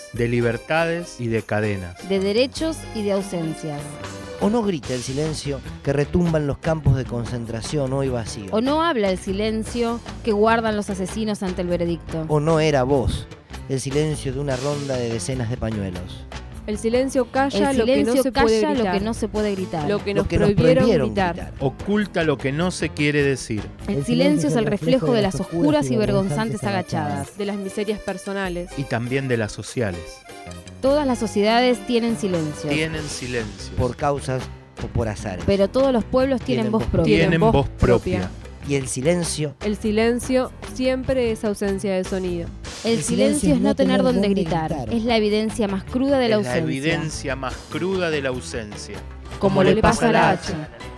de libertades y de cadenas, de derechos y de ausencias. O no grita el silencio que retumba en los campos de concentración hoy vacíos. O no habla el silencio que guardan los asesinos ante el veredicto. O no era voz el silencio de una ronda de decenas de pañuelos. El silencio calla El lo que silencio no se puede calla gritar. lo que no se puede gritar. Lo que nos prohibieron gritar. oculta lo que no se quiere decir. El silencio es el reflejo de las oscuras y vergonzantes agachadas. De las miserias personales. Y también de las sociales. Todas las sociedades tienen silencio. Tienen silencio. Por causas o por azares. Pero todos los pueblos tienen voz propia. Tienen voz propia. Y el silencio. El silencio siempre es ausencia de sonido. El silencio es no tener donde gritar. Es la evidencia más cruda de la ausencia. Es la evidencia más cruda de la ausencia. Como le pasa a la H.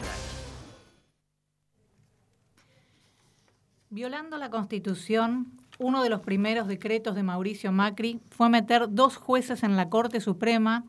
Violando la Constitución, uno de los primeros decretos de Mauricio Macri fue meter 2 jueces en la Corte Suprema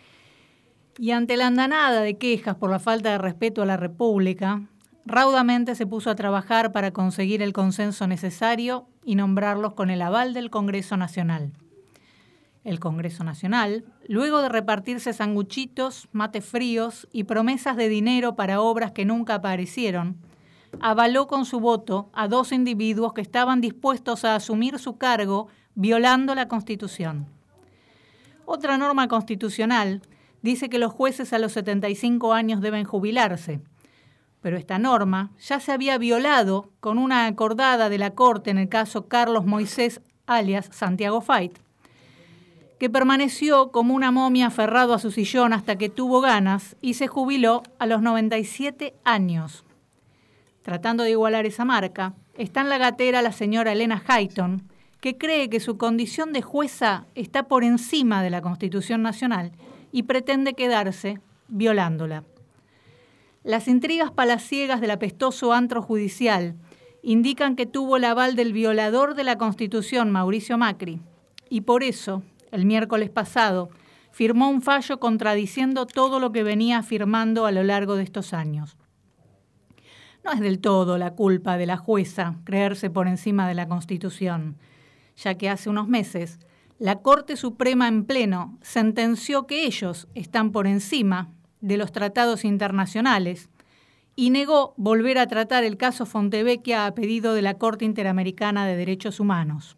y ante la andanada de quejas por la falta de respeto a la República, raudamente se puso a trabajar para conseguir el consenso necesario y nombrarlos con el aval del Congreso Nacional. El Congreso Nacional, luego de repartirse sanguchitos, mates fríos y promesas de dinero para obras que nunca aparecieron, avaló con su voto a 2 individuos que estaban dispuestos a asumir su cargo violando la Constitución. Otra norma constitucional dice que los jueces a los 75 años deben jubilarse, pero esta norma ya se había violado con una acordada de la Corte en el caso Carlos Moisés, alias Santiago Fait, que permaneció como una momia aferrado a su sillón hasta que tuvo ganas y se jubiló a los 97 años. Tratando de igualar esa marca, está en la gatera la señora Elena Hayton, que cree que su condición de jueza está por encima de la Constitución Nacional y pretende quedarse violándola. Las intrigas palaciegas del apestoso antro judicial indican que tuvo el aval del violador de la Constitución, Mauricio Macri, y por eso, el miércoles pasado, firmó un fallo contradiciendo todo lo que venía afirmando a lo largo de estos años. No es del todo la culpa de la jueza creerse por encima de la Constitución, ya que hace unos meses la Corte Suprema en pleno sentenció que ellos están por encima de los tratados internacionales y negó volver a tratar el caso Fontevecchia a pedido de la Corte Interamericana de Derechos Humanos.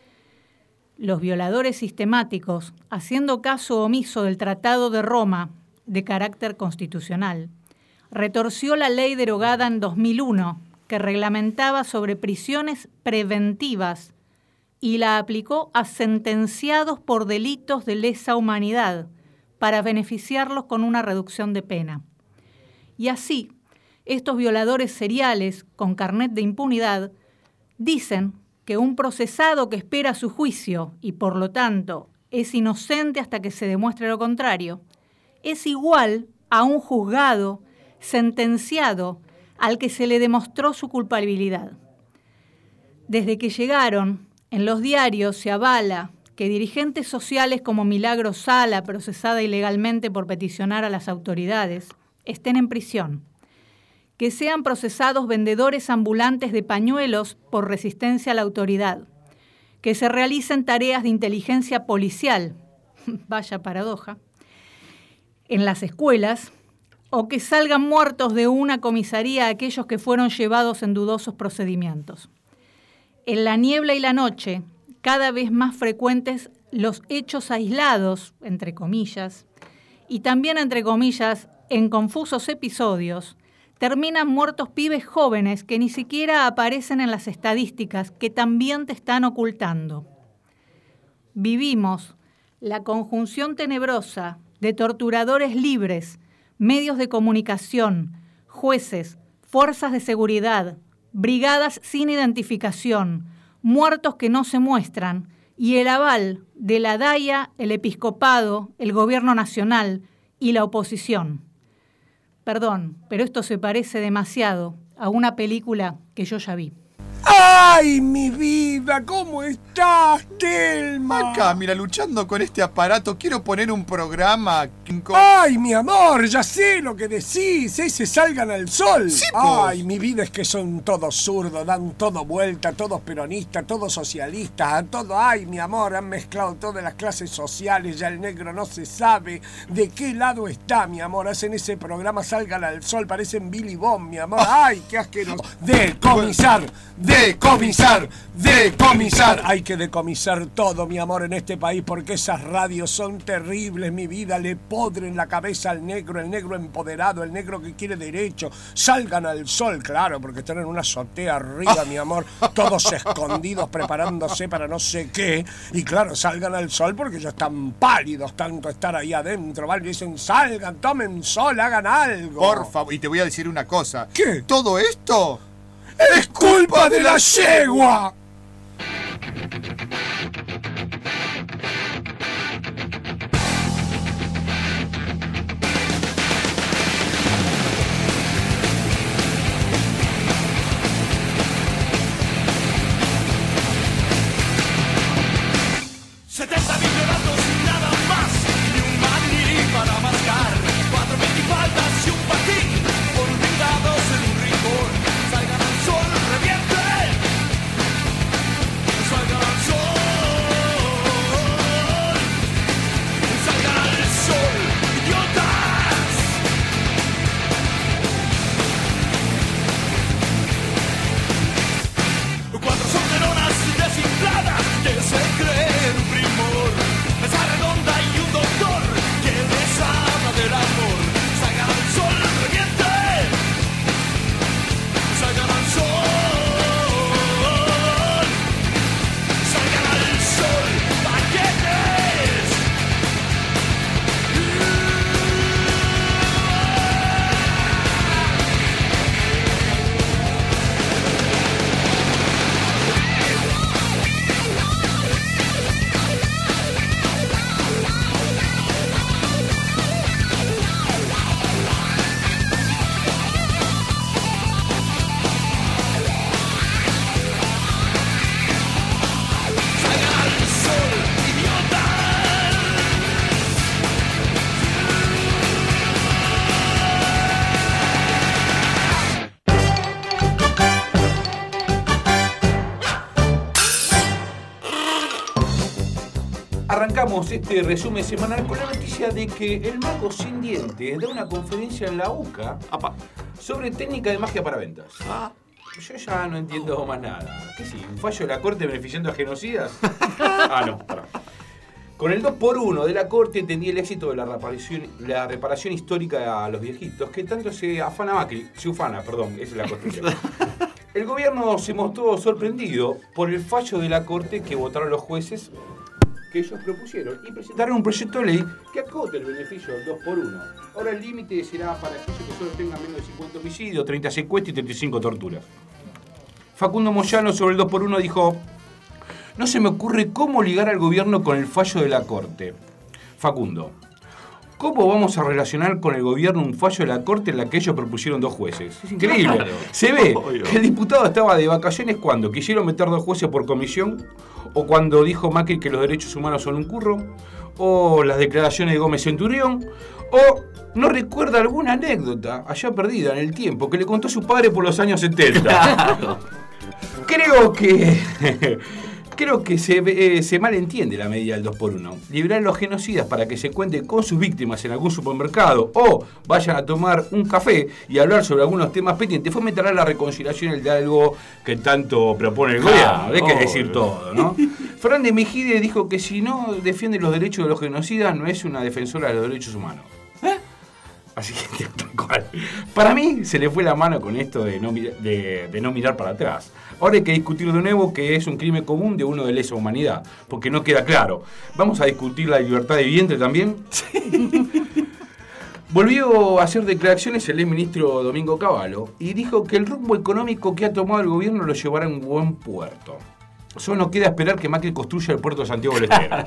Los violadores sistemáticos, haciendo caso omiso del Tratado de Roma de carácter constitucional, retorció la ley derogada en 2001 que reglamentaba sobre prisiones preventivas y la aplicó a sentenciados por delitos de lesa humanidad para beneficiarlos con una reducción de pena. Y así, estos violadores seriales con carnet de impunidad dicen que un procesado que espera su juicio y por lo tanto es inocente hasta que se demuestre lo contrario, es igual a un juzgado sentenciado al que se le demostró su culpabilidad. Desde que llegaron, en los diarios se avala que dirigentes sociales como Milagro Sala, procesada ilegalmente por peticionar a las autoridades, estén en prisión, que sean procesados vendedores ambulantes de pañuelos por resistencia a la autoridad, que se realicen tareas de inteligencia policial, vaya paradoja, en las escuelas, o que salgan muertos de una comisaría aquellos que fueron llevados en dudosos procedimientos. En la niebla y la noche, cada vez más frecuentes los hechos aislados, entre comillas, y también, entre comillas, en confusos episodios, terminan muertos pibes jóvenes que ni siquiera aparecen en las estadísticas que también te están ocultando. Vivimos la conjunción tenebrosa de torturadores libres, medios de comunicación, jueces, fuerzas de seguridad, brigadas sin identificación, muertos que no se muestran, y el aval de la DAIA, el episcopado, el gobierno nacional y la oposición. Perdón, pero esto se parece demasiado a una película que yo ya vi. ¡Ay, mi vida! ¿Cómo estás, Telma? Acá, mira, luchando con este aparato, quiero poner un programa. ¡Ay, mi amor! Ya sé lo que decís. Ese Salgan al Sol. Sí, pues. ¡Ay, mi vida! Es que son todos zurdos, dan todo vuelta, todos peronistas, todos socialistas, todo. ¡Ay, mi amor! Han mezclado todas las clases sociales. Ya el negro no se sabe de qué lado está, mi amor. Hacen ese programa Salgan al Sol, parecen Billy Bond, mi amor. ¡Ay, qué asqueroso! ¡Decomisar! ¡Decomisar! ¡Decomisar! Hay que decomisar todo, mi amor, en este país, porque esas radios son terribles, mi vida. Le podren la cabeza al negro, el negro empoderado, el negro que quiere derecho. Salgan al Sol, claro, porque están en una azotea arriba, mi amor, todos escondidos, preparándose para no sé qué. Y claro, salgan al sol porque ya están pálidos tanto estar ahí adentro, ¿vale? Y dicen, salgan, tomen sol, hagan algo. Por favor, y te voy a decir una cosa. ¿Qué? Todo esto ¡es culpa de la yegua! Arrancamos este resumen semanal con la noticia de que el mago sin dientes da una conferencia en la UCA sobre técnica de magia para ventas. Yo ya no entiendo más nada. ¿Qué sí? ¿Un fallo de la corte beneficiando a genocidas? No, pará. Con el 2x1 de la corte entendí el éxito de la reparación histórica a los viejitos que tanto se ufana, esa es la construcción. El gobierno se mostró sorprendido por el fallo de la corte que votaron los jueces que ellos propusieron y presentaron un proyecto de ley que acote el beneficio del 2x1. Ahora el límite será para aquellos que solo tengan menos de 50 homicidios, 30 secuestros y 35 torturas. Facundo Moyano sobre el 2x1 dijo: no se me ocurre cómo ligar al gobierno con el fallo de la corte. Facundo: ¿cómo vamos a relacionar con el gobierno un fallo de la corte en la que ellos propusieron 2 jueces? Es increíble. Claro. Se ve que el diputado estaba de vacaciones cuando quisieron meter 2 jueces por comisión, o cuando dijo Macri que los derechos humanos son un curro, o las declaraciones de Gómez Centurión, o no recuerda alguna anécdota allá perdida en el tiempo que le contó su padre por los años 70. Claro. Creo que se malentiende la medida del 2x1. Liberar a los genocidas para que se cuenten con sus víctimas en algún supermercado o vayan a tomar un café y hablar sobre algunos temas pendientes fomentará la reconciliación y el diálogo que tanto propone el gobierno. Hay que decir todo, ¿no? Fernández Mejide dijo que si no defiende los derechos de los genocidas no es una defensora de los derechos humanos. Así que, tal cual. Para mí se le fue la mano con esto de no mirar para atrás. Ahora hay que discutir de nuevo que es un crimen común de uno de lesa humanidad, porque no queda claro. ¿Vamos a discutir la libertad de vientre también? Sí. Volvió a hacer declaraciones el exministro Domingo Cavallo y dijo que el rumbo económico que ha tomado el gobierno lo llevará a un buen puerto. Solo queda esperar que Macri construya el puerto de Santiago del Estero.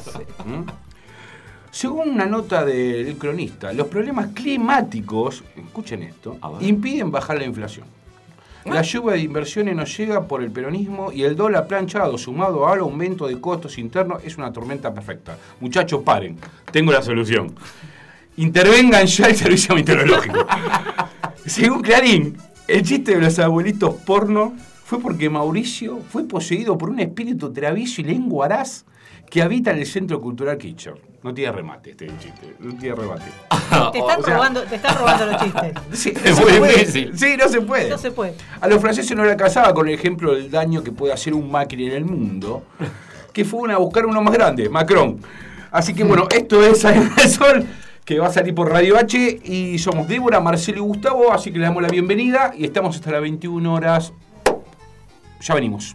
Según una nota del cronista, los problemas climáticos, escuchen esto, impiden bajar la inflación. La lluvia de inversiones nos llega por el peronismo y el dólar planchado sumado al aumento de costos internos es una tormenta perfecta. Muchachos, paren. Tengo la solución. Intervengan ya el servicio meteorológico. Según Clarín, el chiste de los abuelitos porno fue porque Mauricio fue poseído por un espíritu travieso y lenguaraz que habita en el Centro Cultural Kirchner. No tiene remate este chiste, no tiene remate. Te están robando los chistes. Sí, Es muy difícil. Sí, no se puede. No se puede. A los franceses no le alcanzaba con el ejemplo del daño que puede hacer un Macri en el mundo, que fueron a buscar uno más grande, Macron. Así que bueno, esto es Saliendo del Sol, que va a salir por Radio H, y somos Débora, Marcelo y Gustavo, así que le damos la bienvenida y estamos hasta las 21 horas. Ya venimos.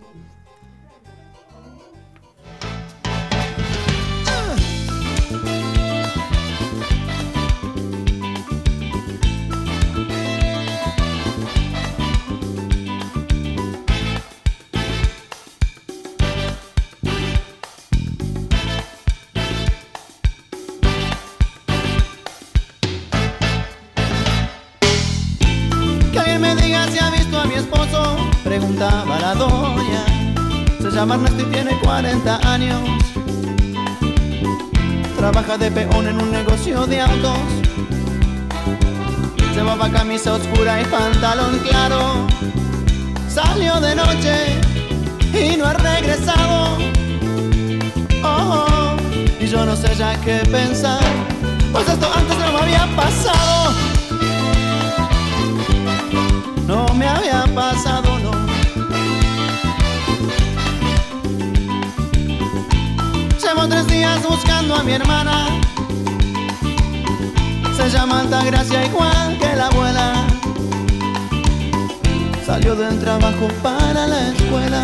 Preguntaba la doña, se llama Ernesto y tiene 40 años. Trabaja de peón en un negocio de autos. Llevaba camisa oscura y pantalón claro. Salió de noche y no ha regresado. Oh, y yo no sé ya qué pensar, pues esto antes no me había pasado. No me había pasado, no. Llevo 3 días buscando a mi hermana. Se llama Altagracia igual que la abuela. Salió del trabajo para la escuela.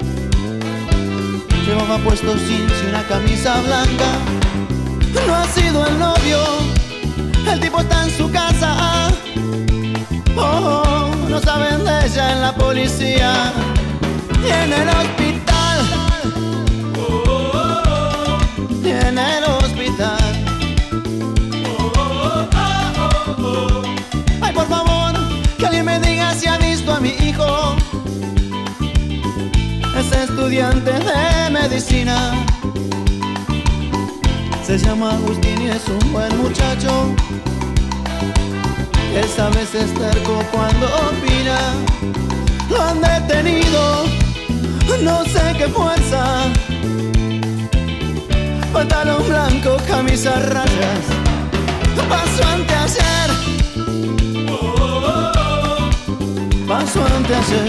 Llevaba puesto jeans y una camisa blanca. No ha sido el novio, el tipo está en su casa. Oh, no saben de ella en la policía y en el hospital. Y en el hospital. Ay, por favor, que alguien me diga si ha visto a mi hijo. Es estudiante de medicina. Se llama Agustín y es un buen muchacho. Esta vez es terco cuando opina. Lo han detenido, no sé qué fuerza. Pantalón blanco, camisa a rayas. Pasó anteayer. Pasó anteayer.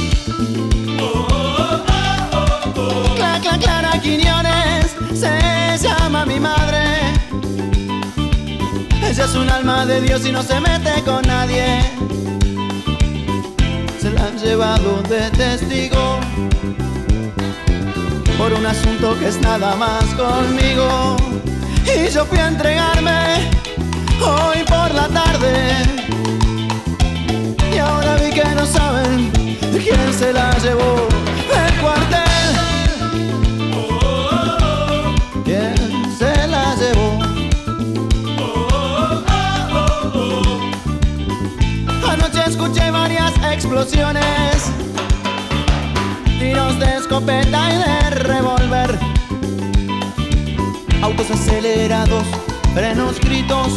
Clara Quiñones se llama mi madre. Ella es un alma de Dios y no se mete con nadie. Se la han llevado de testigo por un asunto que es nada más conmigo. Y yo fui a entregarme hoy por la tarde. Y ahora vi que no saben quién se la llevó del cuartel. ¿Quién se la llevó? Anoche escuché varias explosiones, tiros de escopeta y de revólver, autos acelerados, frenos, gritos,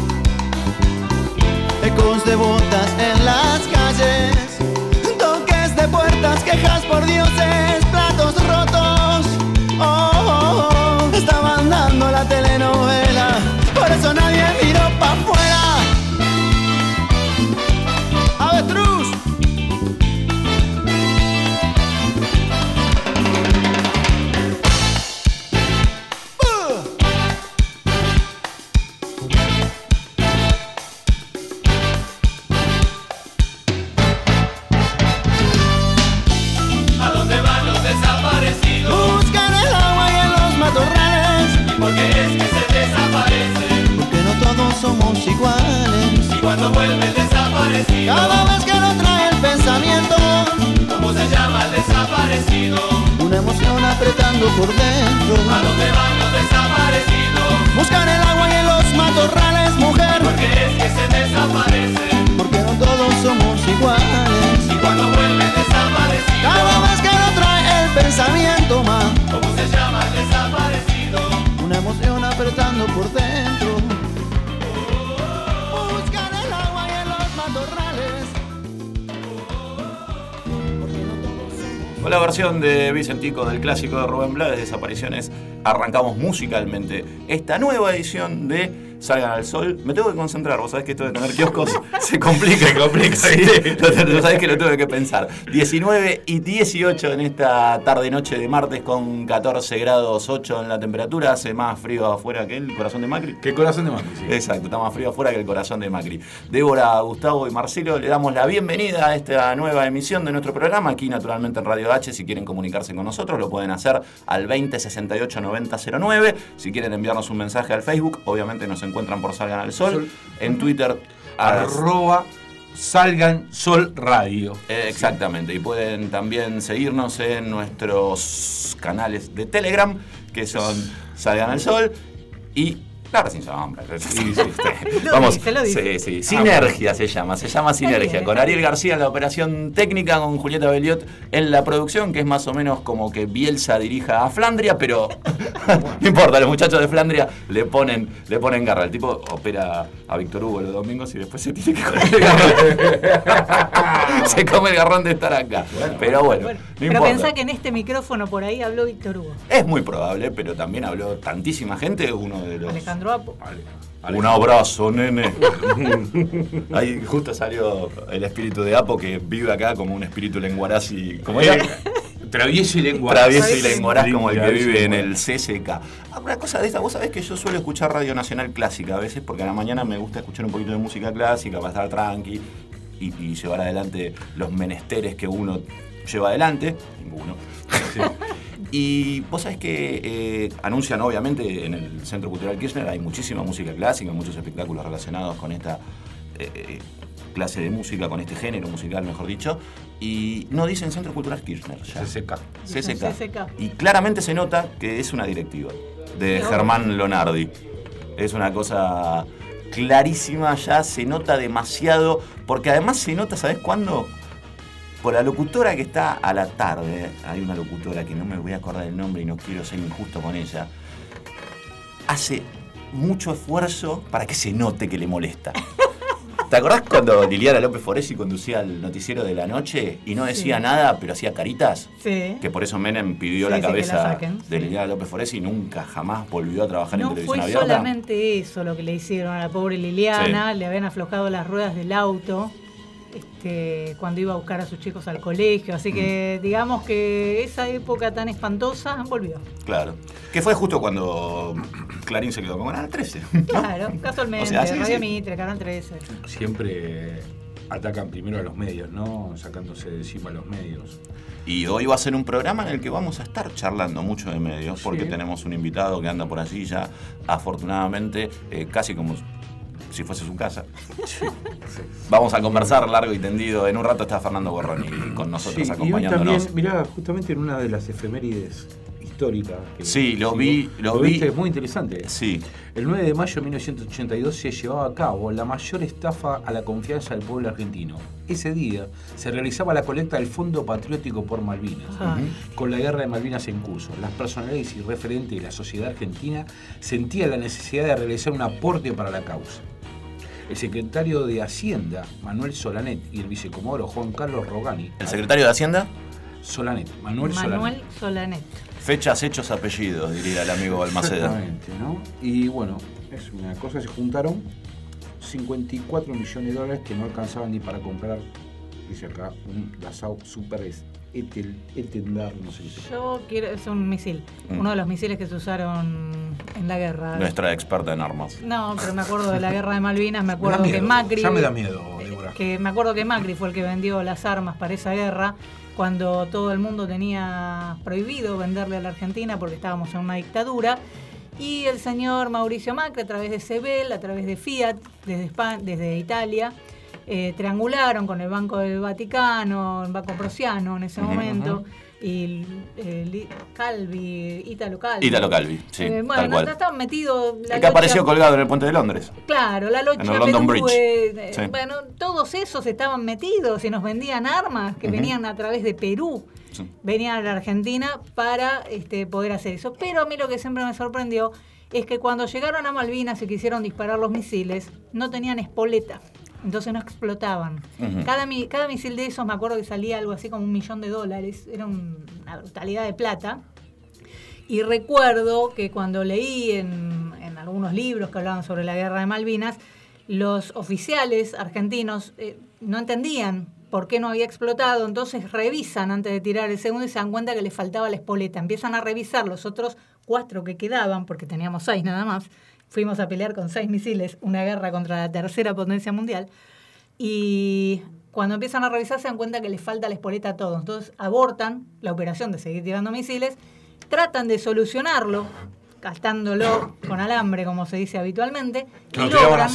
ecos de botas en las calles, toques de puertas, quejas por dioses, platos rotos. Oh, oh, oh, estaban dando la telenovela, por eso nadie miró pa' afuera. ¡Avestruz! ¿A dónde van los desaparecidos? Buscan el agua y en los matorrales. ¿Y por qué es que se desaparecen? Porque no todos somos iguales. Y cuando vuelve el desaparecido, cada vez que lo trae el pensamiento, ¿cómo se llama el desaparecido? una emoción apretando por dentro. ¿A dónde van los desaparecidos? Buscan el agua y en los matorrales, mujer. ¿Por qué es que se desaparecen? Porque no todos somos iguales. Y cuando pasando por dentro. Buscar el agua y en los matorrales. Con la versión de Vicentico del clásico de Rubén Blades, Desapariciones, arrancamos musicalmente esta nueva edición de Salgan al Sol. Me tengo que concentrar, vos sabés que esto de tener kioscos se complica. Sí, lo sabés que lo tuve que pensar. 19 y 18 en esta tarde-noche de martes con 14 grados 8 en la temperatura. Hace más frío afuera que el corazón de Macri. Que el corazón de Macri, sí. Exacto, está más frío afuera que el corazón de Macri. Débora, Gustavo y Marcelo, le damos la bienvenida a esta nueva emisión de nuestro programa, aquí naturalmente en Radio H. Si quieren comunicarse con nosotros, lo pueden hacer al 20 68 90 09. Si quieren enviarnos un mensaje al Facebook, obviamente nos encuentran por Salgan al Sol. En Twitter, @Salgan Sol Radio. Exactamente. Y pueden también seguirnos en nuestros canales de Telegram, que son Salgan al Sol y Claro, sin sombra. Sí, vamos. Sí. Sinergia se llama Sinergia. Con Ariel García en la operación técnica, con Julieta Belliot en la producción, que es más o menos como que Bielsa dirija a Flandria, pero no importa, los muchachos de Flandria le ponen garra. El tipo opera a Víctor Hugo los domingos y después se tiene que comer el garrón. Se come el garrón de estar acá. Pero bueno, no pero importa. pensá que en este micrófono por ahí habló Víctor Hugo. Es muy probable, pero también habló tantísima gente, uno de los... Alejandro Apo. Un abrazo, nene. Ahí justo salió el espíritu de Apo, que vive acá como un espíritu lenguarazzi. ¿Cómo era? Travieso y lenguaraz. Travieso y lenguaraz, como el que vive en el CCK. Una cosa de esta, vos sabés que yo suelo escuchar Radio Nacional Clásica a veces, porque a la mañana me gusta escuchar un poquito de música clásica para estar tranqui y llevar adelante los menesteres que uno lleva adelante. Ninguno. Sí. Y vos sabés que anuncian, obviamente, en el Centro Cultural Kirchner hay muchísima música clásica, muchos espectáculos relacionados con esta clase de música, con este género musical, mejor dicho, y no dicen Centro Cultural Kirchner ya. CCK. Y claramente se nota que es una directiva de Germán Lonardi. Es una cosa clarísima, ya se nota demasiado, porque además se nota, ¿sabés cuándo? Por la locutora que está a la tarde, hay una locutora que no me voy a acordar el nombre y no quiero ser injusto con ella, hace mucho esfuerzo para que se note que le molesta. ¿Te acordás cuando Liliana López Foresi conducía el noticiero de la noche y no decía nada, pero hacía caritas? Sí. Que por eso Menem pidió la cabeza de Liliana López Foresi y nunca jamás volvió a trabajar en televisión abierta. No fue solamente eso lo que le hicieron a la pobre Liliana, le habían aflojado las ruedas del auto cuando iba a buscar a sus chicos al colegio, así que digamos que esa época tan espantosa volvió. Claro, que fue justo cuando Clarín se quedó con Canal 13. Claro, casualmente, o sea, Radio Mitre, Canal 13. Siempre atacan primero a los medios, ¿no? Sacándose de encima a los medios. Y hoy va a ser un programa en el que vamos a estar charlando mucho de medios, porque tenemos un invitado que anda por allí ya, afortunadamente, casi como si fuese su casa. Sí. Vamos a conversar largo y tendido. En un rato está Fernando Borroni con nosotros acompañándonos. Y también, mirá, justamente en una de las efemérides históricas. Sí, lo vi. Es muy interesante. Sí. El 9 de mayo de 1982 se llevaba a cabo la mayor estafa a la confianza del pueblo argentino. Ese día se realizaba la colecta del Fondo Patriótico por Malvinas. Con la guerra de Malvinas en curso, las personalidades y referentes de la sociedad argentina sentían la necesidad de realizar un aporte para la causa. El secretario de Hacienda, Manuel Solanet, y el vicecomodoro Juan Carlos Rogani. ¿El secretario de Hacienda? Solanet, Manuel Solanet. Fechas, hechos, apellidos, diría el amigo Balmaceda. Exactamente, ¿no? Y bueno, es una cosa, se juntaron 54 millones de dólares que no alcanzaban ni para comprar, dice acá, un Dassault Super Etendard, no sé qué. Es un misil, uno de los misiles que se usaron en la guerra. Nuestra experta en armas. No, pero me acuerdo de la guerra de Malvinas, me acuerdo que Macri... Ya me da miedo, Débora. Me acuerdo que Macri fue el que vendió las armas para esa guerra, cuando todo el mundo tenía prohibido venderle a la Argentina porque estábamos en una dictadura. Y el señor Mauricio Macri, a través de Sebel, a través de Fiat, desde Italia, triangularon con el Banco del Vaticano, el Banco Prusiano en ese momento, y Ítalo Calvi, sí, tal cual. Estaban metidos... El que apareció colgado en el puente de Londres. Claro, la locha en el London Bridge. Sí. Bueno, todos esos estaban metidos y nos vendían armas que venían a través de Perú. Sí. Venían a la Argentina para poder hacer eso. Pero a mí lo que siempre me sorprendió es que cuando llegaron a Malvinas y quisieron disparar los misiles, no tenían espoleta, entonces no explotaban. Ujú. Cada misil de esos, me acuerdo que salía algo así como $1.000.000, era una brutalidad de plata. Y recuerdo que cuando leí en algunos libros que hablaban sobre la guerra de Malvinas, los oficiales argentinos no entendían por qué no había explotado, entonces revisan antes de tirar el segundo y se dan cuenta que les faltaba la espoleta. Empiezan a revisar los otros 4 que quedaban, porque teníamos 6 nada más. Fuimos a pelear con 6 misiles, una guerra contra la tercera potencia mundial. Y cuando empiezan a revisar se dan cuenta que les falta la espoleta a todos. Entonces abortan la operación de seguir tirando misiles, tratan de solucionarlo, gastándolo con alambre, como se dice habitualmente, y logran...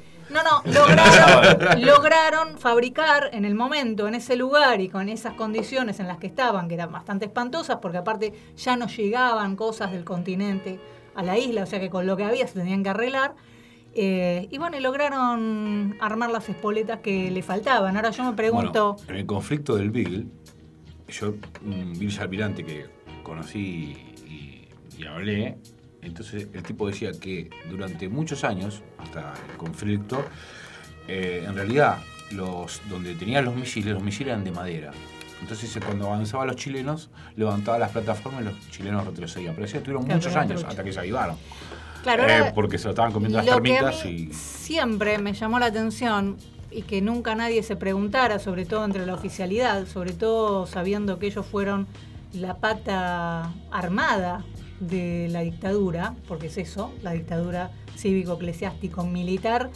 Lograron fabricar en el momento, en ese lugar y con esas condiciones en las que estaban, que eran bastante espantosas, porque aparte ya no llegaban cosas del continente a la isla, o sea que con lo que había se tenían que arreglar. Y bueno, y lograron armar las espoletas que le faltaban. Ahora yo me pregunto... Bueno, en el conflicto del Beagle, yo, un Bill almirante que conocí y hablé, entonces el tipo decía que durante muchos años, hasta el conflicto, en realidad donde tenían los misiles eran de madera. Entonces cuando avanzaban los chilenos, levantaban las plataformas y los chilenos retrocedían. Pero eso tuvieron muchos años hasta que se avivaron. Claro, porque se lo estaban comiendo las lo que termitas a mí y... siempre me llamó la atención y que nunca nadie se preguntara, sobre todo entre la oficialidad, sobre todo sabiendo que ellos fueron la pata armada de la dictadura, porque es eso, la dictadura cívico-eclesiástico-militar.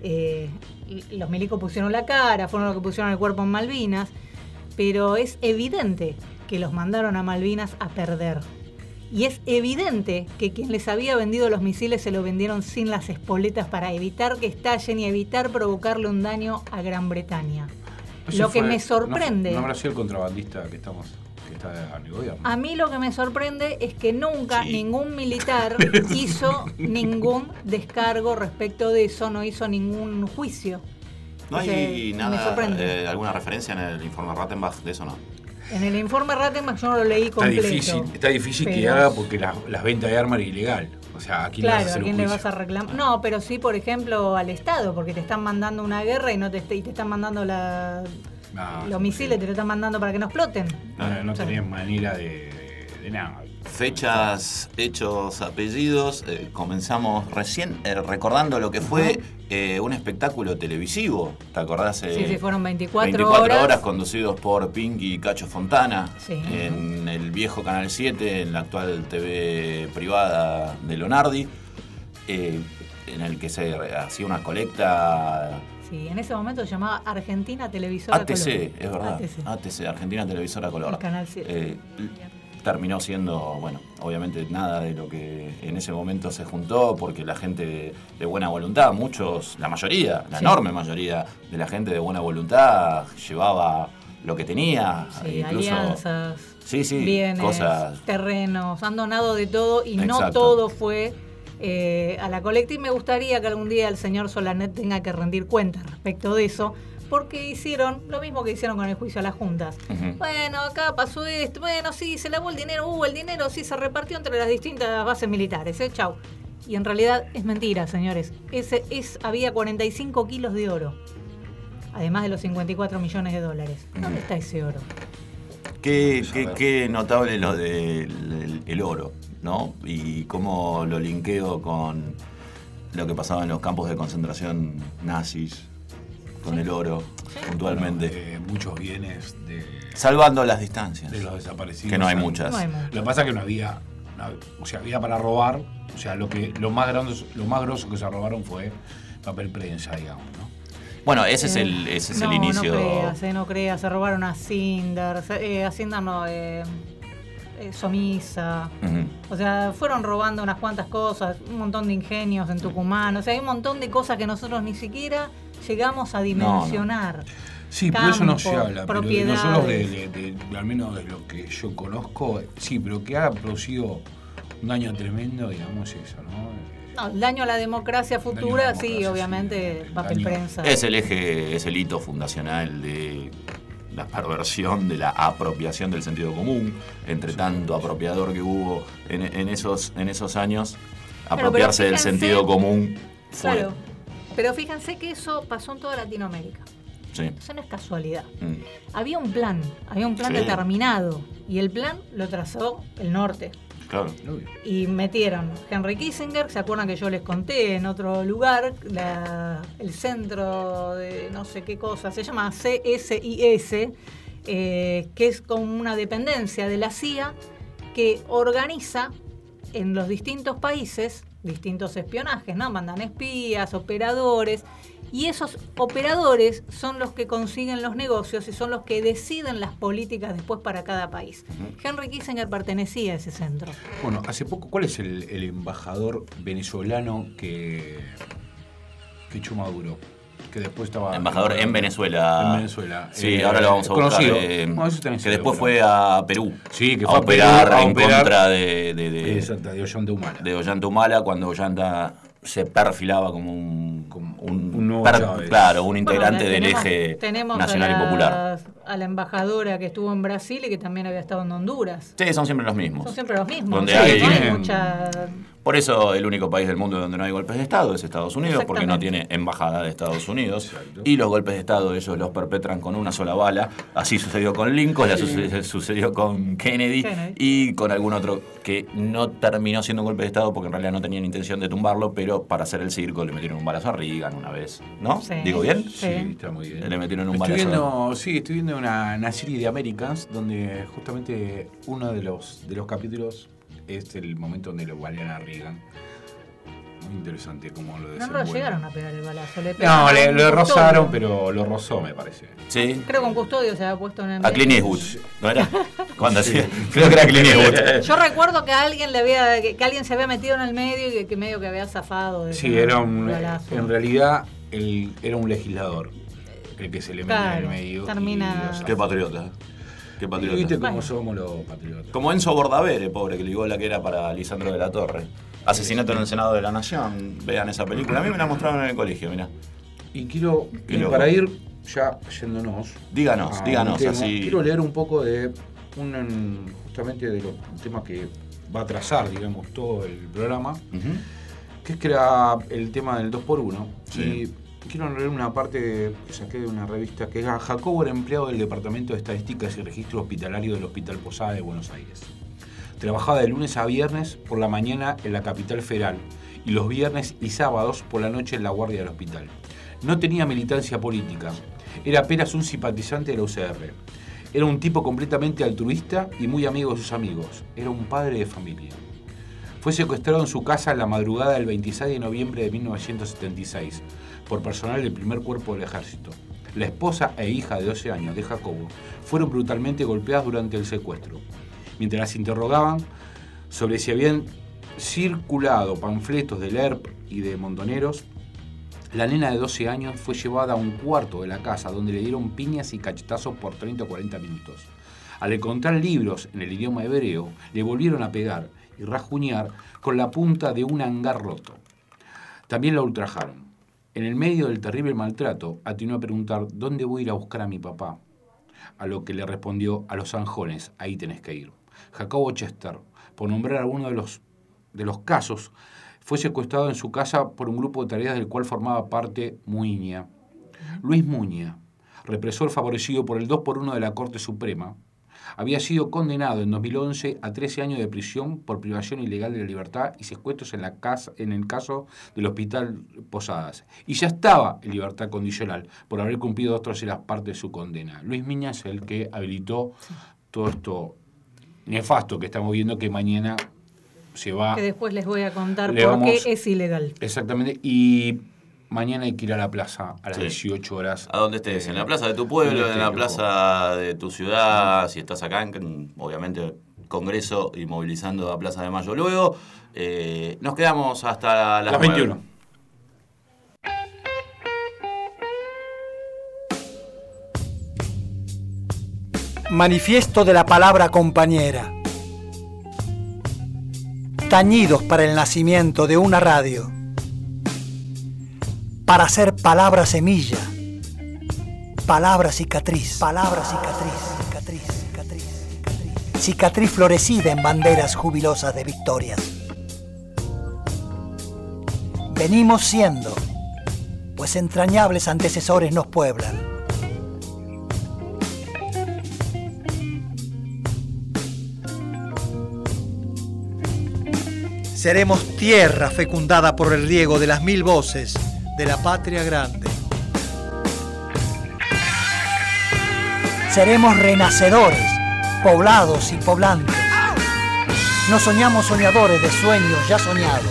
Los milicos pusieron la cara, fueron los que pusieron el cuerpo en Malvinas, pero es evidente que los mandaron a Malvinas a perder. Y es evidente que quien les había vendido los misiles se lo vendieron sin las espoletas para evitar que estallen y evitar provocarle un daño a Gran Bretaña. Lo que me sorprende... No habrá sido el contrabandista que está en el gobierno. A mí lo que me sorprende es que nunca ningún militar hizo ningún descargo respecto de eso, no hizo ningún juicio. ¿No hay me nada, sorprende. alguna referencia en el informe Rattenbach de eso, no? En el informe Rattenbach yo no lo leí completo. Está difícil que haga porque las ventas de armas es ilegal. O sea, ¿a quién le vas a hacer ¿a quién un le juicio? vas a reclamar? No, pero sí, por ejemplo, al Estado, porque te están mandando una guerra y te están mandando los misiles, te lo están mandando para que no exploten. No tenían manera de nada. Fechas, hechos, apellidos. Comenzamos recién recordando lo que fue un espectáculo televisivo. ¿Te acordás? Sí, fueron 24 horas conducidos por Pinky y Cacho Fontana, sí, en el viejo Canal 7, en la actual TV privada de Lonardi, en el que se hacía una colecta. Sí, en ese momento se llamaba Argentina Televisora ATC, Color. es verdad. ATC, Argentina Televisora Color. El Canal 7. Terminó siendo, bueno, obviamente nada de lo que en ese momento se juntó, porque la gente de buena voluntad, la mayoría, la enorme mayoría de la gente de buena voluntad llevaba lo que tenía. Sí, incluso alianzas, bienes, cosas, terrenos, han donado de todo y Exacto. No todo fue a la colecta, y me gustaría que algún día el señor Solanet tenga que rendir cuentas respecto de eso, porque hicieron lo mismo que hicieron con el juicio a las juntas. Uh-huh. Bueno, acá pasó esto, bueno, sí, se lavó el dinero, el dinero sí se repartió entre las distintas bases militares, chau. Y en realidad es mentira, señores. Había 45 kilos de oro, además de los 54 millones de dólares. ¿Dónde está ese oro? Qué notable lo del oro, ¿no? Y cómo lo linkeo con lo que pasaba en los campos de concentración nazis, con el oro, puntualmente. Muchos bienes salvando las distancias. De los desaparecidos. Que no hay muchas. Lo que pasa es que no había. O sea, había para robar. O sea, lo más grosso que se robaron fue papel prensa, digamos, ¿no? Bueno, ese es el inicio. No creas, se robaron a Cinder, Hacienda no, Somisa. Uh-huh. O sea, fueron robando unas cuantas cosas, un montón de ingenios en Tucumán. O sea, hay un montón de cosas que nosotros ni siquiera llegamos a dimensionar. No. Sí, pero eso no se habla. Propiedades. Pero nosotros, al menos de lo que yo conozco, sí, pero que ha producido un daño tremendo, digamos, eso, ¿no? No, el daño a la democracia futura, sí, obviamente, sí, papel prensa. Es el eje, es el hito fundacional de la perversión, de la apropiación del sentido común, entre tanto apropiador que hubo en esos años. apropiarse del sentido común fue. Claro, pero fíjense que eso pasó en toda Latinoamérica. Sí. Eso no es casualidad. Mm. Había un plan Sí. determinado, y el plan lo trazó el norte. Claro. Y metieron Henry Kissinger, ¿se acuerdan que yo les conté en otro lugar? El centro de no sé qué cosa, se llama CSIS, que es como una dependencia de la CIA que organiza en los distintos países distintos espionajes, ¿no? Mandan espías, operadores, y esos operadores son los que consiguen los negocios y son los que deciden las políticas después para cada país. Henry Kissinger pertenecía a ese centro. Bueno, hace poco, ¿cuál es el embajador venezolano que echó Maduro? Que después estaba... Embajador en Venezuela. En Venezuela. Sí, ahora lo vamos a buscar. Conocido. Bueno, eso que después fue a Perú. Sí, que a fue operar a en operar contra de Exacto, de Ollanta Humala. De Ollanta Humala, cuando Ollanta se perfilaba como un nuevo Chávez. Claro, un integrante Bueno, del eje nacional y popular. A la embajadora que estuvo en Brasil y que también había estado en Honduras. Sí, son siempre los mismos. Son siempre los mismos. Donde Sí, hay- no hay mucha... Por eso el único país del mundo donde no hay golpes de Estado es Estados Unidos, porque no tiene embajada de Estados Unidos. Y los golpes de Estado ellos los perpetran con una sola bala. Así sucedió con Lincoln, sucedió con Kennedy y con algún otro que no terminó siendo un golpe de Estado porque en realidad no tenían intención de tumbarlo, pero para hacer el circo le metieron un balazo a Reagan una vez. ¿No? Sí. ¿Digo bien? Sí, está muy bien. Le metieron un estoy balazo. estoy viendo una serie de Americans donde justamente uno de los capítulos es el momento donde lo balean a Reagan. Muy interesante cómo lo No desenvuelven. lo llegaron a pegar el balazo. Le No, pegaron le a un rozaron, custodio. pero lo rozó, me parece. Sí. Creo que un custodio se había puesto en el A Clint medio. Eastwood, ¿no era? Cuando hacía. Creo que era Clint Eastwood. Yo recuerdo que a alguien que alguien se había metido en el medio y que medio que había zafado de Sí, era balazo. en realidad era un legislador el que se le metió en el Claro, medio. termina- y lo Qué patriota. Qué patriota. ¿Viste cómo somos los patriotas? Como Enzo Bordavere, pobre, que ligó la que era para Lisandro de la Torre. Asesinato en el Senado de la Nación. Vean esa película. A mí me la mostraron en el colegio, mirá. Y quiero, Qué loco. para ir ya yéndonos. Díganos, a díganos, un tema, así. Quiero leer un poco de justamente de los temas que va a trazar, digamos, todo el programa, que es que era el tema del 2x1. Sí. Y quiero leer una parte que saqué de una revista que es Jacobo era empleado del Departamento de Estadísticas y Registro Hospitalario del Hospital Posada de Buenos Aires. Trabajaba de lunes a viernes por la mañana en la capital federal y los viernes y sábados por la noche en la guardia del hospital. No tenía militancia política, era apenas un simpatizante de la UCR. Era un tipo completamente altruista y muy amigo de sus amigos. Era un padre de familia. Fue secuestrado en su casa en la madrugada del 26 de noviembre de 1976 por personal del primer cuerpo del ejército. La esposa e hija de 12 años de Jacobo fueron brutalmente golpeadas durante el secuestro. Mientras las interrogaban sobre si habían circulado panfletos del ERP y de Montoneros, la nena de 12 años fue llevada a un cuarto de la casa donde le dieron piñas y cachetazos por 30 o 40 minutos. Al encontrar libros en el idioma hebreo, le volvieron a pegar y rajuñar con la punta de un hangar roto. También la ultrajaron. En el medio del terrible maltrato, atinó a preguntar ¿dónde voy a ir a buscar a mi papá? A lo que le respondió: a Los Anjones, ahí tenés que ir. Jacobo Chester, por nombrar alguno de los casos, fue secuestrado en su casa por un grupo de tareas del cual formaba parte Muña. Luis Muña, represor favorecido por el 2x1 de la Corte Suprema, había sido condenado en 2011 a 13 años de prisión por privación ilegal de la libertad y secuestros en el caso del Hospital Posadas. Y ya estaba en libertad condicional por haber cumplido 2 terceras partes de su condena. Luis Muña es el que habilitó todo esto nefasto que estamos viendo, que mañana se va... Que después les voy a contar Le por qué vamos- es ilegal. Exactamente, y mañana hay que ir a la plaza a las Sí. 18 horas. ¿A dónde estés? ¿En la plaza de tu pueblo? ¿En la plaza de tu ciudad? Si estás acá, obviamente, Congreso y movilizando a Plaza de Mayo luego. Nos quedamos hasta las 21. Manifiesto de la palabra compañera. Tañidos para el nacimiento de una radio. Para hacer palabra semilla. Palabra cicatriz. Palabra cicatriz. Cicatriz, cicatriz, cicatriz. Cicatriz florecida en banderas jubilosas de victorias. Venimos siendo, pues entrañables antecesores nos pueblan. Seremos tierra fecundada por el riego de las 1000 voces de la patria grande. Seremos renacedores, poblados y poblantes. No soñamos soñadores de sueños ya soñados.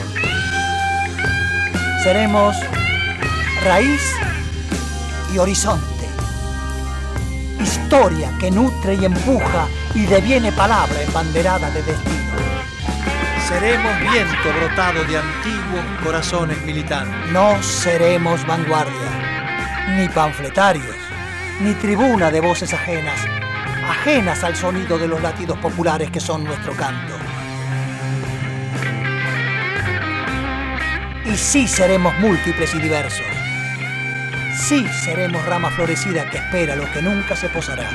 Seremos raíz y horizonte. Historia que nutre y empuja y deviene palabra embanderada de destino. Seremos viento brotado de antiguos corazones militantes. No seremos vanguardia, ni panfletarios, ni tribuna de voces ajenas al sonido de los latidos populares que son nuestro canto. Y sí seremos múltiples y diversos. Sí seremos rama florecida que espera lo que nunca se posará.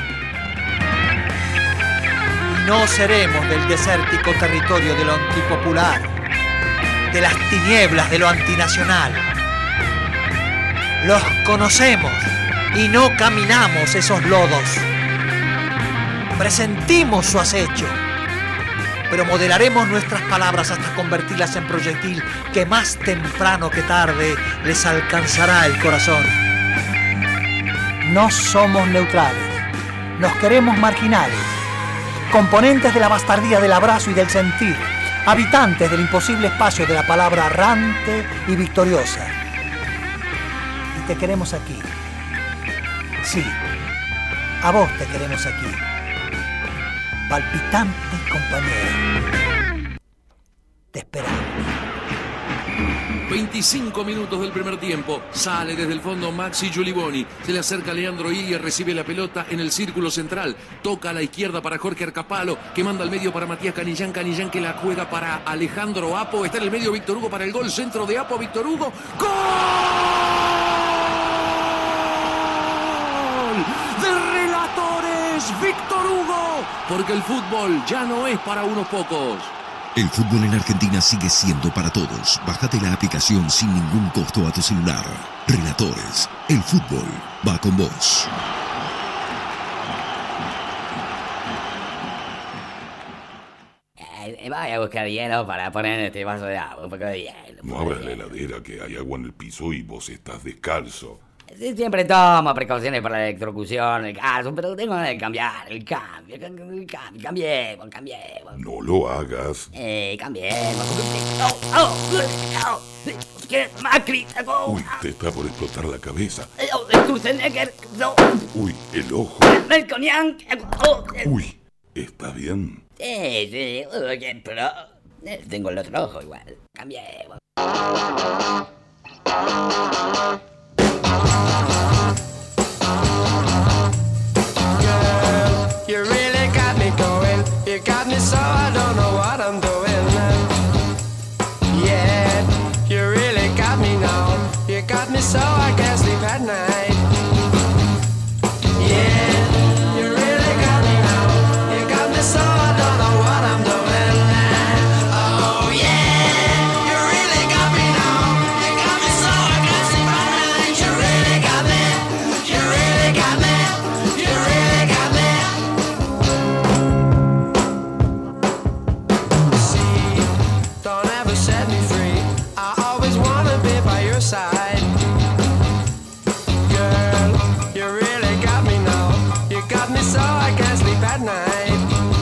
No seremos del desértico territorio de lo antipopular, de las tinieblas de lo antinacional. Los conocemos y no caminamos esos lodos. Presentimos su acecho, pero modelaremos nuestras palabras hasta convertirlas en proyectil que más temprano que tarde les alcanzará el corazón. No somos neutrales, nos queremos marginales. Componentes de la bastardía del abrazo y del sentir, habitantes del imposible espacio de la palabra errante y victoriosa. Y te queremos aquí. Sí, a vos te queremos aquí. Palpitante compañero. Te esperamos. 25 minutos del primer tiempo. Sale desde el fondo Maxi Giuliboni. Se le acerca Leandro Ilia, recibe la pelota en el círculo central. Toca a la izquierda para Jorge Arcapalo, que manda al medio para Matías Canillán. Canillán que la juega para Alejandro Apo. Está en el medio Víctor Hugo para el gol. Centro de Apo, Víctor Hugo. ¡Gol! ¡De Relatores! ¡Víctor Hugo! Porque el fútbol ya no es para unos pocos. El fútbol en Argentina sigue siendo para todos. Bájate la aplicación sin ningún costo a tu celular. Relatores, el fútbol va con vos. Voy a buscar hielo para poner en este vaso de agua, un poco de hielo. No abras la heladera que hay agua en el piso y vos estás descalzo. Siempre tomo precauciones para la electrocución, el caso, pero tengo que cambiar el cambio, cambiemos. No lo hagas. Cambiemos. Macri. Uy, te está por explotar la cabeza. Sturzenegger. Uy, el ojo. Melconian. Uy, ¿está bien? Sí, pero tengo el otro ojo igual. Cambiemos. You really got me going. You got me so I don't know what I'm doing. Yeah, you really got me now. You got me so I can't sleep at night. Yeah, you really got me now. You got me so I don't know what I'm doing. Oh yeah, you really got me now. You got me so I can't sleep at night. You really got me. You really got me. You really got me. Don't ever set me free. I always wanna be by your side. Girl, you really got me now. You got me so I can't sleep at night.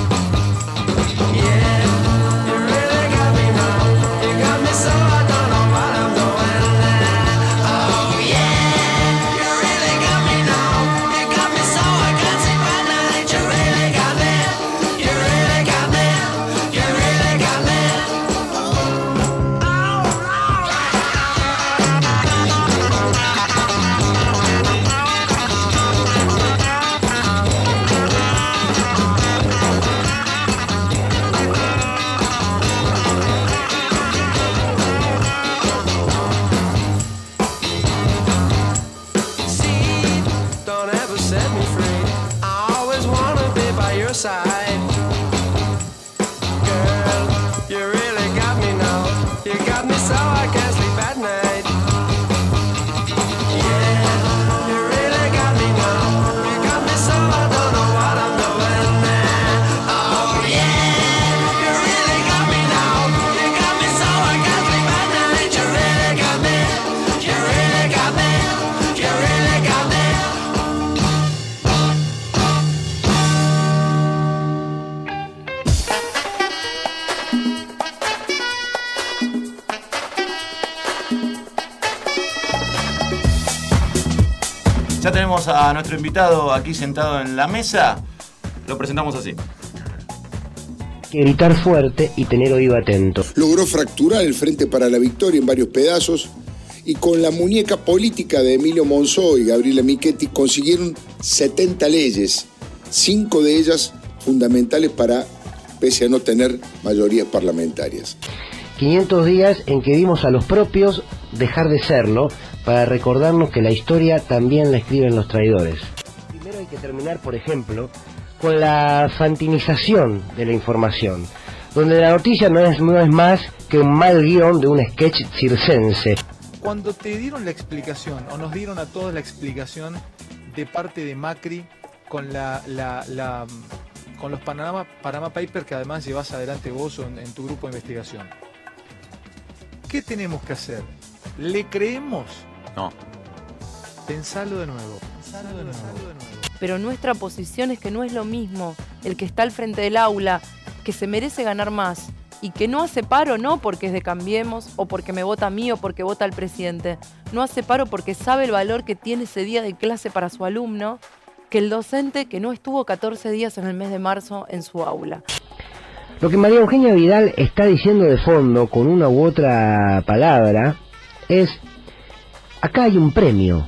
Yeah, you really got me now. You got me so I don't know what I'm doing. Oh yeah, you really got me now. You got me so I can't sleep at night. You really got me. You really got me. You really got me. See, don't ever set me free. I always wanna be by your side. Girl, you really got me now. You got me so I can't sleep at night. Ya tenemos a nuestro invitado aquí sentado en la mesa. Lo presentamos así. Que gritar fuerte y tener oído atento. Logró fracturar el Frente para la Victoria en varios pedazos y con la muñeca política de Emilio Monzó y Gabriela Michetti consiguieron 70 leyes, 5 de ellas fundamentales pese a no tener mayorías parlamentarias. 500 días en que vimos a los propios dejar de serlo para recordarnos que la historia también la escriben los traidores. Primero hay que terminar, por ejemplo, con la fantinización de la información, donde la noticia no es más que un mal guión de un sketch circense. Cuando te dieron la explicación, o nos dieron a todos la explicación de parte de Macri con con los Panama Papers que además llevas adelante vos en tu grupo de investigación, ¿qué tenemos que hacer? ¿Le creemos? No. Pensalo de nuevo. Pero nuestra posición es que no es lo mismo el que está al frente del aula, que se merece ganar más y que no hace paro no porque es de Cambiemos o porque me vota a mí o porque vota al presidente. No hace paro porque sabe el valor que tiene ese día de clase para su alumno, que el docente que no estuvo 14 días en el mes de marzo en su aula. Lo que María Eugenia Vidal está diciendo de fondo con una u otra palabra es: acá hay un premio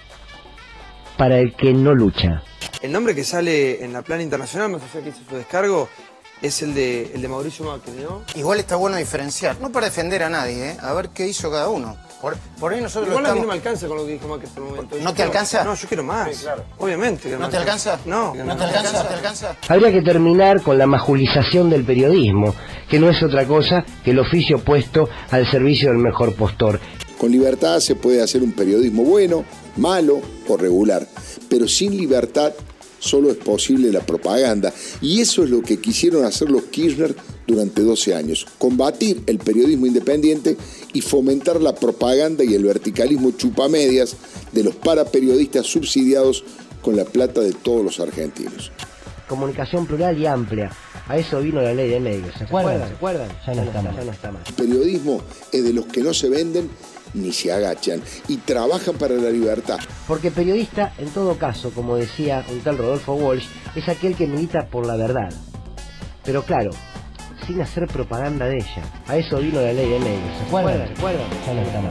para el que no lucha. El nombre que sale en la plana internacional, más allá que hizo su descargo, es el de Mauricio Macri, ¿no? Igual está bueno diferenciar, no para defender a nadie, a ver qué hizo cada uno. Por ahí nosotros Igual a mí estamos... no me alcanza con lo que dijo Macri por el momento. ¿No te alcanza? No, yo quiero más. Sí, claro. Obviamente. ¿No te alcanza? No. ¿No te alcanza? ¿Te alcanza? Habría que terminar con la majulización del periodismo, que no es otra cosa que el oficio puesto al servicio del mejor postor. Con libertad se puede hacer un periodismo bueno, malo o regular, pero sin libertad solo es posible la propaganda. Y eso es lo que quisieron hacer los Kirchner durante 12 años, combatir el periodismo independiente y fomentar la propaganda y el verticalismo chupamedias de los paraperiodistas subsidiados con la plata de todos los argentinos. Comunicación plural y amplia. A eso vino la ley de medios. ¿Se acuerdan? Ya no está más. El periodismo es de los que no se venden ni se agachan y trabajan para la libertad. Porque periodista, en todo caso, como decía un tal Rodolfo Walsh, es aquel que milita por la verdad. Pero claro, sin hacer propaganda de ella. A eso vino la ley de medios. ¿Se acuerdan? Ya no está más.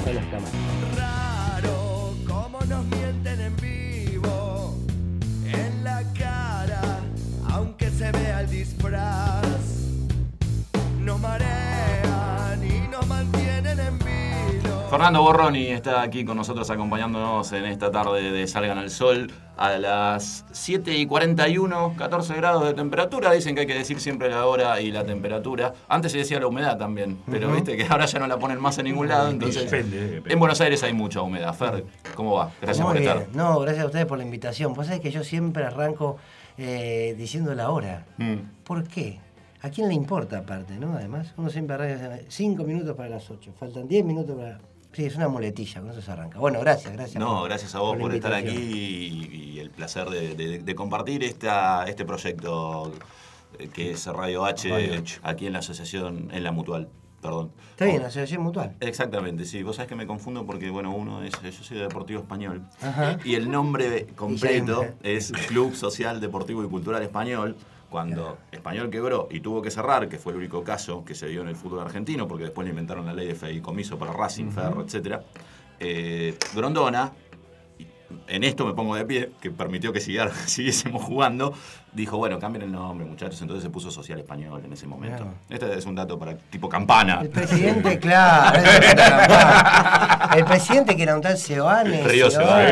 Raro cómo nos mienten en vivo, en la cara, aunque se vea el disfraz. Nos marean y nos mantienen en vilo. Fernando Borroni está aquí con nosotros acompañándonos en esta tarde de Salgan al Sol a las 7:41, 14 grados de temperatura. Dicen que hay que decir siempre la hora y la temperatura. Antes se decía la humedad también, pero viste que ahora ya no la ponen más en ningún lado. Entonces, depende. En Buenos Aires hay mucha humedad. Fer, ¿cómo va? Gracias por estar. No, gracias a ustedes por la invitación. Pues sabés que yo siempre arranco diciendo la hora. ¿Por qué? ¿A quién le importa aparte, no? Además, uno siempre arranca 5 minutos para las 8. Faltan 10 minutos para... Sí, es una muletilla, con eso se arranca. Bueno, gracias. No, gracias a vos por estar aquí y el placer de compartir este proyecto que es Radio H, aquí en la asociación, en la Mutual, perdón. Está bien, la asociación Mutual. Exactamente, sí. Vos sabés que me confundo porque, bueno, yo soy de Deportivo Español. Ajá. Y el nombre completo es Club Social Deportivo y Cultural Español. Cuando Español quebró y tuvo que cerrar, que fue el único caso que se dio en el fútbol argentino, porque después le inventaron la ley de fideicomiso para Racing, Ferro, etc. Grondona, en esto me pongo de pie, que permitió que siguiésemos jugando, dijo, bueno, cambien el nombre, muchachos. Entonces se puso Social Español en ese momento. Claro. Este es un dato para tipo campana. El presidente, claro. El presidente que era un tal Seoane. Río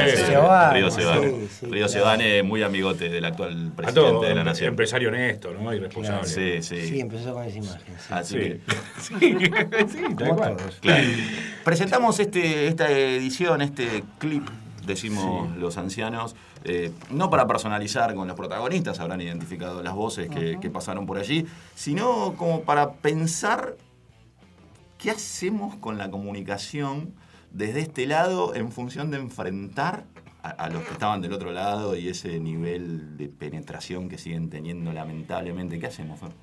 Seoane, muy amigote del actual presidente de la Nación. Empresario honesto, ¿no? Y responsable. Sí. Sí, empezó con esa imagen. Sí. Así que... sí, tal cual. Claro. Presentamos esta edición, este clip, decimos los ancianos, no para personalizar con los protagonistas, habrán identificado las voces que pasaron por allí, sino como para pensar qué hacemos con la comunicación desde este lado en función de enfrentar a los que estaban del otro lado y ese nivel de penetración que siguen teniendo lamentablemente. ¿Qué hacemos, Fer?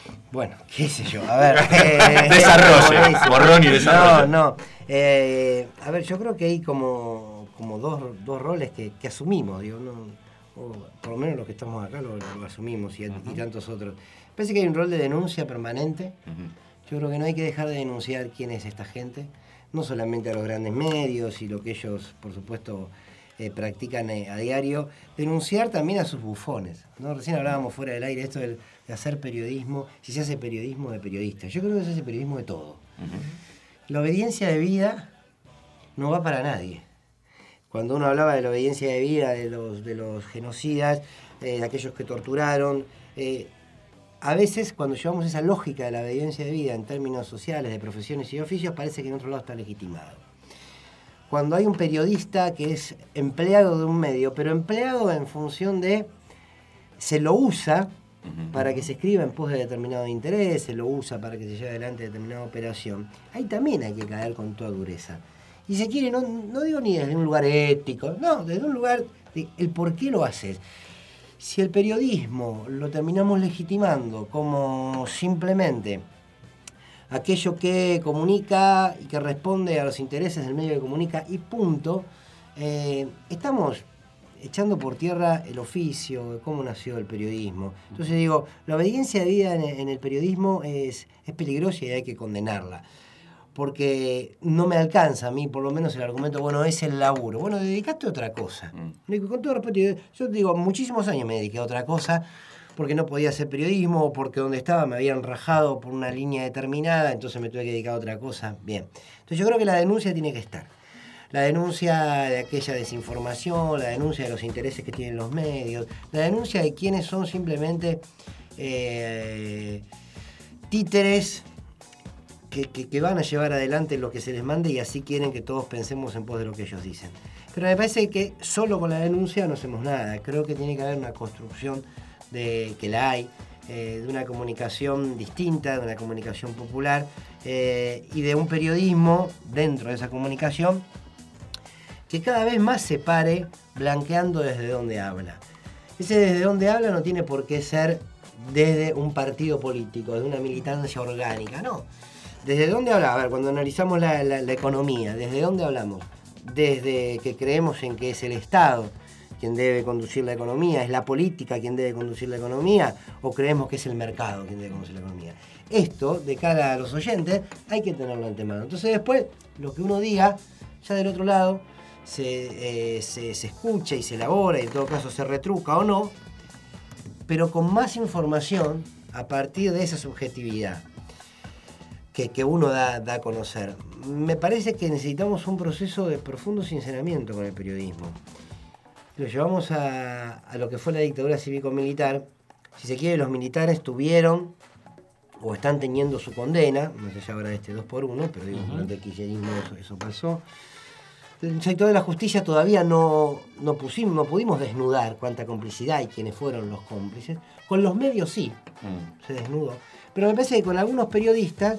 Bueno, qué sé yo, a ver. Desarrolle, borrón y desarrollo. No. A ver, yo creo que hay como dos roles que asumimos, digo, o por lo menos los que estamos acá lo asumimos y tantos otros. Parece que hay un rol de denuncia permanente. Yo creo que no hay que dejar de denunciar quién es esta gente, no solamente a los grandes medios y lo que ellos, por supuesto, practican a diario, denunciar también a sus bufones, ¿no? Recién hablábamos fuera del aire esto de hacer periodismo, si se hace periodismo de periodistas. Yo creo que se hace periodismo de todo. La obediencia de vida no va para nadie. Cuando uno hablaba de la obediencia de vida de los genocidas, de aquellos que torturaron, a veces cuando llevamos esa lógica de la obediencia de vida en términos sociales, de profesiones y oficios, parece que en otro lado está legitimado. Cuando hay un periodista que es empleado de un medio, pero empleado en función de, se lo usa para que se escriba en pos de determinado interés, se lo usa para que se lleve adelante determinada operación, ahí también hay que caer con toda dureza. Y se quiere, no digo ni desde un lugar ético, no, desde un lugar de el por qué lo haces. Si el periodismo lo terminamos legitimando como simplemente aquello que comunica y que responde a los intereses del medio que comunica y punto, estamos echando por tierra el oficio, de cómo nació el periodismo. Entonces digo, la obediencia de vida en el periodismo es peligrosa y hay que condenarla. Porque no me alcanza a mí, por lo menos el argumento, bueno, es el laburo. Bueno, dedicaste a otra cosa. Con todo respeto, yo te digo, muchísimos años me dediqué a otra cosa, porque no podía hacer periodismo, o porque donde estaba me habían rajado por una línea determinada, entonces me tuve que dedicar a otra cosa. Bien. Entonces yo creo que la denuncia tiene que estar. La denuncia de aquella desinformación, la denuncia de los intereses que tienen los medios, la denuncia de quienes son simplemente títeres que van a llevar adelante lo que se les mande y así quieren que todos pensemos en pos de lo que ellos dicen. Pero me parece que solo con la denuncia no hacemos nada. Creo que tiene que haber una construcción que la hay, de una comunicación distinta, de una comunicación popular y de un periodismo dentro de esa comunicación que cada vez más se pare blanqueando desde donde habla. Ese desde donde habla no tiene por qué ser desde un partido político, de una militancia orgánica, no. ¿Desde dónde habla? A ver, cuando analizamos la economía, ¿desde dónde hablamos? Desde que creemos en que es el Estado quien debe conducir la economía, es la política quien debe conducir la economía, o creemos que es el mercado quien debe conducir la economía. Esto, de cara a los oyentes, hay que tenerlo antemano. Entonces después, lo que uno diga, ya del otro lado, se escucha y se elabora, y en todo caso se retruca o no, pero con más información a partir de esa subjetividad que uno da a conocer. Me parece que necesitamos un proceso de profundo sinceramiento con el periodismo. Lo llevamos a lo que fue la dictadura cívico-militar. Si se quiere, los militares tuvieron o están teniendo su condena, no sé si ahora este 2x1, pero digo, durante el kirchnerismo eso pasó. El sector de la justicia todavía no pudimos desnudar cuánta complicidad y quiénes fueron los cómplices. Con los medios sí, se desnudó. Pero me parece que con algunos periodistas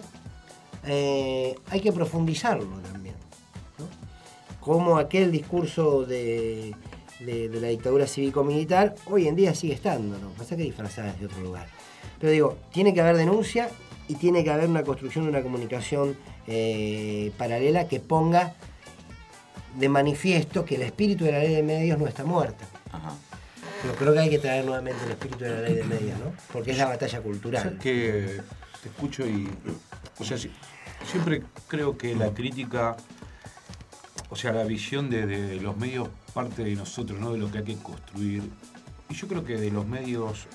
hay que profundizarlo también, ¿no? Como aquel discurso de la dictadura cívico-militar hoy en día sigue estando, ¿no? Pasa que disfrazada de otro lugar. Pero digo, tiene que haber denuncia y tiene que haber una construcción de una comunicación paralela que ponga de manifiesto que el espíritu de la ley de medios no está muerta. Pero creo que hay que traer nuevamente el espíritu de la ley de medios, ¿no? Porque es la batalla cultural. ¿Sabes que te escucho y... O sea, siempre creo que la crítica, o sea, la visión de los medios parte de nosotros, ¿no? De lo que hay que construir. Y yo creo que de los medios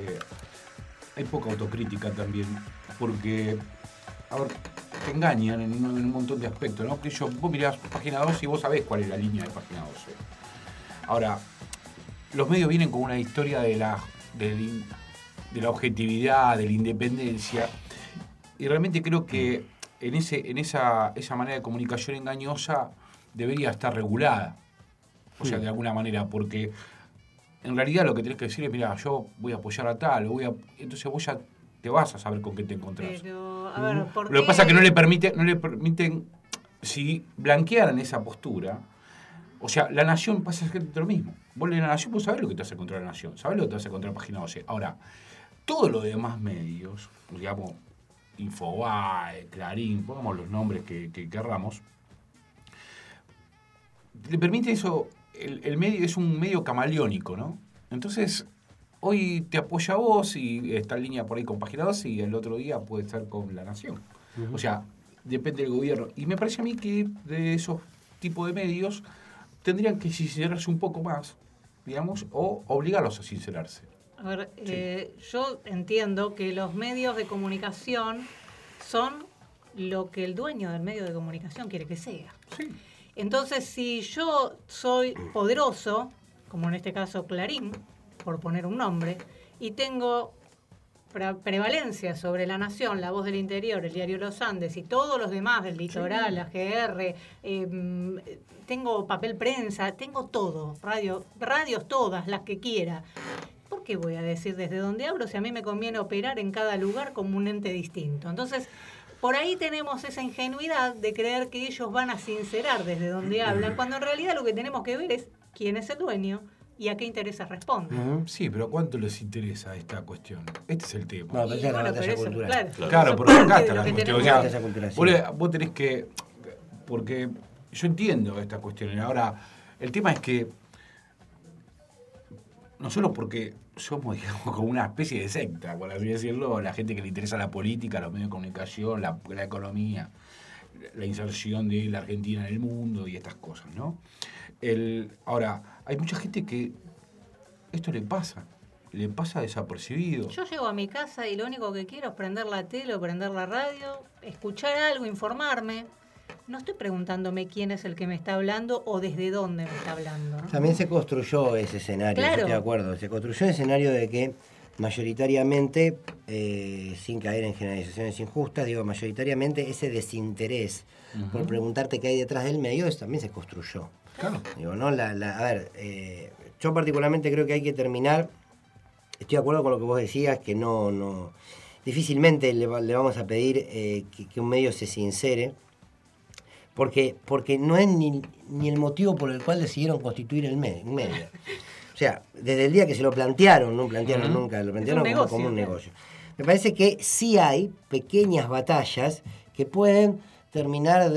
hay poca autocrítica también, porque, a ver, te engañan en un montón de aspectos, ¿no? Que vos mirás Página 12 y vos sabés cuál es la línea de Página 12. Ahora, los medios vienen con una historia de la objetividad, de la independencia, y realmente creo que en esa manera de comunicación engañosa debería estar regulada, o sea, de alguna manera, porque en realidad lo que tenés que decir es, mira, yo voy a apoyar a tal, entonces vos ya te vas a saber con qué te encontrás. Pero, a ver, ¿por Lo que pasa es que no le permiten, si blanquearan esa postura, o sea, La Nación pasa exactamente lo mismo. Vos lees La Nación, vos sabés lo que te hace contra La Nación, sabés lo que te hace contra Página 12. Ahora, todos los demás medios, digamos, Infobae, Clarín, pongamos los nombres que querramos, le permite eso, el medio es un medio camaleónico, ¿no? Entonces, hoy te apoya a vos y está en línea por ahí con Página 12 y el otro día puede estar con La Nación. O sea, depende del gobierno. Y me parece a mí que de esos tipos de medios tendrían que sincerarse un poco más, digamos, o obligarlos a sincerarse. A ver, yo entiendo que los medios de comunicación son lo que el dueño del medio de comunicación quiere que sea. Sí. Entonces, si yo soy poderoso, como en este caso Clarín, por poner un nombre, y tengo prevalencia sobre La Nación, La Voz del Interior, el Diario Los Andes y todos los demás del Litoral, AGR, tengo papel prensa, tengo todo, radios todas, las que quiera. ¿Por qué voy a decir desde dónde hablo si a mí me conviene operar en cada lugar como un ente distinto? Entonces, por ahí tenemos esa ingenuidad de creer que ellos van a sincerar desde dónde hablan, cuando en realidad lo que tenemos que ver es quién es el dueño y a qué intereses responde. Sí, pero ¿cuánto les interesa esta cuestión? Este es el tema. No, pero ya es la batalla cultural. Claro, porque acá está la que cuestión. tenemos- O sea, vos tenés que... Porque yo entiendo esta cuestión. Ahora, el tema es que nosotros, porque somos, digamos, como una especie de secta, por así decirlo, la gente que le interesa la política, los medios de comunicación, la economía, la inserción de la Argentina en el mundo y estas cosas, ¿no? Ahora, hay mucha gente que esto le pasa desapercibido. Yo llego a mi casa y lo único que quiero es prender la tele o prender la radio, escuchar algo, informarme. No estoy preguntándome quién es el que me está hablando o desde dónde me está hablando, ¿no? También se construyó ese escenario, Claro. yo estoy de acuerdo. Se construyó el escenario de que mayoritariamente, sin caer en generalizaciones injustas, digo, mayoritariamente ese desinterés por preguntarte qué hay detrás del medio, eso también se construyó. Claro. Digo, ¿no? Yo particularmente creo que hay que terminar, estoy de acuerdo con lo que vos decías, que no difícilmente le vamos a pedir que un medio se sincere, porque no es ni el motivo por el cual decidieron constituir un medio. O sea, desde el día que se lo plantearon, no plantearon nunca, lo plantearon como un negocio. Me parece que sí hay pequeñas batallas que pueden terminar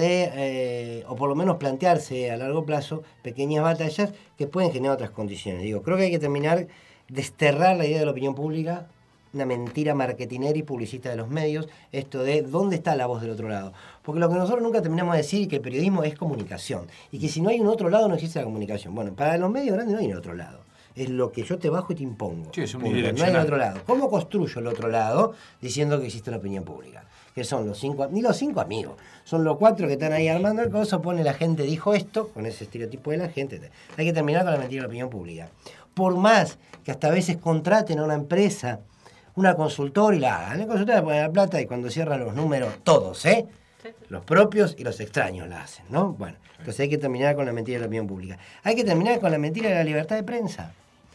o por lo menos plantearse a largo plazo, pequeñas batallas que pueden generar otras condiciones. Digo, creo que hay que terminar, desterrar la idea de la opinión pública, una mentira marketinera y publicista de los medios, esto de dónde está la voz del otro lado. Porque lo que nosotros nunca terminamos de decir es que el periodismo es comunicación, y que si no hay un otro lado no existe la comunicación. Bueno, para los medios grandes no hay un otro lado. Es lo que yo te bajo y te impongo. Sí, es un no hay el otro lado. ¿Cómo construyo el otro lado diciendo que existe la opinión pública? Que son ni los 5 amigos, son los 4 que están ahí armando el coso, pone la gente dijo esto, con ese estereotipo de la gente. Hay que terminar con la mentira de la opinión pública. Por más que hasta a veces contraten a una empresa, una consultora y la hagan. La consultora pone la plata y cuando cierran los números, todos, los propios y los extraños la hacen, ¿no? Bueno, entonces hay que terminar con la mentira de la opinión pública. Hay que terminar con la mentira de la libertad de prensa.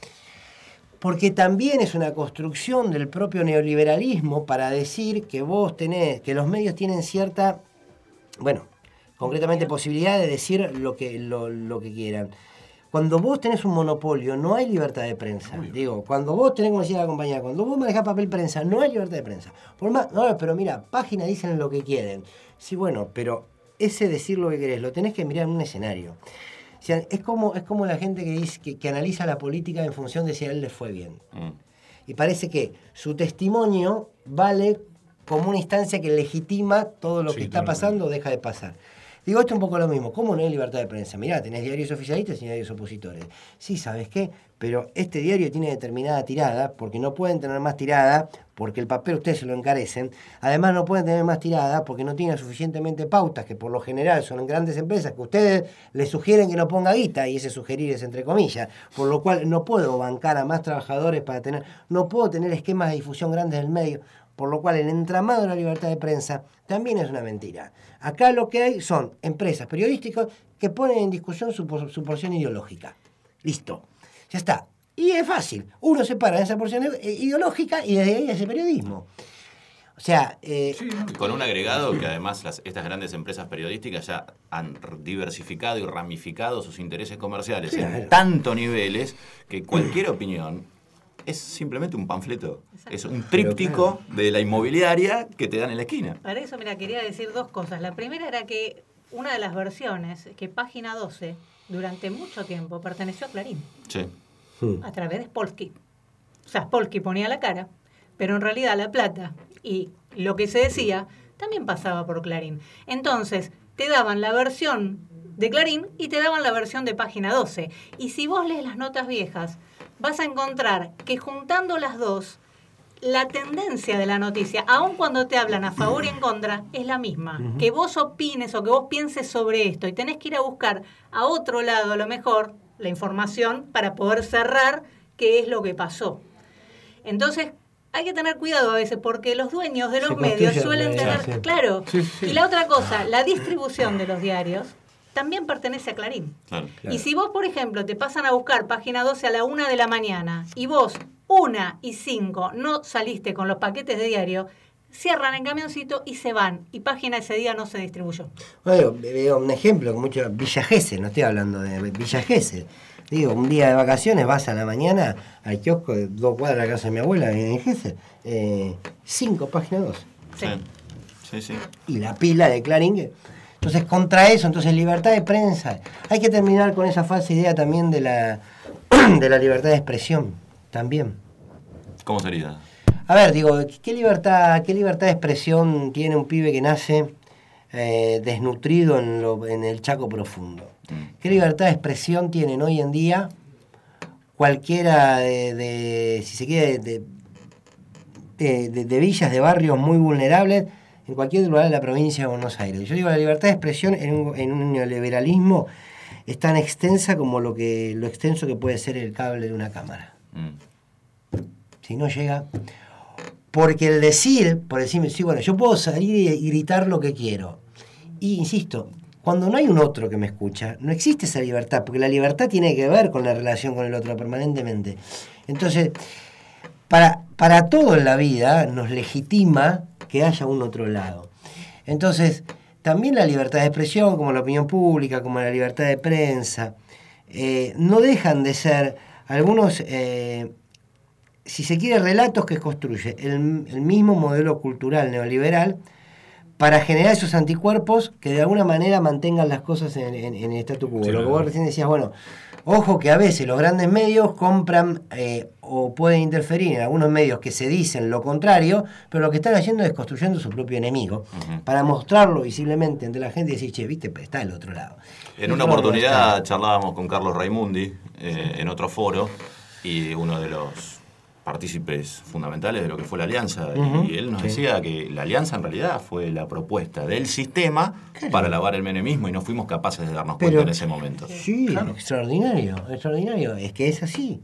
Porque también es una construcción del propio neoliberalismo para decir que que los medios tienen cierta, concretamente posibilidad de decir lo que quieran. Cuando vos tenés un monopolio, no hay libertad de prensa. Digo, cuando vos tenés, como decía la compañía, cuando vos manejás papel prensa, no hay libertad de prensa. Por más, no, pero mira, páginas dicen lo que quieren. Sí, bueno, pero ese decir lo que querés, lo tenés que mirar en un escenario. O sea, es como la gente que dice que analiza la política en función de si a él le fue bien. Y parece que su testimonio vale como una instancia que legitima todo lo que está pasando o deja de pasar. Digo, esto es un poco lo mismo. ¿Cómo no hay libertad de prensa? Mirá, tenés diarios oficialistas y diarios opositores. Sí, ¿sabes qué? Pero este diario tiene determinada tirada, porque no pueden tener más tirada, porque el papel ustedes se lo encarecen. Además, no pueden tener más tirada porque no tienen suficientemente pautas, que por lo general son grandes empresas que ustedes les sugieren que no ponga guita, y ese sugerir es entre comillas. Por lo cual no puedo bancar a más trabajadores no puedo tener esquemas de difusión grandes del medio. Por lo cual el entramado de la libertad de prensa también es una mentira. Acá lo que hay son empresas periodísticas que ponen en discusión su porción ideológica. Listo. Ya está. Y es fácil. Uno separa esa porción ideológica y desde ahí ese periodismo. O sea... Con un agregado que además estas grandes empresas periodísticas ya han diversificado y ramificado sus intereses comerciales en tantos niveles que cualquier opinión es simplemente un panfleto. Es un tríptico de la inmobiliaria que te dan en la esquina. Para eso, mira, quería decir dos cosas. La primera era que una de las versiones, que Página 12, durante mucho tiempo perteneció a Clarín. Sí. A través de Spolsky. O sea, Spolsky ponía la cara, pero en realidad la plata y lo que se decía también pasaba por Clarín. Entonces, te daban la versión de Clarín y te daban la versión de Página 12. Y si vos lees las notas viejas, vas a encontrar que juntando las dos, la tendencia de la noticia, aun cuando te hablan a favor y en contra, es la misma. Que vos opines o que vos pienses sobre esto y tenés que ir a buscar a otro lado, a lo mejor, la información para poder cerrar qué es lo que pasó. Entonces, hay que tener cuidado a veces porque los dueños de los medios suelen tener... Sí. Claro. Y la otra cosa, la distribución de los diarios también pertenece a Clarín. Claro. Y si vos, por ejemplo, te pasan a buscar Página 12 a la 1 de la mañana y vos 1:05 no saliste con los paquetes de diario, cierran en camioncito y se van. Y Página ese día no se distribuyó. Bueno, veo un ejemplo, mucho Villa Gesell, no estoy hablando de Villa Gesell. Digo, un día de vacaciones vas a la mañana al kiosco de 2 cuadras de la casa de mi abuela en Gesell, 5 Página 12. Sí. Y la pila de Clarín. Entonces, contra eso, libertad de prensa. Hay que terminar con esa falsa idea también de la libertad de expresión, también. ¿Cómo sería? A ver, digo, ¿qué libertad de expresión tiene un pibe que nace desnutrido en el Chaco profundo? ¿Qué libertad de expresión tienen hoy en día cualquiera si se quiere, de villas, de barrios muy vulnerables en cualquier lugar de la provincia de Buenos Aires? Yo digo, la libertad de expresión en un neoliberalismo es tan extensa como lo extenso que puede ser el cable de una cámara. Si no llega... Porque el decir, por decirme, sí, bueno, yo puedo salir y gritar lo que quiero. Y insisto, cuando no hay un otro que me escucha, no existe esa libertad, porque la libertad tiene que ver con la relación con el otro permanentemente. Entonces, para todo en la vida nos legitima que haya un otro lado. Entonces, también la libertad de expresión, como la opinión pública, como la libertad de prensa, no dejan de ser algunos... si se quiere, relatos que construye el mismo modelo cultural neoliberal para generar esos anticuerpos que de alguna manera mantengan las cosas en el statu quo. Lo que vos recién decías, bueno, ojo que a veces los grandes medios compran o pueden interferir en algunos medios que se dicen lo contrario, pero lo que están haciendo es construyendo su propio enemigo para mostrarlo visiblemente ante la gente y decir, che, viste, está del otro lado. En una oportunidad charlábamos con Carlos Raimundi en otro foro y uno de los partícipes fundamentales de lo que fue la alianza, y él nos decía que la alianza en realidad fue la propuesta del sistema para lavar el menemismo y no fuimos capaces de darnos cuenta en ese momento. Sí, claro. extraordinario. Es que es así.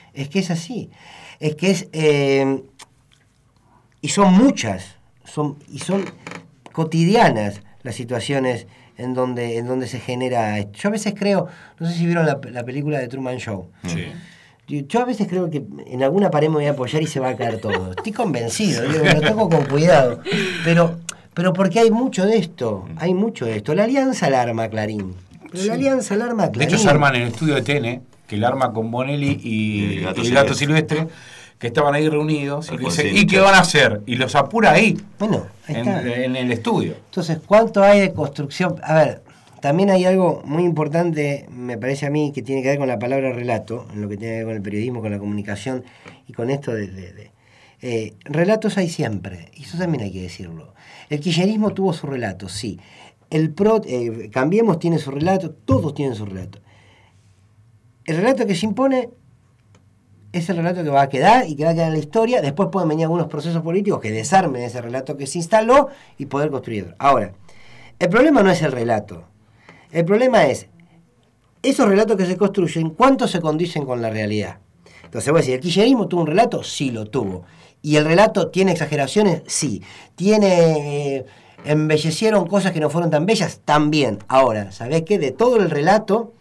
Y son muchas, son cotidianas las situaciones en donde se genera esto. Yo a veces creo, no sé si vieron la película de Truman Show. Sí. Yo a veces creo que en alguna pared me voy a apoyar y se va a caer todo. Estoy convencido, lo toco con cuidado. Pero porque hay mucho de esto. La alianza la arma Clarín. De hecho, se arman en el estudio de TN, que la arma con Bonelli y el Gato Silvestre, que estaban ahí reunidos. Y dice, ¿y qué van a hacer? Y los apura ahí, en el estudio. Entonces, ¿cuánto hay de construcción? A ver... También hay algo muy importante, me parece a mí, que tiene que ver con la palabra relato, en lo que tiene que ver con el periodismo, con la comunicación y con esto relatos hay siempre, y eso también hay que decirlo. El kirchnerismo tuvo su relato, sí. Cambiemos tiene su relato, todos tienen su relato. El relato que se impone es el relato que va a quedar y que va a quedar en la historia. Después pueden venir algunos procesos políticos que desarmen ese relato que se instaló y poder construir otro. Ahora, el problema no es el relato. El problema es, esos relatos que se construyen, ¿cuánto se condicen con la realidad? Entonces voy a decir, ¿el kirchnerismo tuvo un relato? Sí, lo tuvo. ¿Y el relato tiene exageraciones? Sí. ¿Embellecieron cosas que no fueron tan bellas? También. Ahora, ¿sabés qué? De todo el relato,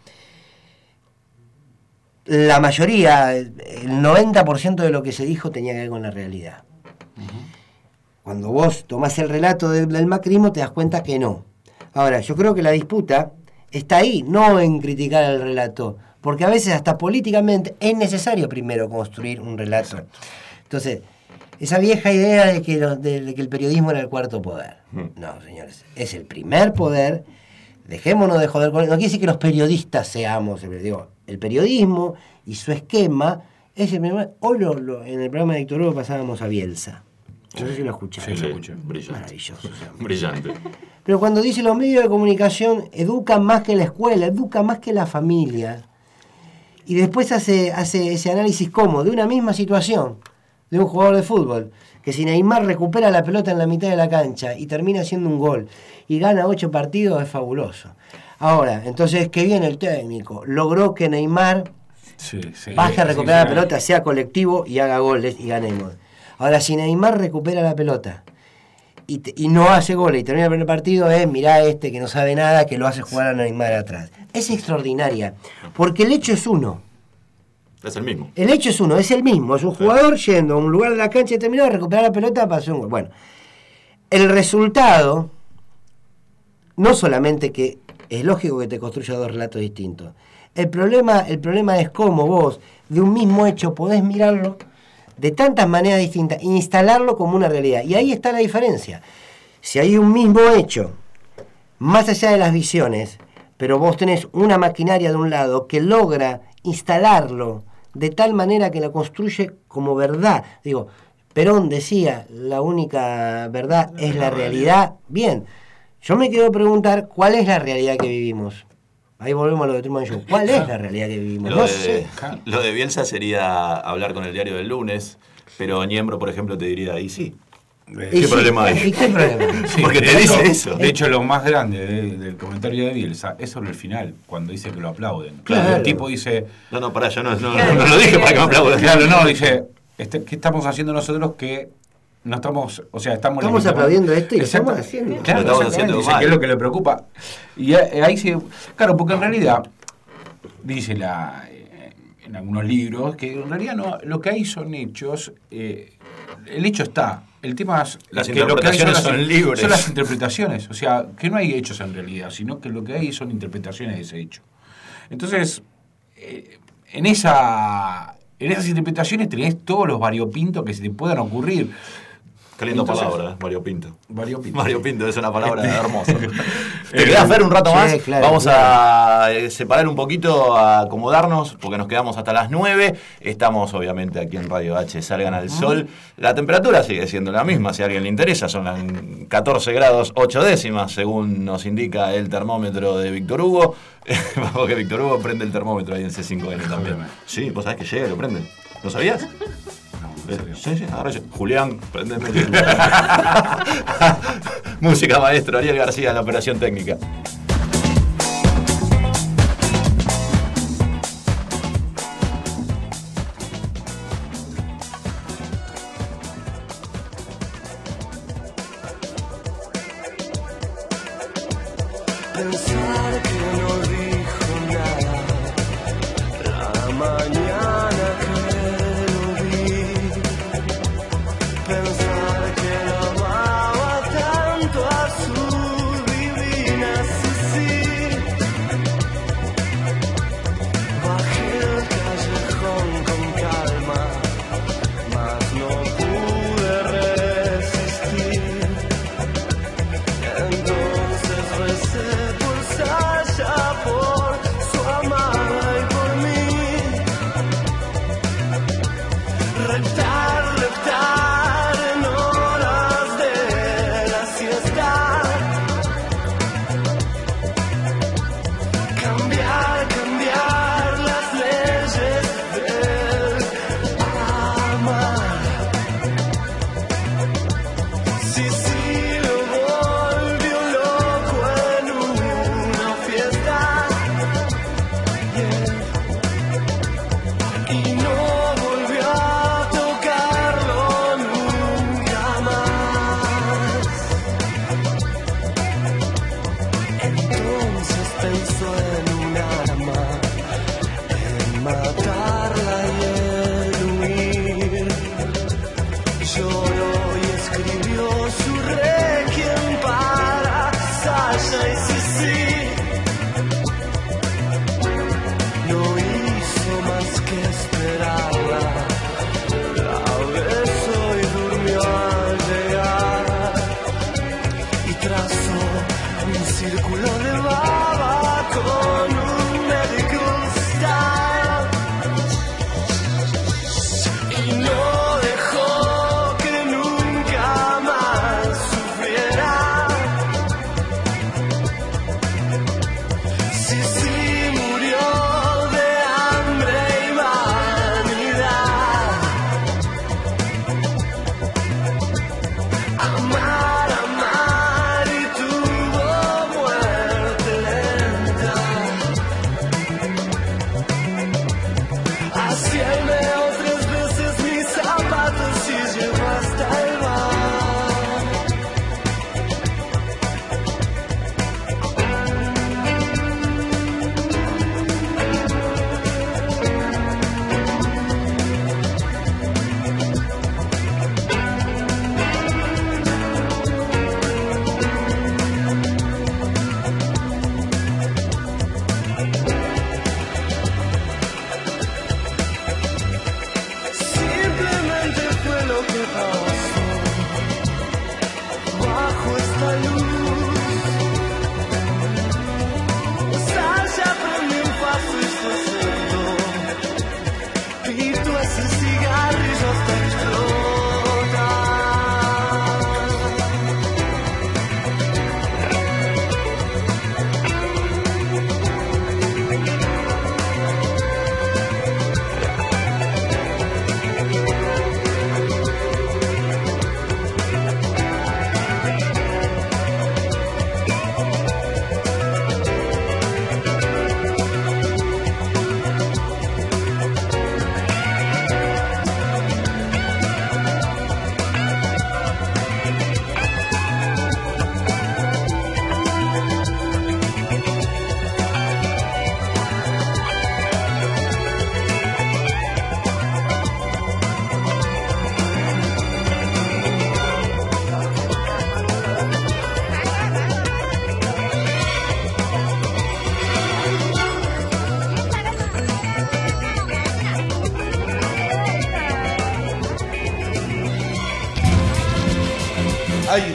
la mayoría, el 90% de lo que se dijo tenía que ver con la realidad. Cuando vos tomás el relato del macrismo, te das cuenta que no. Ahora, yo creo que la disputa está ahí, no en criticar el relato, Porque a veces hasta políticamente es necesario primero construir un relato. Entonces, esa vieja idea de que el periodismo era el cuarto poder. No, señores, es el primer poder. Dejémonos de joder con eso. No quiere decir que los periodistas seamos, el periodismo y su esquema es el primer. Hoy en el programa de Víctor Hugo pasábamos a Bielsa. No sé si lo escucharon. Sí, lo escuché. Brillante. Maravilloso. Brillante. Pero cuando dice los medios de comunicación educan más que la escuela, educan más que la familia, y después hace ese análisis como de una misma situación de un jugador de fútbol, que si Neymar recupera la pelota en la mitad de la cancha y termina haciendo un gol y gana 8 partidos, es fabuloso. Ahora, entonces, qué bien el técnico, logró que Neymar baje a recuperar la pelota, sea colectivo y haga goles y ganemos. Ahora, si Neymar recupera la pelota y no hace goles y termina el primer partido, mirá que no sabe nada, que lo hace jugar a Neymar atrás. Es extraordinaria, porque el hecho es uno. Es el mismo. El hecho es uno, es el mismo. Es un jugador yendo a un lugar de la cancha determinado a recuperar la pelota para hacer un gol. Bueno, el resultado, no solamente que es lógico que te construya 2 relatos distintos. El problema es cómo vos, de un mismo hecho, podés mirarlo de tantas maneras distintas e instalarlo como una realidad. Y ahí está la diferencia. Si hay un mismo hecho, más allá de las visiones, pero vos tenés una maquinaria de un lado que logra instalarlo de tal manera que la construye como verdad. Digo, Perón decía, la única verdad es la realidad. Bien, yo me quiero preguntar, ¿cuál es la realidad que vivimos? Ahí volvemos a lo de Truman Show. ¿Cuál es la realidad que vivimos? Lo de Bielsa sería hablar con el diario del lunes, pero Niembro, por ejemplo, te diría, y sí. ¿Qué problema hay? ¿Y qué problema? Sí, porque te dice eso. De hecho, lo más grande del comentario de Bielsa es sobre el final, cuando dice que lo aplauden. Claro. El tipo dice... No, pará, yo no lo dije para que me aplaudan. Claro, no, dice, ¿qué estamos haciendo nosotros que no estamos... O sea, estamos aplaudiendo esto y lo estamos haciendo. Claro, lo estamos haciendo dice mal. que es lo que le preocupa. Y ahí sí... Claro, porque en realidad, dice en algunos libros, que en realidad no, lo que hay son hechos... el hecho está. El tema es las que lo que hay son libres. Son las interpretaciones. O sea, que no hay hechos en realidad, sino que lo que hay son interpretaciones de ese hecho. Entonces, en esas interpretaciones tenés todos los variopintos que se te puedan ocurrir. Qué linda palabra, variopinto. Variopinto. Variopinto es una palabra hermosa. ¿Te quedás, Fer, un rato más? Claro, Vamos a separar un poquito, a acomodarnos, porque nos quedamos hasta las 9. Estamos, obviamente, aquí en Radio H, Salgan al Sol. La temperatura sigue siendo la misma, si a alguien le interesa. Son las 14 grados 8 décimas, según nos indica el termómetro de Víctor Hugo. Porque Víctor Hugo prende el termómetro ahí en C5N también. Sí, vos sabés que llega y lo prende. ¿Lo sabías? Sí, ahora Julián, prendeme. Música, maestro Ariel García en la operación técnica. Pensar que no dijo nada la mañana que lo vi. Pensar que lo amaba tanto a su divina.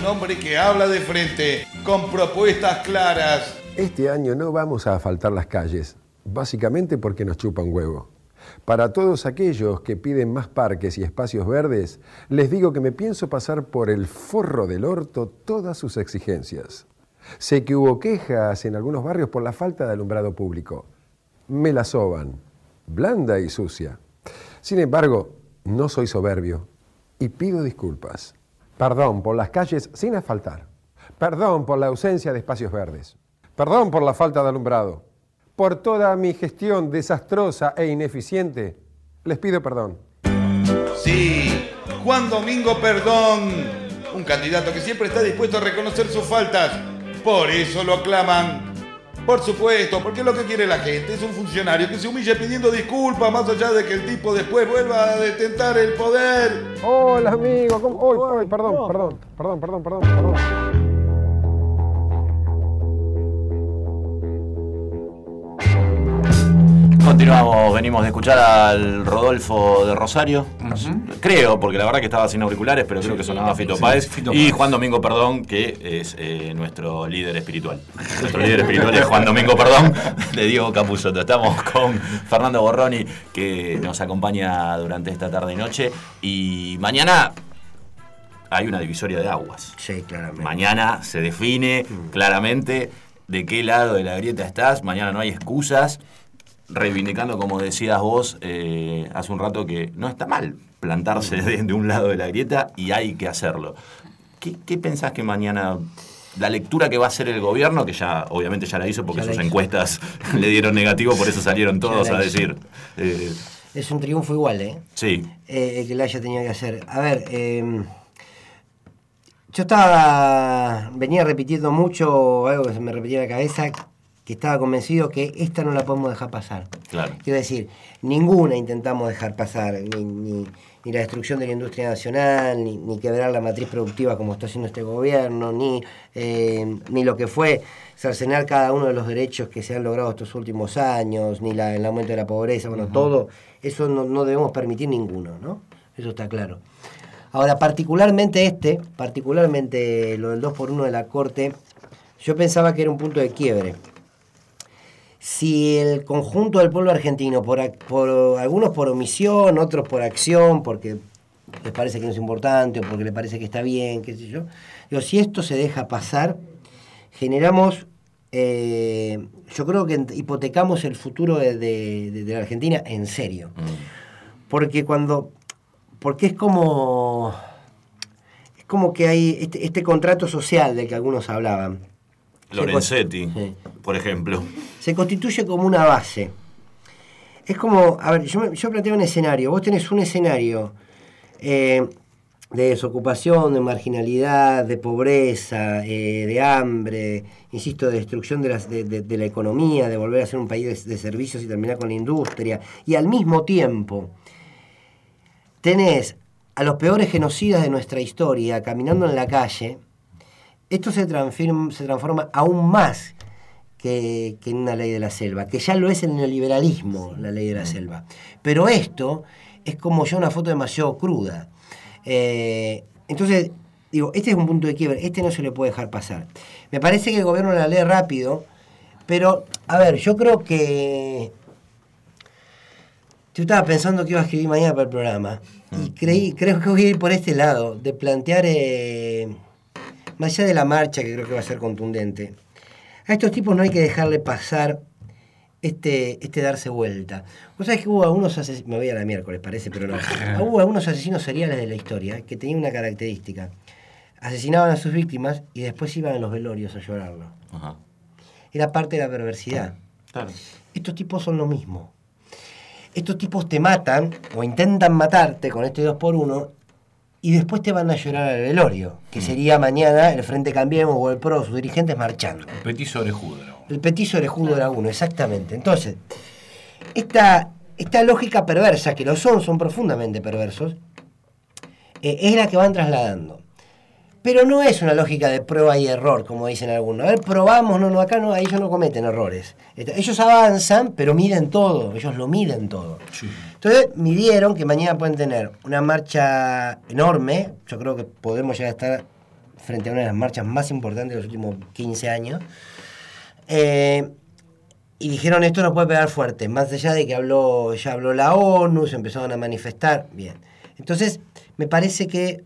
hombre que habla de frente, con propuestas claras. Este año no vamos a asfaltar las calles, básicamente porque nos chupa un huevo. Para todos aquellos que piden más parques y espacios verdes, les digo que me pienso pasar por el forro del orto todas sus exigencias. Sé que hubo quejas en algunos barrios por la falta de alumbrado público. Me la soban, blanda y sucia. Sin embargo, no soy soberbio y pido disculpas. Perdón por las calles sin asfaltar. Perdón por la ausencia de espacios verdes. Perdón por la falta de alumbrado. Por toda mi gestión desastrosa e ineficiente, les pido perdón. Sí, Juan Domingo Perdón, un candidato que siempre está dispuesto a reconocer sus faltas. Por eso lo aclaman. Por supuesto, porque lo que quiere la gente es un funcionario que se humille pidiendo disculpas, más allá de que el tipo después vuelva a detentar el poder. Hola, amigo. Perdón. Continuamos, venimos de escuchar al Rodolfo de Rosario, creo, porque la verdad que estaba sin auriculares, pero creo que sonaba Fito Páez, y Juan Domingo Perdón, que es nuestro líder espiritual. Nuestro líder espiritual es Juan Domingo Perdón, de Diego Capusotto. Estamos con Fernando Borroni, que nos acompaña durante esta tarde y noche, y mañana hay una divisoria de aguas. Sí, claramente. Mañana se define claramente de qué lado de la grieta estás, mañana no hay excusas. Reivindicando, como decías vos hace un rato, que no está mal plantarse de un lado de la grieta y hay que hacerlo. ¿Qué pensás que mañana, la lectura que va a hacer el gobierno, que ya obviamente ya la hizo porque sus encuestas le dieron negativo, por eso salieron todos a decir... es un triunfo igual, Sí. Que la haya tenido que hacer. A ver, yo venía repitiendo mucho algo que se me repetía en la cabeza, que estaba convencido que esta no la podemos dejar pasar. Claro. Quiero decir, ninguna intentamos dejar pasar, ni la destrucción de la industria nacional, ni quebrar la matriz productiva como está haciendo este gobierno, ni lo que fue cercenar cada uno de los derechos que se han logrado estos últimos años, ni el aumento de la pobreza, todo, eso no debemos permitir ninguno, ¿no? Eso está claro. Ahora, particularmente lo del 2x1 de la Corte, yo pensaba que era un punto de quiebre. Si el conjunto del pueblo argentino, por algunos por omisión, otros por acción, porque les parece que no es importante o porque les parece que está bien, qué sé yo, si esto se deja pasar, generamos, yo creo que hipotecamos el futuro de la Argentina en serio. Porque es como que hay este contrato social del que algunos hablaban. Lorenzetti, por ejemplo. Se constituye como una base. Es como, a ver, yo planteo un escenario. Vos tenés un escenario de desocupación, de marginalidad, de pobreza, de hambre, insisto, de destrucción de la economía, de volver a ser un país de servicios y terminar con la industria. Y al mismo tiempo tenés a los peores genocidas de nuestra historia caminando en la calle. Esto se transforma aún más que en una ley de la selva, que ya lo es en el neoliberalismo, la ley de la selva. Pero esto es como ya una foto demasiado cruda. Entonces, digo, este es un punto de quiebre, este no se le puede dejar pasar. Me parece que el gobierno la lee rápido, pero, a ver, yo creo que... Yo estaba pensando que iba a escribir mañana para el programa, y creo que voy a ir por este lado, de plantear... más allá de la marcha, que creo que va a ser contundente, a estos tipos no hay que dejarle pasar este darse vuelta. Vos sabés que hubo algunos asesinos, me voy a la miércoles, parece, pero no. Hubo algunos asesinos seriales de la historia que tenían una característica. Asesinaban a sus víctimas y después iban a los velorios a llorarlo. Ajá. Era parte de la perversidad. Claro. Estos tipos son lo mismo. Estos tipos te matan o intentan matarte con este 2x1 y después te van a llorar al velorio, que sería mañana el Frente Cambiemos o el PRO, sus dirigentes marchando. El petiso orejudo. El petiso orejudo era uno, exactamente. Entonces, esta lógica perversa, que lo son profundamente perversos, es la que van trasladando. Pero no es una lógica de prueba y error, como dicen algunos. A ver, probamos, acá no, ellos no cometen errores. Ellos avanzan, pero miden todo, ellos lo miden todo. Sí. Entonces, midieron que mañana pueden tener una marcha enorme, yo creo que podemos llegar a estar frente a una de las marchas más importantes de los últimos 15 años. Y dijeron, esto no puede pegar fuerte, más allá de que ya habló la ONU, se empezaron a manifestar, bien. Entonces, me parece que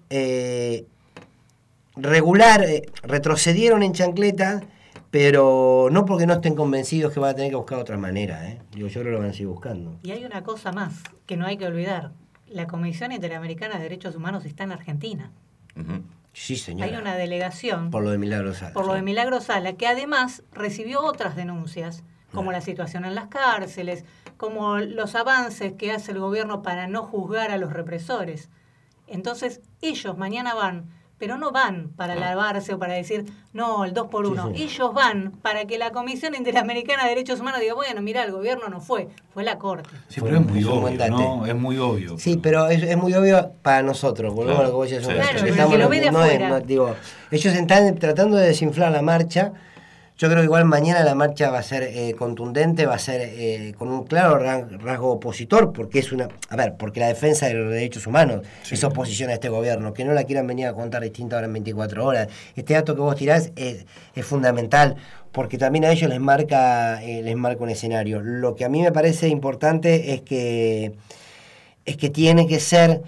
retrocedieron en chancleta, pero no porque no estén convencidos que van a tener que buscar otra manera. Digo, yo creo que lo van a seguir buscando. Y hay una cosa más que no hay que olvidar. La Comisión Interamericana de Derechos Humanos está en Argentina. Sí, señora. Hay una delegación Por lo de Milagro Sala. por lo de Milagro Sala, que además recibió otras denuncias, como la situación en las cárceles, como los avances que hace el gobierno para no juzgar a los represores. Entonces, ellos mañana van, pero no van para lavarse o para decir, no, el 2 por 1. Sí. Ellos van para que la Comisión Interamericana de Derechos Humanos diga, bueno, mira, el gobierno no fue la Corte. Sí, pero es muy Es un obvio, buen dato. ¿no? Es muy obvio. Sí, pero es muy obvio para nosotros. Volvemos a lo que vos decías. Claro, pero el que lo ve de afuera. Digo, ellos están tratando de desinflar la marcha. Yo creo que igual mañana la marcha va a ser contundente, va a ser con un claro rasgo opositor, porque es porque la defensa de los derechos humanos es oposición a este gobierno, que no la quieran venir a contar distinta ahora en 24 horas. Este dato que vos tirás es fundamental, porque también a ellos les marca un escenario. Lo que a mí me parece importante es que tiene que ser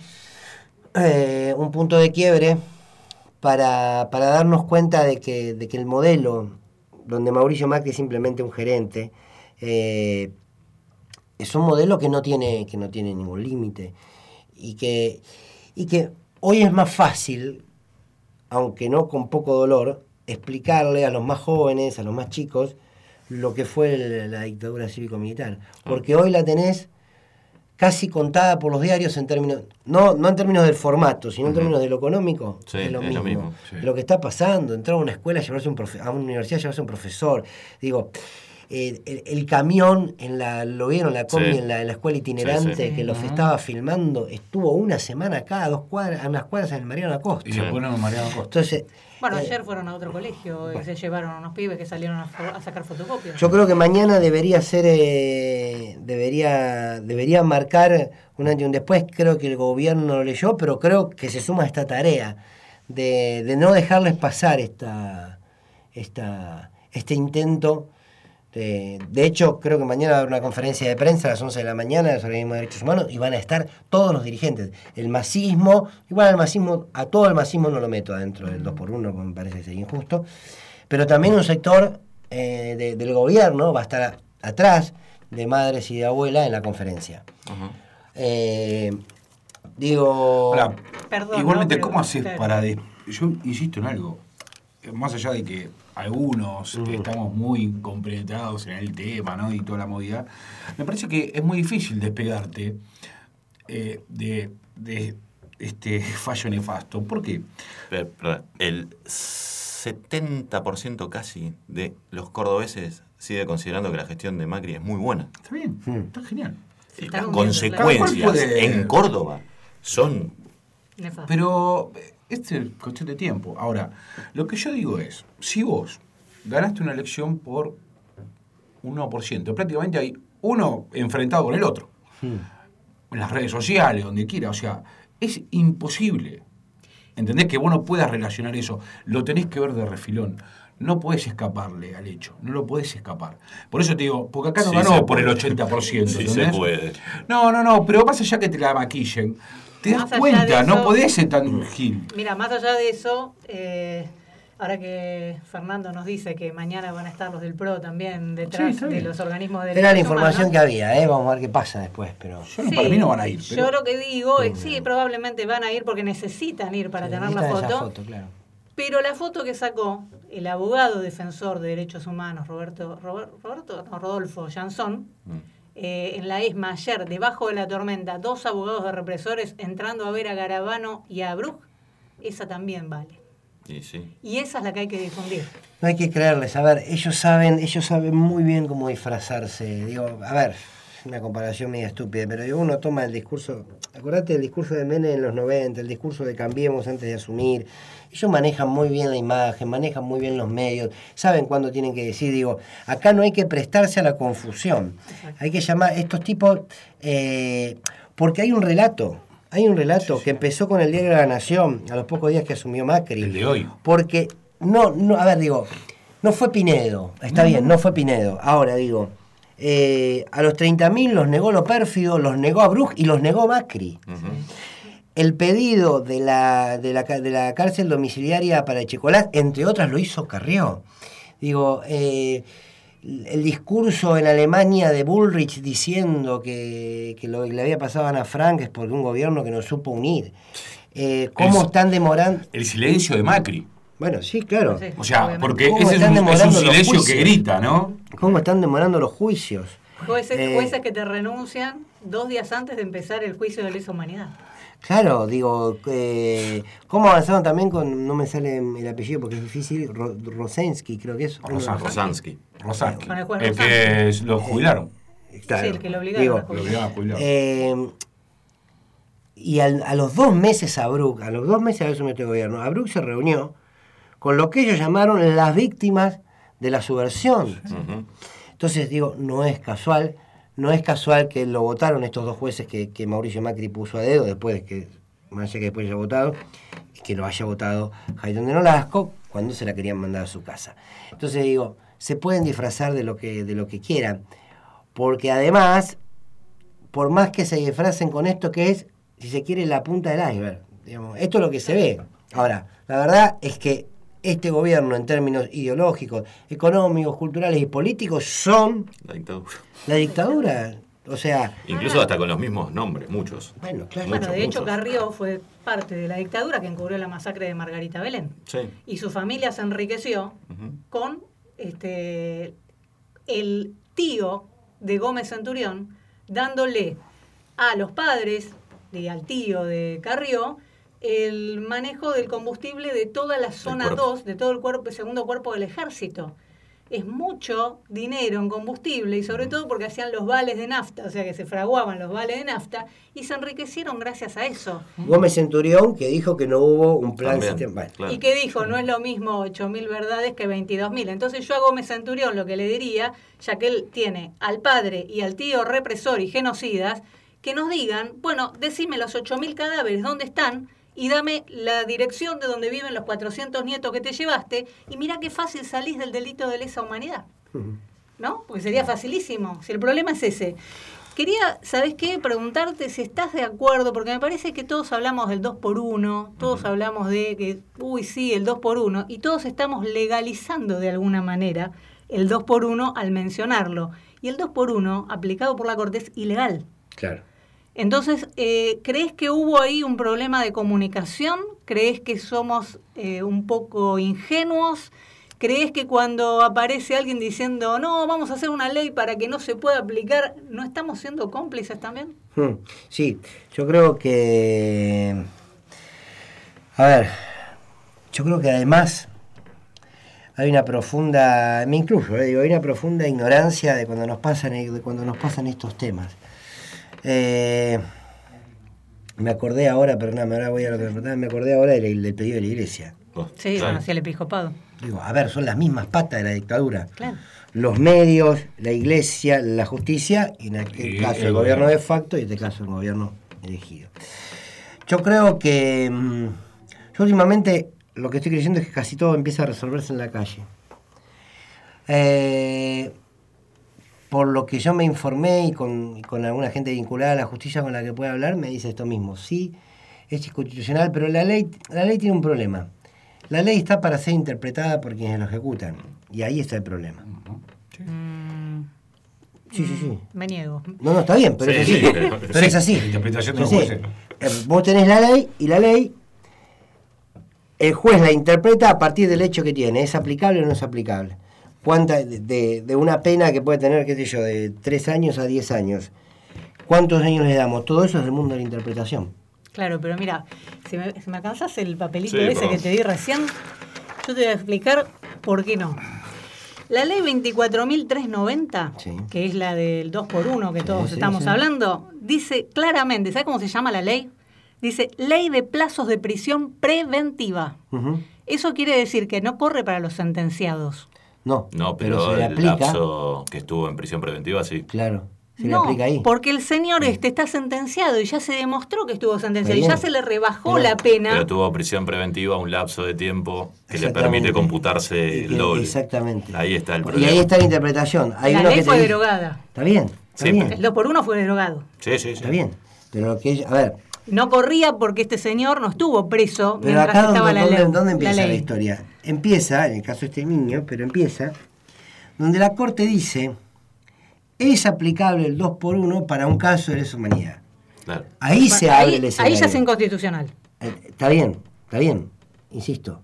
un punto de quiebre para darnos cuenta de que el modelo donde Mauricio Macri es simplemente un gerente, es un modelo que no tiene ningún límite y que hoy es más fácil, aunque no con poco dolor, explicarle a los más jóvenes, a los más chicos, lo que fue la dictadura cívico-militar. Porque hoy la tenés casi contada por los diarios en términos, no en términos del formato, sino en términos de lo económico. Sí, es lo mismo. Lo que está pasando, entrar a una escuela, llevarse a una universidad, llevarse un profesor. Digo, el camión, lo vieron, la combi en la escuela itinerante que los estaba filmando, estuvo una semana acá, a unas cuadras en el Mariano Acosta. Y se ponen en Mariano Acosta. Entonces, Bueno, ayer fueron a otro colegio y se llevaron a unos pibes que salieron a sacar fotocopias. yo creo que mañana debería ser, debería marcar un antes y un después. Creo que el gobierno lo leyó, pero creo que se suma a esta tarea de no dejarles pasar este intento. De hecho, creo que mañana va a haber una conferencia de prensa a las 11 de la mañana de los organismos de derechos humanos y van a estar todos los dirigentes. El masismo, a todo el masismo no lo meto adentro del 2x1, porque me parece que sería injusto, pero también un sector del gobierno va a estar atrás de madres y de abuelas en la conferencia. Ahora, Perdón, igualmente, no, pero- ¿cómo haces claro. para...? Yo insisto en algo. Más allá de que algunos estamos muy compenetrados en el tema, ¿no? Y toda la movida, me parece que es muy difícil despegarte de este fallo nefasto. ¿Por qué? Perdón, el 70% casi de los cordobeses sigue considerando que la gestión de Macri es muy buena. Está bien, está genial. Y Está las hundiendo, consecuencias claro. Puede- en Córdoba son... Nefasto. Pero este es cuestión de tiempo. Ahora, lo que yo digo es, si vos ganaste una elección por 1%, prácticamente hay uno enfrentado con el otro. En las redes sociales, donde quiera. O sea, es imposible. ¿Entendés? Que vos no puedas relacionar eso. Lo tenés que ver de refilón. No podés escaparle al hecho. No lo podés escapar. Por eso te digo, porque acá no Sí ganó se por el puede. 80%. Sí ¿entendés? se puede. No, pero más allá que te la maquillen, te das Más allá cuenta, de no eso- podés ser tan gil. Mira, más allá de eso, ahora que Fernando nos dice que mañana van a estar los del PRO también detrás está de bien. los organismos de Era la derechos información humanos. que había, vamos a ver qué pasa después, pero... Sí, Para mí no van a ir. Yo lo que digo es sí, probablemente van a ir porque necesitan ir para tener la Necesitan esa foto. claro. Pero la foto que sacó el abogado defensor de derechos humanos, Rodolfo Jansson, en la ESMA ayer, debajo de la tormenta, 2 abogados de represores entrando a ver a Garabano y a Bruch, esa también vale. Sí. Y esa es la que hay que difundir. No hay que creerles, a ver, ellos saben muy bien cómo disfrazarse. Digo, a ver, es una comparación media estúpida, pero digo, uno toma el discurso, acordate del discurso de Menem en los 90, el discurso de Cambiemos antes de asumir. Ellos manejan muy bien la imagen, manejan muy bien los medios, saben cuándo tienen que decir. Digo, acá no hay que prestarse a la confusión. Hay que llamar a estos tipos, porque hay un relato Hay un relato que empezó con el diario de La Nación a los pocos días que asumió Macri. El de hoy. Porque, no, no fue Pinedo, está bien, no fue Pinedo. Ahora digo, a los 30.000 los negó lo pérfido, los negó a Bruch y los negó Macri. El pedido de la cárcel domiciliaria para Echecolás, entre otras, lo hizo Carrió. Digo, el discurso en Alemania de Bullrich diciendo que lo que le había pasado a Ana Frank es porque un gobierno que no supo unir. ¿Cómo están demorando? El silencio de Macri. Bueno, sí, claro. O sea, porque ese es un silencio que grita, ¿no? ¿Cómo están demorando los juicios? Jueces que te renuncian 2 días antes de empezar el juicio de lesa humanidad. Claro, digo, ¿cómo avanzaron también con, no me sale el apellido porque es difícil, Rosensky, creo que es? Rosansky. Con el juez El que lo jubilaron. Claro, sí, el que lo obligaron a jubilar. Y a los 2 meses a los 2 meses de haber sometido el gobierno, a Bruch se reunió con lo que ellos llamaron las víctimas de la subversión. Entonces, digo, no es casual que lo votaron estos 2 jueces que Mauricio Macri puso a dedo, después de que, más allá que después haya votado, y que lo haya votado Jaitón de Nolasco, cuando se la querían mandar a su casa. Entonces, digo, se pueden disfrazar de lo que quieran, porque además, por más que se disfracen con esto que es, si se quiere, la punta del iceberg, digamos, esto es lo que se ve. Ahora, la verdad es que este gobierno, en términos ideológicos, económicos, culturales y políticos, son la dictadura. O sea, incluso hasta con los mismos nombres, muchos. Bueno, claro. Bueno, de hecho, Carrió fue parte de la dictadura que encubrió la masacre de Margarita Belén. Sí. Y su familia se enriqueció con el tío de Gómez Centurión dándole a los padres y al tío de Carrió el manejo del combustible de toda la zona 2, de todo el segundo cuerpo del ejército. Es mucho dinero en combustible y sobre todo porque hacían los vales de nafta, o sea que se fraguaban los vales de nafta y se enriquecieron gracias a eso. Gómez Centurión, que dijo que no hubo un plan sistema. Y que dijo, no es lo mismo 8.000 verdades que 22.000. Entonces yo a Gómez Centurión lo que le diría, ya que él tiene al padre y al tío represor y genocidas, que nos digan, bueno, decime los 8.000 cadáveres, ¿dónde están? Y dame la dirección de donde viven los 400 nietos que te llevaste y mira qué fácil salís del delito de lesa humanidad. ¿No? Porque sería facilísimo. Si el problema es ese. Quería, ¿sabés qué? Preguntarte si estás de acuerdo, porque me parece que todos hablamos del 2x1, todos hablamos de que, sí, el 2x1, y todos estamos legalizando de alguna manera el 2x1 al mencionarlo. Y el 2x1, aplicado por la Corte, es ilegal. Claro. Entonces, ¿crees que hubo ahí un problema de comunicación? ¿Crees que somos un poco ingenuos? ¿Crees que cuando aparece alguien diciendo, no, vamos a hacer una ley para que no se pueda aplicar, no estamos siendo cómplices también? Sí, yo creo que... A ver, yo creo que además hay una profunda, me incluyo, hay una profunda ignorancia de cuando nos pasan estos temas. Me acordé ahora, perdóname, ahora voy a lo que me preguntaba, me acordé ahora del pedido de la iglesia. Sí, claro. Hacia el episcopado. Digo, a ver, son las mismas patas de la dictadura. Claro. Los medios, la iglesia, la justicia, y en aquel caso el gobierno de facto, y en este caso el gobierno elegido. Yo creo que yo últimamente lo que estoy creyendo es que casi todo empieza a resolverse en la calle. Por lo que yo me informé y con alguna gente vinculada a la justicia con la que pueda hablar, me dice esto mismo. Sí, es inconstitucional, pero la ley tiene un problema. La ley está para ser interpretada por quienes lo ejecutan. Y ahí está el problema. Sí. Me niego. No, está bien, pero es así. Pero es así. La interpretación de los jueces. Vos tenés la ley, y la ley, el juez la interpreta a partir del hecho que tiene. ¿Es aplicable o no es aplicable? ¿Cuánta de una pena que puede tener, qué sé yo, de 3 años a 10 años? ¿Cuántos años le damos? Todo eso es el mundo de la interpretación. Claro, pero mira, si me alcanzas el papelito ese que te di recién, yo te voy a explicar por qué no. La ley 24.390, que es la del 2x1 que todos estamos hablando, dice claramente, ¿sabes cómo se llama la ley? Dice Ley de Plazos de Prisión Preventiva. Eso quiere decir que no corre para los sentenciados. No, pero se le el aplica. lapso que estuvo en prisión preventiva, sí. Claro. ¿Se le No, aplica ahí? porque el señor está sentenciado y ya se demostró que estuvo sentenciado y Bien. ya se le rebajó la pena. Pero tuvo prisión preventiva un lapso de tiempo que le permite computarse el doble. Exactamente. Ahí está el Y problema. ahí está la interpretación. Hay La uno ley que te fue dice- derogada. Está bien, está Sí, bien. El 2x1 fue derogado. Sí, sí, sí. Está bien. Pero lo que a ver, No corría porque este señor no estuvo preso pero mientras acá estaba la ley. ¿dónde empieza la ley. historia? Empieza, en el caso de este niño, pero empieza donde la Corte dice es aplicable el 2x1 para un caso de lesa humanidad. Claro. Ahí se abre el Ahí escenario. ya es inconstitucional. Está bien, insisto.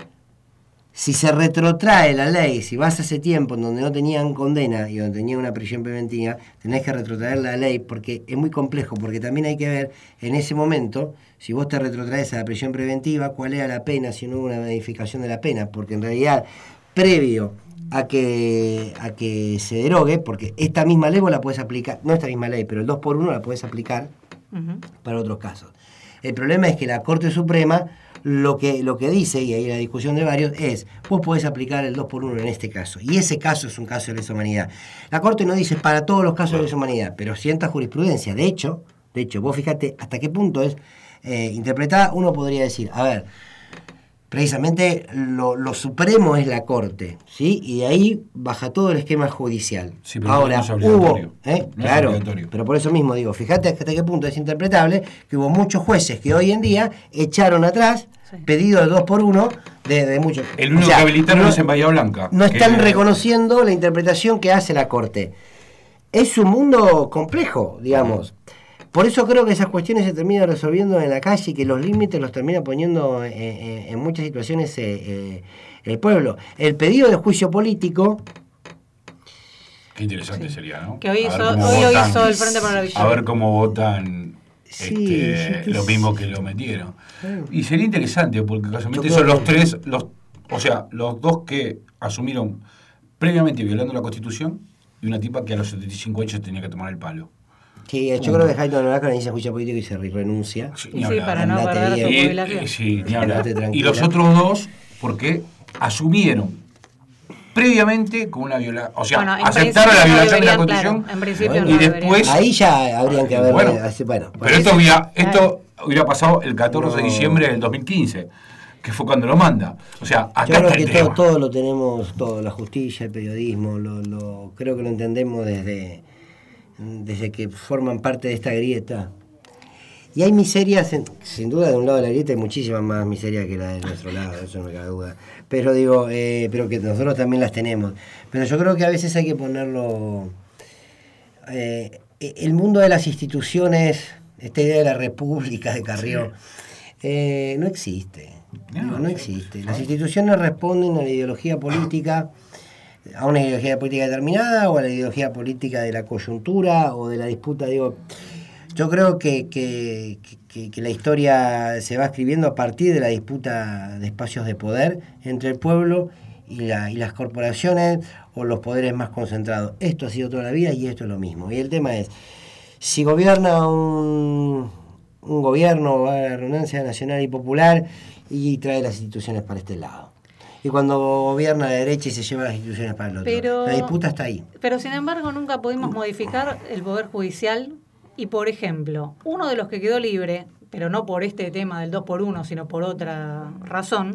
Si se retrotrae la ley, si vas a ese tiempo en donde no tenían condena y donde tenían una prisión preventiva, tenés que retrotraer la ley porque es muy complejo, porque también hay que ver en ese momento, si vos te retrotraes a la prisión preventiva, cuál era la pena, si no hubo una modificación de la pena, porque en realidad, previo a que se derogue, porque esta misma ley vos la podés aplicar, no esta misma ley, pero el 2x1 la podés aplicar para otros casos. El problema es que la Corte Suprema lo que dice, y ahí la discusión de varios, es vos podés aplicar el 2x1 en este caso, y ese caso es un caso de lesa humanidad. La Corte no dice para todos los casos de lesa humanidad, pero sienta jurisprudencia. De hecho, vos fíjate hasta qué punto es interpretada. Uno podría decir, a ver, precisamente lo supremo es la Corte, ¿sí? Y de ahí baja todo el esquema judicial. Sí, pero Ahora, no es obligatorio. hubo, No es claro, obligatorio. pero por eso mismo digo, fíjate hasta qué punto es interpretable que hubo muchos jueces que hoy en día echaron atrás pedido de 2x1 de muchos. El único O sea, que habilitaron no- es en Bahía Blanca. no están que- reconociendo la interpretación que hace la Corte. Es un mundo complejo, digamos. Por eso creo que esas cuestiones se terminan resolviendo en la calle y que los límites los termina poniendo en muchas situaciones el pueblo. El pedido de juicio político, Qué interesante sería, ¿no? Que hoy A ver hizo- cómo hoy lo votan- hizo el Frente para la Victoria. A ver cómo votan Sí, lo mismo que lo metieron. Y sería interesante porque casualmente Yo son creo los tres, o sea, los dos que asumieron previamente violando la Constitución y una tipa que a los 75 años tenía que tomar el palo. sí, yo creo que Jaime Nolasco inicia juicio político y se renuncia. Ni hablar. para no Andate perder su bien. jubilación. Sí, ni hablar. Andate Y tranquila. los otros dos, porque asumieron previamente con una violación, o sea, Bueno, en aceptaron la principio no violación de la deberían, Constitución claro, en principio Bueno, no y deberían. después... Ahí ya habrían que haber... Bueno, bueno, pero esto hubiera pasado el 14 de diciembre del 2015, que fue cuando lo manda. O sea, acá Yo creo está que el tema. todo lo tenemos, todo, la justicia, el periodismo, creo que lo entendemos desde que forman parte de esta grieta. Y hay miserias, sin duda de un lado de la grieta hay muchísimas más miserias que la de nuestro lado, eso no me cabe duda. Pero digo, pero que nosotros también las tenemos. Pero yo creo que a veces hay que ponerlo... el mundo de las instituciones, esta idea de la república de Carrió, no existe. No existe. Las instituciones responden a la ideología política, a una ideología política determinada o a la ideología política de la coyuntura o de la disputa. Digo, yo creo que la historia se va escribiendo a partir de la disputa de espacios de poder entre el pueblo y las corporaciones o los poderes más concentrados. Esto ha sido toda la vida y esto es lo mismo. Y el tema es, si gobierna un gobierno, va a la redundancia, nacional y popular, y trae las instituciones para este lado. Y cuando gobierna la derecha y se lleva las instituciones para el otro. Pero- La disputa está ahí. Pero sin embargo nunca pudimos modificar el Poder Judicial y, por ejemplo, uno de los que quedó libre, pero no por este tema del 2x1, sino por otra razón,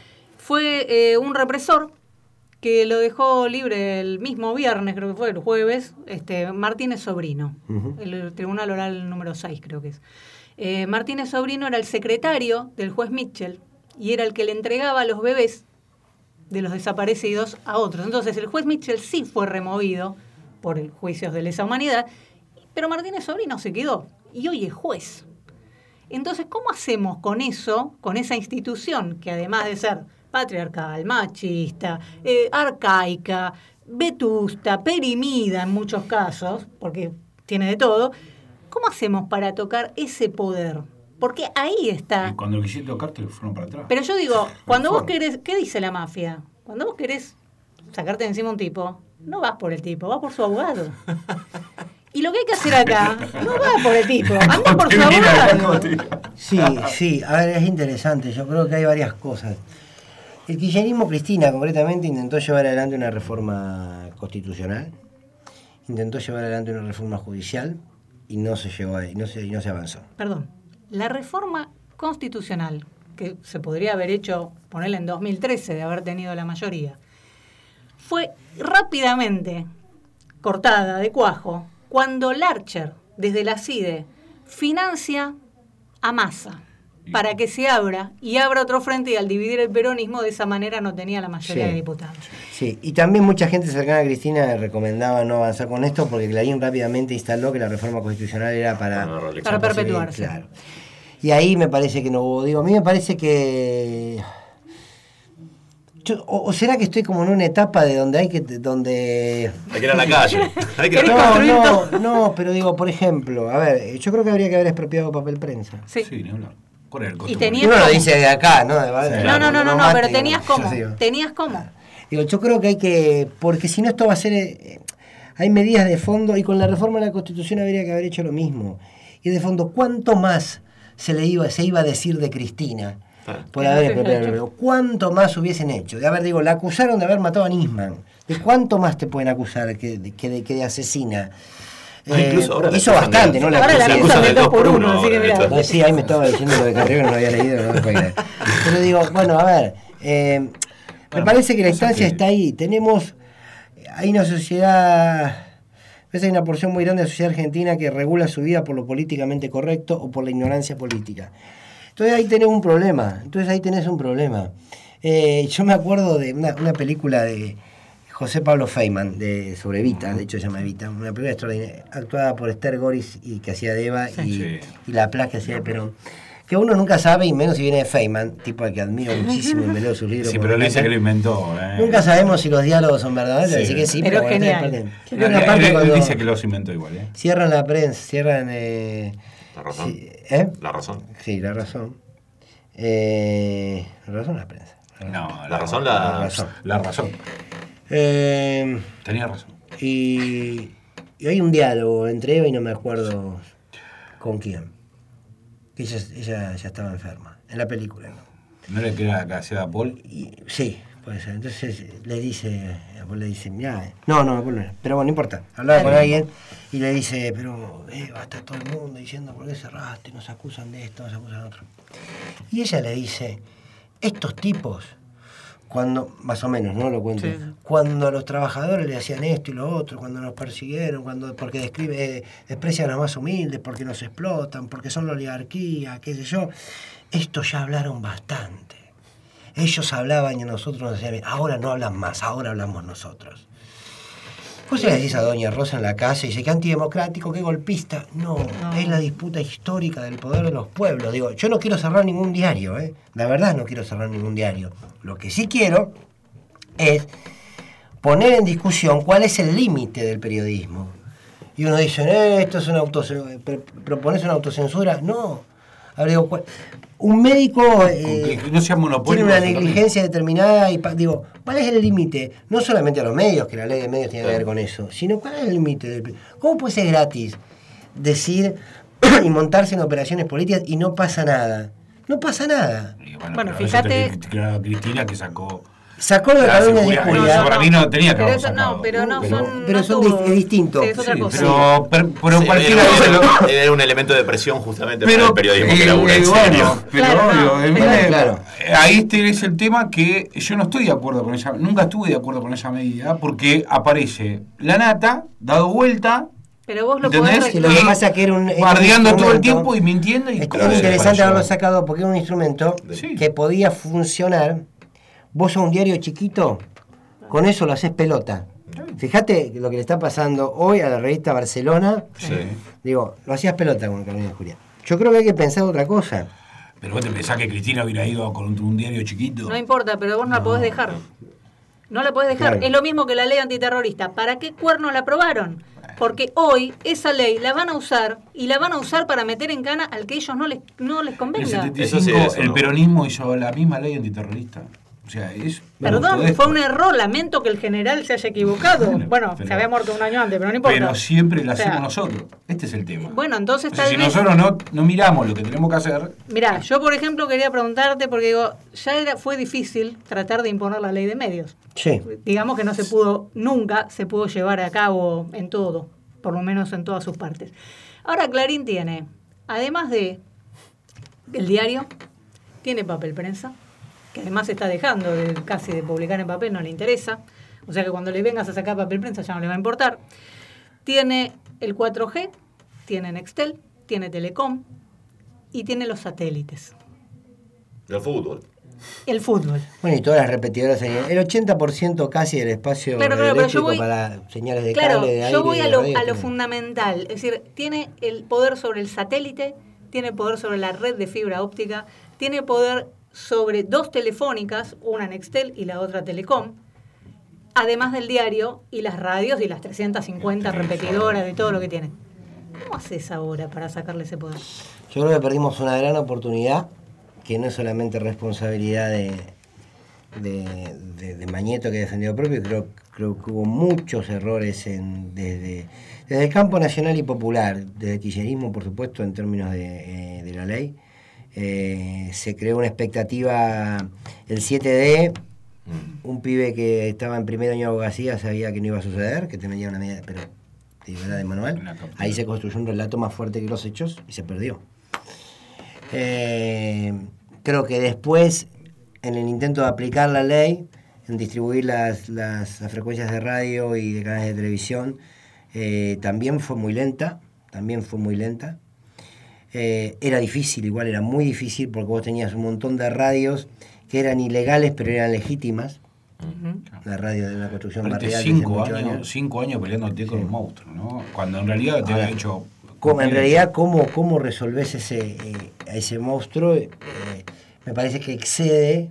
fue un represor que lo dejó libre el mismo viernes, creo que fue el jueves, Martínez Sobrino, el Tribunal Oral número 6 creo que es. Martínez Sobrino era el secretario del juez Mitchell y era el que le entregaba los bebés de los desaparecidos a otros. Entonces el juez Mitchell sí fue removido por el juicios de lesa humanidad, pero Martínez Sobrino se quedó y hoy es juez. Entonces, ¿cómo hacemos con eso, con esa institución que además de ser patriarcal, machista, arcaica, vetusta, perimida en muchos casos, porque tiene de todo, ¿cómo hacemos para tocar ese poder? Porque ahí está. Y cuando lo quisiste tocar te fueron para atrás. Pero yo digo, cuando vos querés, ¿qué dice la mafia? Cuando vos querés sacarte de encima un tipo, no vas por el tipo, vas por su abogado. Y lo que hay que hacer acá, no va por el tipo, anda por su abogado. Sí, a ver, es interesante, yo creo que hay varias cosas. El kirchnerismo, Cristina concretamente, intentó llevar adelante una reforma constitucional intentó llevar adelante una reforma judicial y no se llevó, y no se avanzó. Perdón, la reforma constitucional, que se podría haber hecho, ponerla en 2013, de haber tenido la mayoría, fue rápidamente cortada de cuajo cuando Larcher, desde la CIDE, financia a Massa para que se abra otro frente, y al dividir el peronismo de esa manera no tenía la mayoría de diputados. Sí, y también mucha gente cercana a Cristina recomendaba no avanzar con esto porque Clarín rápidamente instaló que la reforma constitucional era para perpetuarse. Claro. Y ahí me parece que no hubo, a mí me parece que... ¿O será que estoy como en una etapa de donde hay que ir a la calle? No, pero digo, por ejemplo, a ver, yo creo que habría que haber expropiado papel prensa. Sí. Sí, ni hablar. ¿Cuál era el costo? Y tenías uno lo cómo. dice de acá, ¿no? No, pero tenías cómo. Tenías cómo. Digo, yo creo que hay que, porque si no esto va a ser, hay medidas de fondo, y con la reforma de la Constitución habría que haber hecho lo mismo. Y de fondo, ¿cuánto más se iba a decir de Cristina? Por haber expropiado? ¿Cuánto más hubiesen hecho? De haber, la acusaron de haber matado a Nisman. ¿De cuánto más te pueden acusar que de asesina? Incluso hizo bastante, ¿no? Ahora la acusan de 2 por 1, así que mirá. No, sí, ahí me estaba diciendo lo de Carrió, no lo había leído, no me puedo creer. Pero digo, bueno, a ver, me parece que la instancia está ahí. Hay una sociedad, hay una porción muy grande de la sociedad argentina que regula su vida por lo políticamente correcto o por la ignorancia política. Entonces ahí tenés un problema. Yo me acuerdo de una película de José Pablo Feynman, sobre Evita, de hecho se llama Evita, una película extraordinaria, actuada por Esther Goris, y que hacía de Eva, y La Plas, que hacía de Perón. Que uno nunca sabe, y menos si viene de Feynman, tipo al que admiro muchísimo y me leo sus libros. Sí, pero él dice que lo inventó. Nunca sabemos si los diálogos son verdaderos, así que sí, pero genial. Él dice que los inventó igual. Cierran la prensa, cierran... La razón. La razón. Sí, la razón. La razón es la prensa. No, la razón. La razón. Tenía razón. Y hay un diálogo entre Eva y no me acuerdo con quién. Que ella ya estaba enferma. En la película, ¿no? ¿No le queda que hacía Paul? Sí, puede ser. Entonces Paul le dice, mirá, no, Paul no era. Pero bueno, no importa. Hablaba con alguien y le dice, pero Eva, está todo el mundo diciendo, ¿por qué cerraste? Nos acusan de esto, nos acusan de otro. Y ella le dice, estos tipos, cuando, más o menos, no lo cuento, cuando a los trabajadores le hacían esto y lo otro, cuando nos persiguieron, porque desprecian a los más humildes, porque nos explotan, porque son la oligarquía, qué sé yo, estos ya hablaron bastante. Ellos hablaban y nosotros nos decían, ahora no hablan más, ahora hablamos nosotros. Vos se le decís a doña Rosa en la calle y dice, qué antidemocrático, qué golpista. No, es la disputa histórica del poder de los pueblos. Digo, yo no quiero cerrar ningún diario, la verdad no quiero cerrar ningún diario. Lo que sí quiero es poner en discusión cuál es el límite del periodismo. Y uno dice, esto es ¿propones una autocensura? No. Ahora digo, un médico no sea tiene una negligencia determinada y digo, ¿cuál es el límite? No solamente a los medios, que la ley de medios tiene que ver con eso, sino ¿cuál es el límite? ¿Cómo puede ser gratis decir y montarse en operaciones políticas y no pasa nada? No pasa nada. Bueno, fíjate... Cristina que sacó lo de Cataluña de Julia. Eso para mí no tenía que haber es distinto. Sí, es otra cosa. Pero cualquiera era un elemento de presión justamente para el periodismo que labura en serio. Claro. Ahí es el tema que yo no estoy de acuerdo con ella, nunca estuve de acuerdo con esa medida, porque aparece la nata, dado vuelta. Pero vos lo podés lo que pasa es que era bardeando todo el tiempo y mintiendo. Es interesante haberlo sacado porque era un instrumento que podía funcionar. Vos sos un diario chiquito, con eso lo haces pelota. Fíjate lo que le está pasando hoy a la revista Barcelona. Digo, lo hacías pelota con Carolina de Julia. Yo creo que hay que pensar otra cosa. Pero vos te pensás que Cristina hubiera ido con un diario chiquito. No importa, pero vos no la podés dejar. No la podés dejar. Claro. Es lo mismo que la ley antiterrorista. ¿Para qué cuerno la aprobaron? Porque hoy esa ley la van a usar y la van a usar para meter en cana al que ellos no les convenga. En el 75 el peronismo hizo la misma ley antiterrorista. O sea, es... Perdón, fue un error, lamento que el general se haya equivocado. Bueno, se había muerto un año antes, pero no importa. Pero siempre lo hacemos nosotros. Este es el tema. Bueno, entonces O sea, tal si vez... nosotros no miramos lo que tenemos que hacer... Mirá, yo por ejemplo quería preguntarte, porque digo, fue difícil tratar de imponer la ley de medios. Sí. Digamos que nunca se pudo llevar a cabo en todo, por lo menos en todas sus partes. Ahora Clarín tiene, además de el diario, tiene papel prensa, que además se está dejando casi de publicar en papel, no le interesa. O sea que cuando le vengas a sacar papel prensa ya no le va a importar. Tiene el 4G, tiene Nextel, tiene Telecom y tiene los satélites. El fútbol. El fútbol. Bueno, y todas las repetidoras, el 80% casi del espacio eléctrico para señales de cable, de aire. Yo voy y a de lo radio. fundamental. Es decir, tiene el poder sobre el satélite, tiene poder sobre la red de fibra óptica, tiene poder sobre 2 telefónicas, una Nextel y la otra Telecom, además del diario y las radios y las 350 repetidoras de todo lo que tiene. ¿Cómo haces ahora para sacarle ese poder? Yo creo que perdimos una gran oportunidad, que no es solamente responsabilidad de Mañeto, que defendió propio, creo que hubo muchos errores desde el campo nacional y popular, desde el kirchnerismo, por supuesto, en términos de la ley. Se creó una expectativa, el 7D, un pibe que estaba en primer año de abogacía sabía que no iba a suceder, que tenía una medida, pero de verdad de manual. Ahí se construyó un relato más fuerte que los hechos y se perdió. Creo que después, en el intento de aplicar la ley, en distribuir las frecuencias de radio y de canales de televisión, también fue muy lenta. Era difícil, igual era muy difícil, porque vos tenías un montón de radios que eran ilegales pero eran legítimas. La radio de una construcción barrial. 5 años peleándote con un monstruo, ¿no? Cuando en realidad te había hecho... ¿Cómo resolvés ese monstruo? Me parece que excede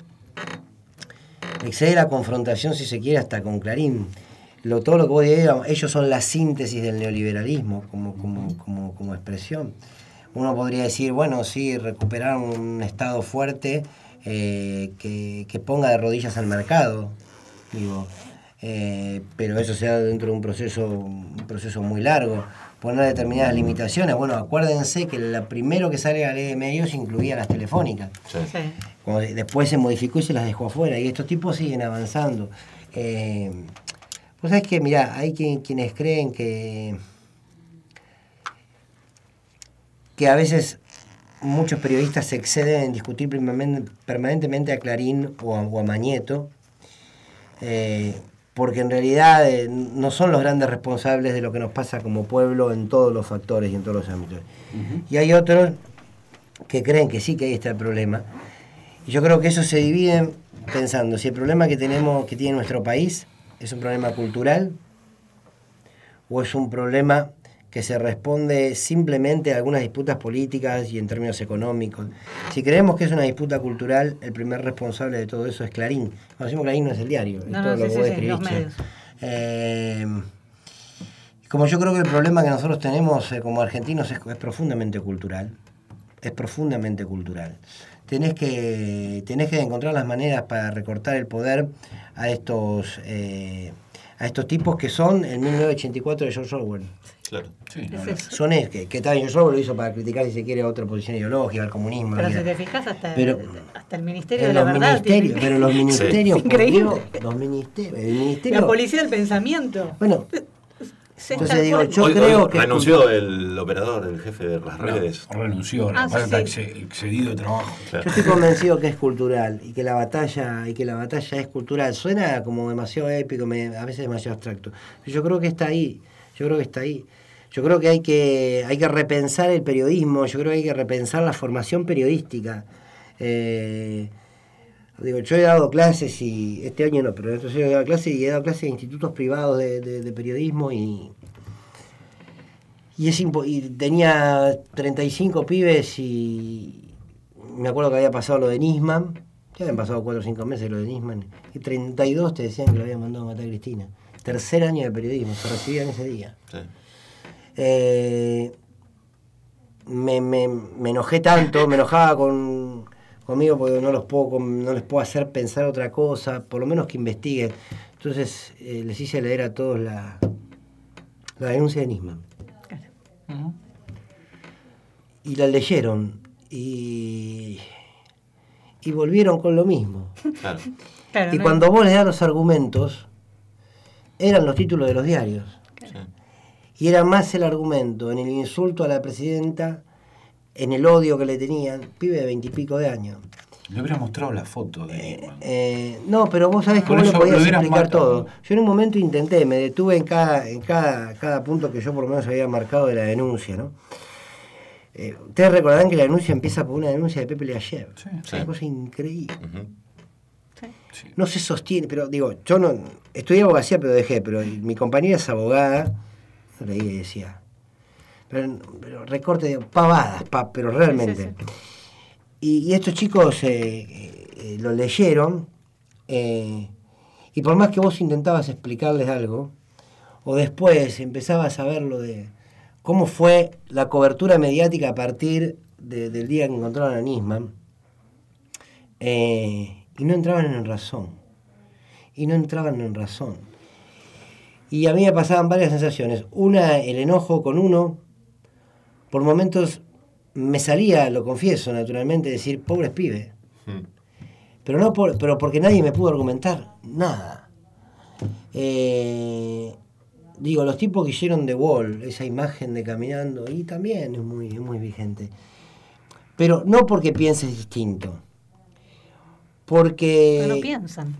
la confrontación, si se quiere, hasta con Clarín. Todo lo que vos decís, ellos son la síntesis del neoliberalismo como expresión. Uno podría decir, bueno, sí, recuperar un Estado fuerte que ponga de rodillas al mercado, digo, pero eso se da dentro de un proceso muy largo. Poner determinadas limitaciones. Bueno, acuérdense que lo primero que sale de la ley de medios incluía las telefónicas. Sí. Después se modificó y se las dejó afuera, y estos tipos siguen avanzando. Vos sabés que, mirá, hay quienes creen que a veces muchos periodistas se exceden en discutir permanentemente a Clarín o a Mañeto, porque en realidad no son los grandes responsables de lo que nos pasa como pueblo en todos los factores y en todos los ámbitos. Y hay otros que creen que sí, que ahí está el problema. Y yo creo que eso se divide pensando si el problema que tiene nuestro país es un problema cultural o es un problema que se responde simplemente a algunas disputas políticas y en términos económicos. Si creemos que es una disputa cultural, el primer responsable de todo eso es Clarín. Cuando decimos Clarín no es el diario, es todo lo que vos escribiste. Como yo creo que el problema que nosotros tenemos como argentinos es profundamente cultural. Es profundamente cultural. Tenés que encontrar las maneras para recortar el poder a estos tipos que son el 1984 de George Orwell. Claro. Sí, son que también George Orwell lo hizo para criticar, si se quiere, otra posición ideológica, el comunismo. Pero si te fijas, hasta el Ministerio de la Verdad. Pero los ministerios, sí. Increíble. El ministerio. La policía del pensamiento. Bueno, entonces digo, yo creo que renunció el operador, el jefe de las redes. Renunció, está excedido de trabajo. Claro. Yo estoy convencido que es cultural y que la batalla es cultural. Suena como demasiado épico, a veces demasiado abstracto. Pero yo creo que está ahí. Yo creo que hay que repensar el periodismo, yo creo que hay que repensar la formación periodística. Yo he dado clases, y este año no, pero entonces he dado clases en institutos privados de periodismo y tenía 35 pibes y me acuerdo que había pasado lo de Nisman, ya habían pasado 4 o 5 meses lo de Nisman, y 32 te decían que lo habían mandado a matar a Cristina. Tercer año de periodismo, se recibían ese día. Sí. Me enojé tanto, me enojaba con conmigo porque no les puedo hacer pensar otra cosa, por lo menos que investiguen. Entonces les hice leer a todos la denuncia de Nisman. Claro. Y la leyeron y volvieron con lo mismo. Claro. Claro, Y no cuando vos les das los argumentos, eran los títulos de los diarios. Y era más el argumento en el insulto a la presidenta, en el odio que le tenían, pibe de 20 y pico de años. Le hubiera mostrado la foto de Nisman. No, pero vos sabés que Con vos eso le podías lo hubieran explicar matado. todo. Yo en un momento intenté, me detuve en cada punto que yo por lo menos había marcado de la denuncia, ¿no? Ustedes recordarán que la denuncia empieza por una denuncia de Pepe Leayev. Es una cosa increíble. No se sostiene, pero digo, yo no estudié abogacía, pero dejé, pero mi compañera es abogada, leí y decía, pero recorte de pavadas, pero realmente. Y estos chicos lo leyeron, y por más que vos intentabas explicarles algo, o después empezabas a ver lo de cómo fue la cobertura mediática a partir del día que encontraron a Nisman, y no entraban en razón. Y a mí me pasaban varias sensaciones. Una, el enojo con uno. Por momentos me salía, lo confieso naturalmente, decir, pobres pibes. Pero pero porque nadie me pudo argumentar nada. Digo, los tipos que hicieron The Wall, esa imagen de caminando, y también es muy vigente. Pero no porque pienses distinto. Porque... Pero no piensan.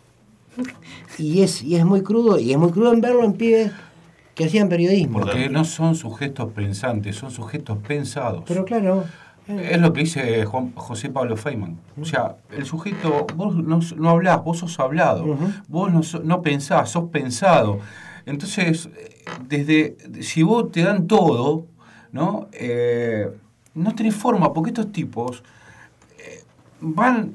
Y es muy crudo en verlo en pibes que hacían periodismo. Porque no son sujetos pensantes, son sujetos pensados. Pero claro. Es lo que dice José Pablo Feynman. O sea, el sujeto, vos no hablás, vos sos hablado. Vos no pensás, sos pensado. Entonces, si vos te dan todo, ¿no? No tenés forma, porque estos tipos van,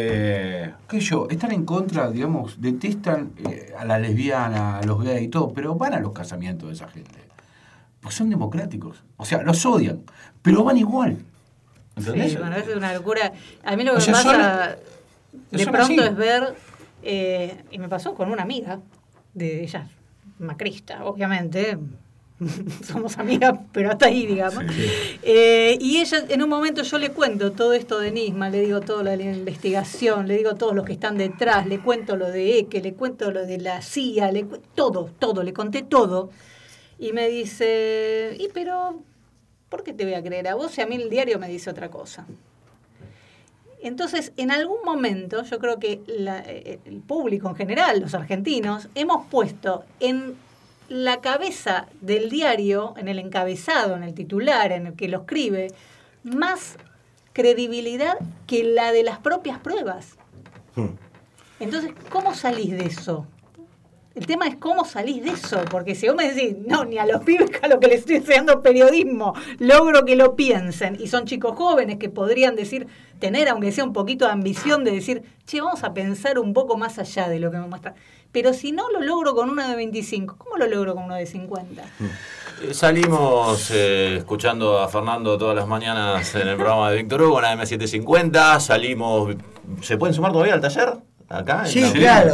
están en contra, digamos, detestan a la lesbiana, a los gays y todo, pero van a los casamientos de esa gente. Pues son democráticos. O sea, los odian, pero van igual. ¿Entendés? Sí, bueno, es una locura. A mí lo que O sea, me pasa de son pronto así. es ver, y me pasó con una amiga, de ella, macrista, obviamente, somos amigas, pero hasta ahí, digamos. Y ella, en un momento yo le cuento todo esto de Nisman, le digo todo lo de la investigación, le digo todos los que están detrás, le cuento lo de EKE, le cuento lo de la CIA, todo, le conté todo. Y me dice, pero ¿por qué te voy a creer a vos si a mí el diario me dice otra cosa? Entonces, en algún momento, yo creo que el público en general, los argentinos, hemos puesto en la cabeza del diario, en el encabezado, en el titular, en el que lo escribe, más credibilidad que la de las propias pruebas. Entonces, ¿cómo salís de eso? El tema es cómo salís de eso, porque si vos me decís, no, ni a los pibes a lo que les estoy enseñando periodismo, logro que lo piensen, y son chicos jóvenes que podrían decir, tener aunque sea un poquito de ambición de decir, che, vamos a pensar un poco más allá de lo que me muestra. Pero si no lo logro con uno de 25, ¿cómo lo logro con uno de 50? Salimos escuchando a Fernando todas las mañanas en el programa de Víctor Hugo, en la M750, salimos, ¿se pueden sumar todavía al taller? Acá, Sí, claro.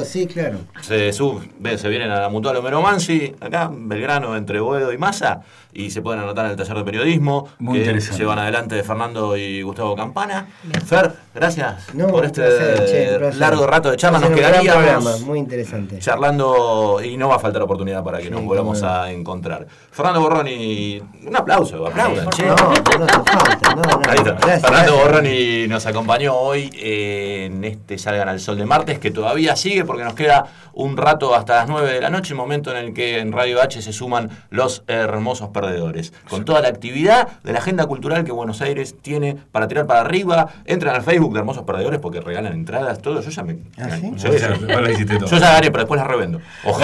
Se vienen a la Mutual Homero Mansi, acá, Belgrano, entre Boedo y Massa, y se pueden anotar en el taller de periodismo. Muy interesante. Llevan adelante de Fernando y Gustavo Campana. Fer, gracias por este placer. largo rato de charla. Nos Un gran quedaríamos programa, muy interesante. charlando y no va a faltar oportunidad para que nos volvamos a encontrar. Fernando Borroni, un aplauso, aplaudan, che. No hace falta, Ahí está. Gracias, Fernando gracias. Borroni nos acompañó hoy en este Salgan al Sol de martes, que todavía sigue porque nos queda un rato hasta las 9 de la noche, momento en el que en Radio H se suman los hermosos perdedores. Con toda la actividad de la agenda cultural que Buenos Aires tiene para tirar para arriba. Entran al Facebook de Hermosos Perdedores porque regalan entradas, todo. Yo ya me... ¿Sí? Yo ya gané, pero después las revendo. Ojo.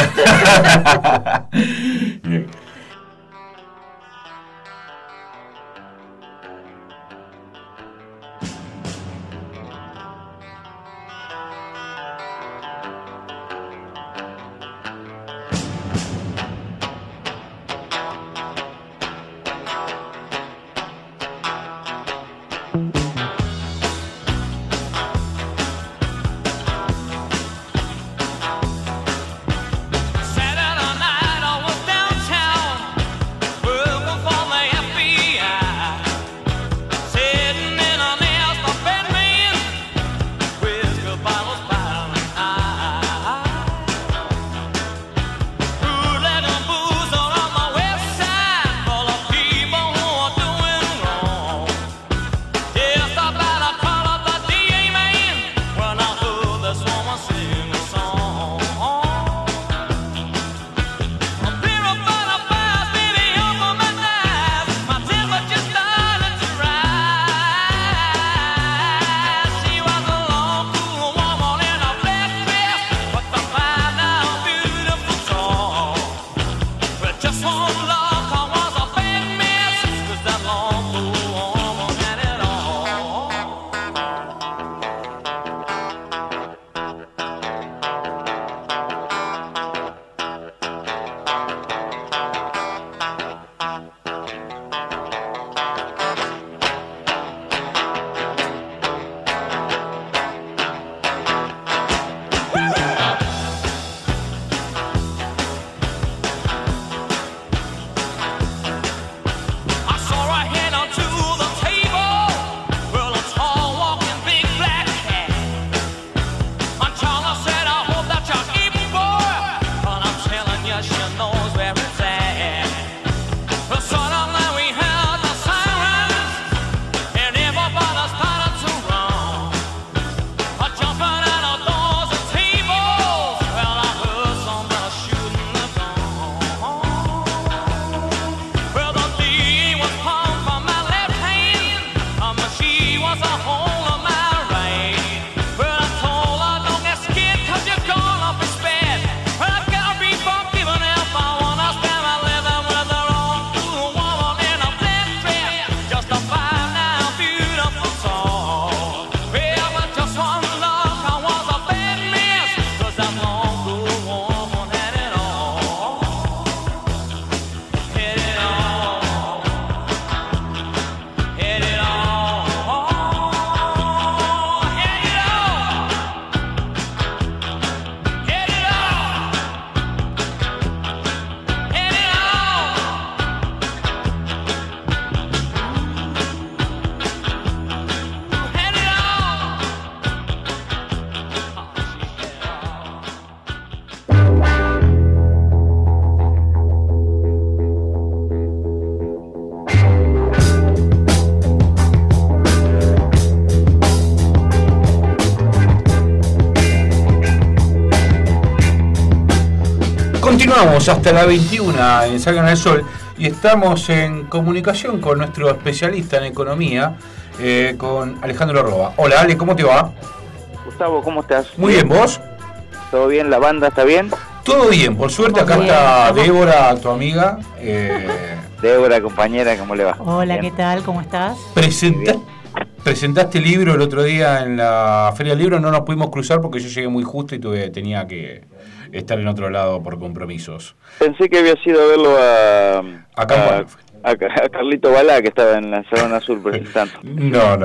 Continuamos hasta la 21 en Salgan al Sol y estamos en comunicación con nuestro especialista en economía, con Alejandro Roa. Hola Ale, ¿cómo te va? Gustavo, ¿cómo estás? Muy bien, ¿vos? ¿Todo bien? ¿La banda está bien? Todo bien, por suerte acá está Débora, tu amiga. Débora, compañera, ¿cómo le va? Hola, Bien. ¿qué tal? ¿Cómo estás? Presentaste el libro el otro día en la Feria del Libro, no nos pudimos cruzar porque yo llegué muy justo y tenía que estar en otro lado por compromisos. Pensé que había sido a verlo a Carlito Balá, que estaba en la Salón Azul presentando. No.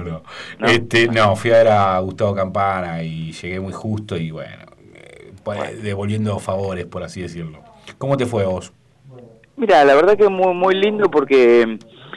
No, fui a ver a Gustavo Campana y llegué muy justo y bueno, devolviendo favores, por así decirlo. ¿Cómo te fue a vos? Mira, la verdad que muy, muy lindo porque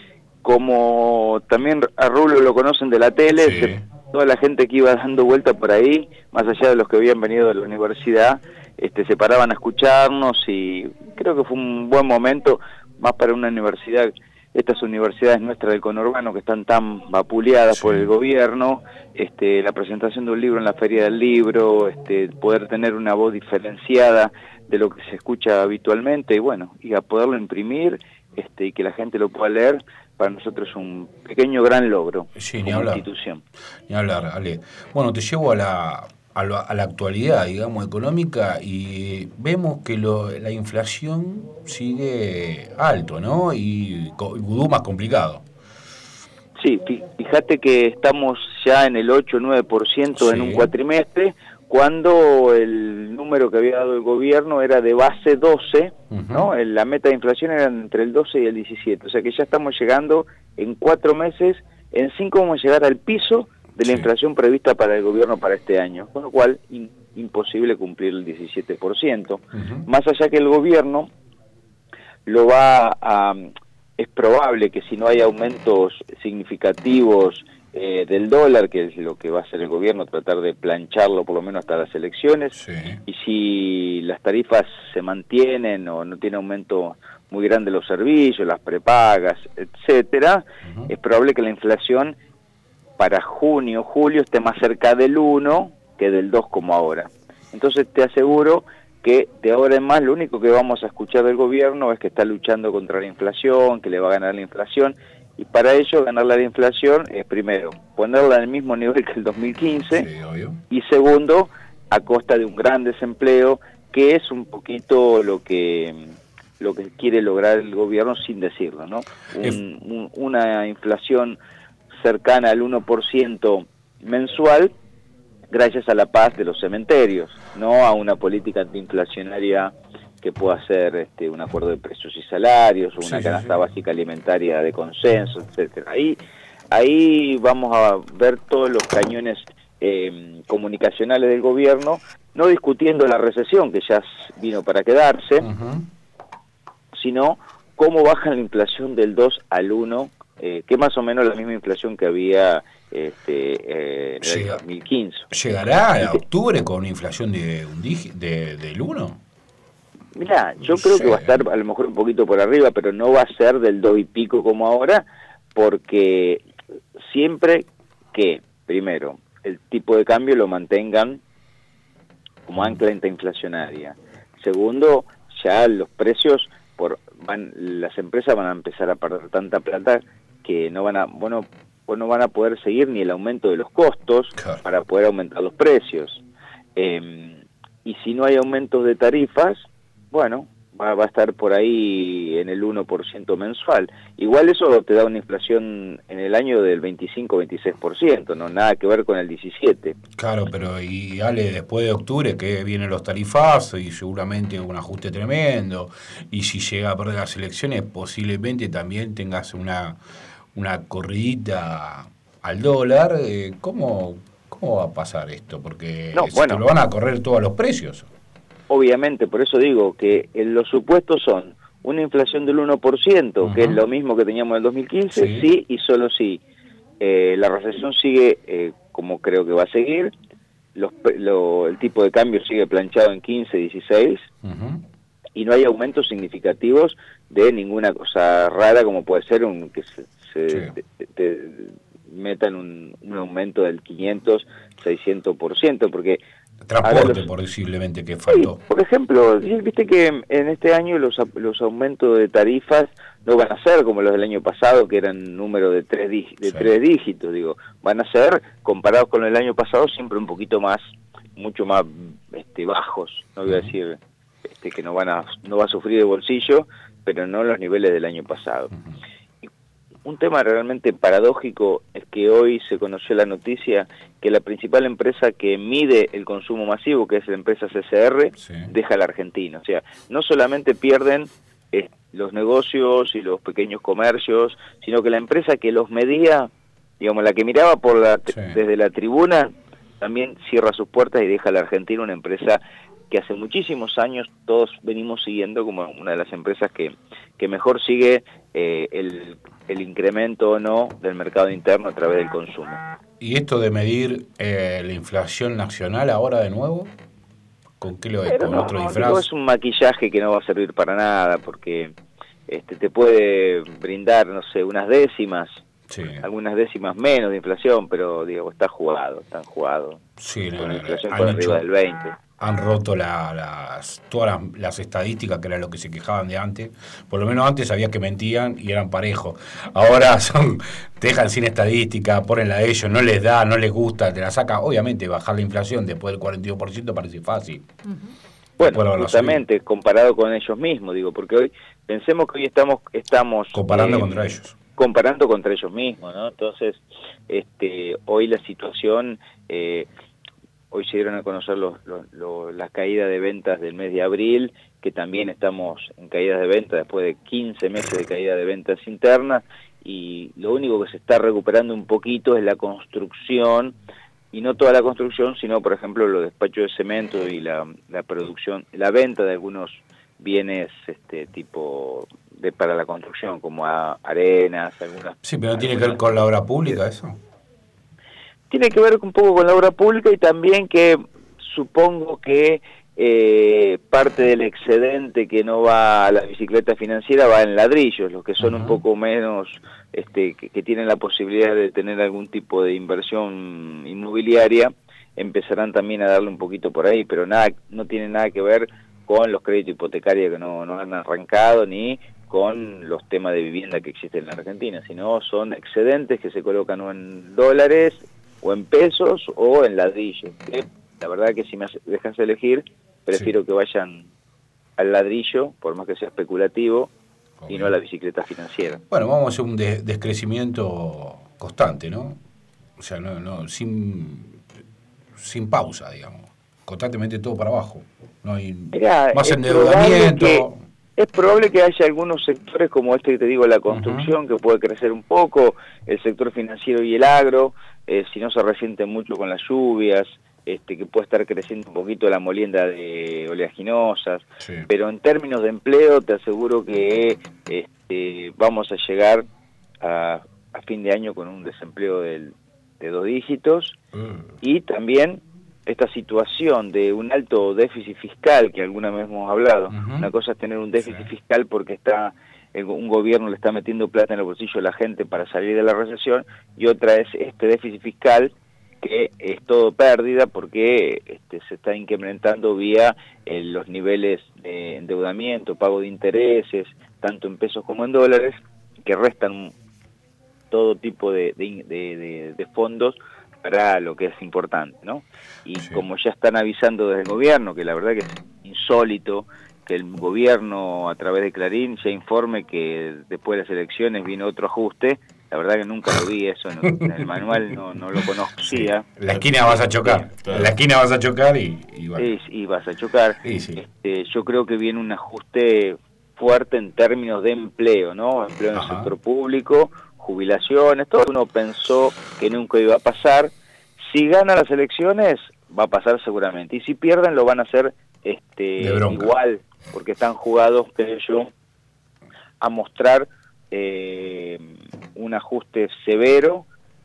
como también a Rulo lo conocen de la tele, toda la gente que iba dando vuelta por ahí, más allá de los que habían venido de la universidad, se paraban a escucharnos y creo que fue un buen momento, más para una universidad, estas universidades nuestras del conurbano que están tan vapuleadas por el gobierno, la presentación de un libro en la Feria del Libro, poder tener una voz diferenciada de lo que se escucha habitualmente y bueno, y a poderlo imprimir y que la gente lo pueda leer, para nosotros es un pequeño gran logro como institución. Ni hablar, Ale. Bueno, te llevo a la actualidad, digamos, económica y vemos que la inflación sigue alto, ¿no? Y vudú más complicado. Sí, fíjate que estamos ya en el 8 o 9% en un cuatrimestre, cuando el número que había dado el gobierno era de base 12, ¿no? La meta de inflación era entre el 12 y el 17, o sea que ya estamos llegando en 4 meses, en 5 vamos a llegar al piso de la inflación prevista para el gobierno para este año, con lo cual imposible cumplir el 17%, más allá que el gobierno lo va a... Es probable que si no hay aumentos significativos del dólar, que es lo que va a hacer el gobierno, tratar de plancharlo por lo menos hasta las elecciones, y si las tarifas se mantienen o no tiene aumento muy grande los servicios, las prepagas, etcétera, es probable que la inflación para junio, julio esté más cerca del 1 que del 2 como ahora. Entonces te aseguro que de ahora en más lo único que vamos a escuchar del gobierno es que está luchando contra la inflación, que le va a ganar la inflación, y para ello ganarle a la inflación es primero ponerla al mismo nivel que el 2015, y segundo, a costa de un gran desempleo, que es un poquito lo que quiere lograr el gobierno sin decirlo, ¿no? Una inflación cercana al 1% mensual, gracias a la paz de los cementerios, no a una política antiinflacionaria que pueda ser un acuerdo de precios y salarios, o una canasta básica alimentaria de consenso, etcétera. Ahí vamos a ver todos los cañones comunicacionales del gobierno, no discutiendo la recesión, que ya vino para quedarse, sino cómo bajan la inflación del 2 al 1, que es más o menos la misma inflación que había en el 2015. ¿Llegará a octubre con una inflación del 1? Mirá, yo creo que va a estar a lo mejor un poquito por arriba, pero no va a ser del 2 y pico como ahora, porque siempre que, primero, el tipo de cambio lo mantengan como ancla inflacionaria. Segundo, ya los precios, las empresas van a empezar a perder tanta plata que no van a poder seguir ni el aumento de los costos para poder aumentar los precios. Y si no hay aumentos de tarifas, bueno, va a estar por ahí en el 1% mensual. Igual eso te da una inflación en el año del 25-26%, no nada que ver con el 17%. Claro, pero y Ale, después de octubre que vienen los tarifazos y seguramente un ajuste tremendo, y si llega a perder las elecciones posiblemente también tengas una corridita al dólar. ¿Cómo va a pasar esto? Porque lo van a correr todos los precios. Obviamente, por eso digo que los supuestos son una inflación del 1%, que es lo mismo que teníamos en el 2015, sí y solo sí. La recesión sigue como creo que va a seguir, el tipo de cambio sigue planchado en 15, 16, y no hay aumentos significativos de ninguna cosa rara como puede ser que te metan un aumento del 500, 600%, porque Transporte, posiblemente, que faltó. Sí, por ejemplo, viste que en este año los aumentos de tarifas no van a ser como los del año pasado, que eran números de tres dígitos, digo, van a ser, comparados con el año pasado, siempre un poquito más, mucho más bajos, no voy a decir que no va a sufrir de bolsillo, pero no los niveles del año pasado. Un tema realmente paradójico es que hoy se conoció la noticia que la principal empresa que mide el consumo masivo, que es la empresa CCR, deja la Argentina. O sea, no solamente pierden los negocios y los pequeños comercios, sino que la empresa que los medía, digamos, la que miraba desde la tribuna, también cierra sus puertas y deja a la Argentina, una empresa que hace muchísimos años todos venimos siguiendo como una de las empresas que mejor sigue el incremento o no del mercado interno a través del consumo. ¿Y esto de medir la inflación nacional ahora de nuevo? ¿Con qué lo es? ¿Con otro disfraz? Es un maquillaje que no va a servir para nada, porque te puede brindar, no sé, unas décimas, algunas décimas menos de inflación, pero digo, están jugados. Sí, con la inflación por arriba del 20. Han roto todas las estadísticas, que era lo que se quejaban de antes. Por lo menos antes sabía que mentían y eran parejos. Ahora te dejan sin estadística, ponen la de ellos, no les da, no les gusta, te la saca. Obviamente bajar la inflación después del 42% parece fácil. Bueno, justamente comparado con ellos mismos, digo, porque hoy pensemos que hoy estamos comparando contra ellos. Comparando contra ellos mismos, ¿no? Entonces, hoy la situación, hoy se dieron a conocer las caídas de ventas del mes de abril, que también estamos en caídas de ventas después de 15 meses de caída de ventas internas, y lo único que se está recuperando un poquito es la construcción, y no toda la construcción, sino, por ejemplo, los despachos de cemento y la producción, la venta de algunos bienes tipo para la construcción, como arenas, algunas... Sí, pero no tiene que ver con la obra pública eso. Tiene que ver un poco con la obra pública, y también que supongo que parte del excedente que no va a la bicicleta financiera va en ladrillos, los que son un poco menos, que tienen la posibilidad de tener algún tipo de inversión inmobiliaria, empezarán también a darle un poquito por ahí, pero no tiene nada que ver con los créditos hipotecarios que no han arrancado, ni con los temas de vivienda que existen en la Argentina, sino son excedentes que se colocan o en dólares, o en pesos, o en ladrillos. La verdad que si me dejas elegir, prefiero que vayan al ladrillo, por más que sea especulativo, y no a la bicicleta financiera. Bueno, vamos a hacer un descrecimiento constante, ¿no? O sea, sin pausa, digamos. Constantemente todo para abajo. No hay más endeudamiento. Es probable que haya algunos sectores como que te digo, la construcción, que puede crecer un poco, el sector financiero y el agro, si no se resiente mucho con las lluvias, que puede estar creciendo un poquito la molienda de oleaginosas, pero en términos de empleo te aseguro que vamos a llegar a fin de año con un desempleo de 2 dígitos, y también esta situación de un alto déficit fiscal, que alguna vez hemos hablado. Una cosa es tener un déficit fiscal porque un gobierno le está metiendo plata en el bolsillo a la gente para salir de la recesión, y otra es este déficit fiscal que es todo pérdida porque se está incrementando vía los niveles de endeudamiento, pago de intereses, tanto en pesos como en dólares, que restan todo tipo de fondos para lo que es importante, ¿no? Y como ya están avisando desde el gobierno, que la verdad que es insólito que el gobierno a través de Clarín ya informe que después de las elecciones viene otro ajuste, la verdad que nunca lo vi eso en el manual, no lo conocía. La esquina vas a chocar, la esquina vas a chocar y bueno. Y vas a chocar. Yo creo que viene un ajuste fuerte en términos de empleo, ¿no? Empleo en el sector público, jubilaciones, todo uno pensó que nunca iba a pasar. Si ganan las elecciones, va a pasar seguramente. Y si pierden, lo van a hacer igual, porque están jugados, creo yo, a mostrar un ajuste severo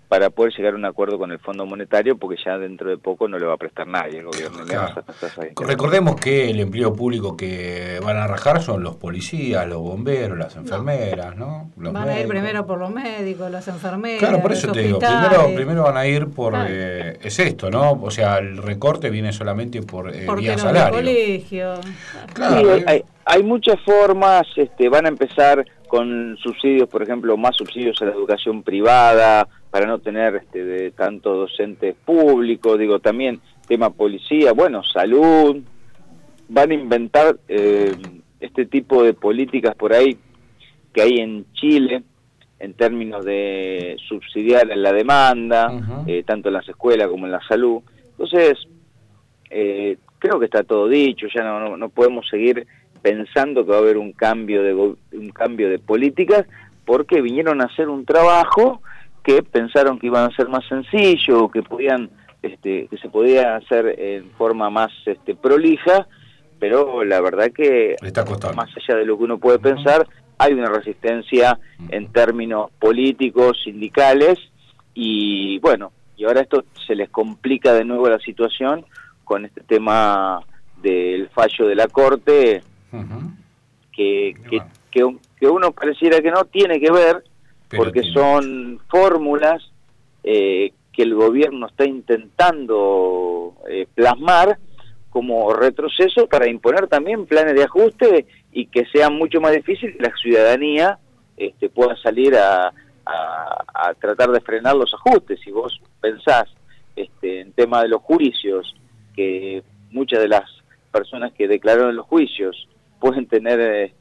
para poder llegar a un acuerdo con el Fondo Monetario, porque ya dentro de poco no le va a prestar nadie el gobierno. Claro. Recordemos que el empleo público que van a rajar son los policías, los bomberos, las enfermeras, ¿no? Los van a ir primero por los médicos, las enfermeras. Claro, por eso te digo, primero van a ir por... es esto, ¿no? O sea, el recorte viene solamente por vía salario. Colegio. Claro. Sí, hay muchas formas, van a empezar con subsidios, por ejemplo, más subsidios a la educación privada, para no tener de tanto docentes públicos, digo, también tema policía, bueno, salud, van a inventar este tipo de políticas por ahí que hay en Chile, en términos de subsidiar en la demanda, tanto en las escuelas como en la salud. Entonces, creo que está todo dicho, ya no podemos seguir pensando que va a haber un cambio de políticas, porque vinieron a hacer un trabajo que pensaron que iban a ser más sencillo, que podían que se podía hacer en forma más prolija, pero la verdad que más allá de lo que uno puede pensar, hay una resistencia en términos políticos, sindicales, y bueno, y ahora esto se les complica de nuevo la situación con este tema del fallo de la Corte, que uno pareciera que no tiene que ver, porque son fórmulas que el gobierno está intentando plasmar como retroceso para imponer también planes de ajuste y que sea mucho más difícil que la ciudadanía pueda salir a tratar de frenar los ajustes. Si vos pensás en tema de los juicios, que muchas de las personas que declararon en los juicios pueden tener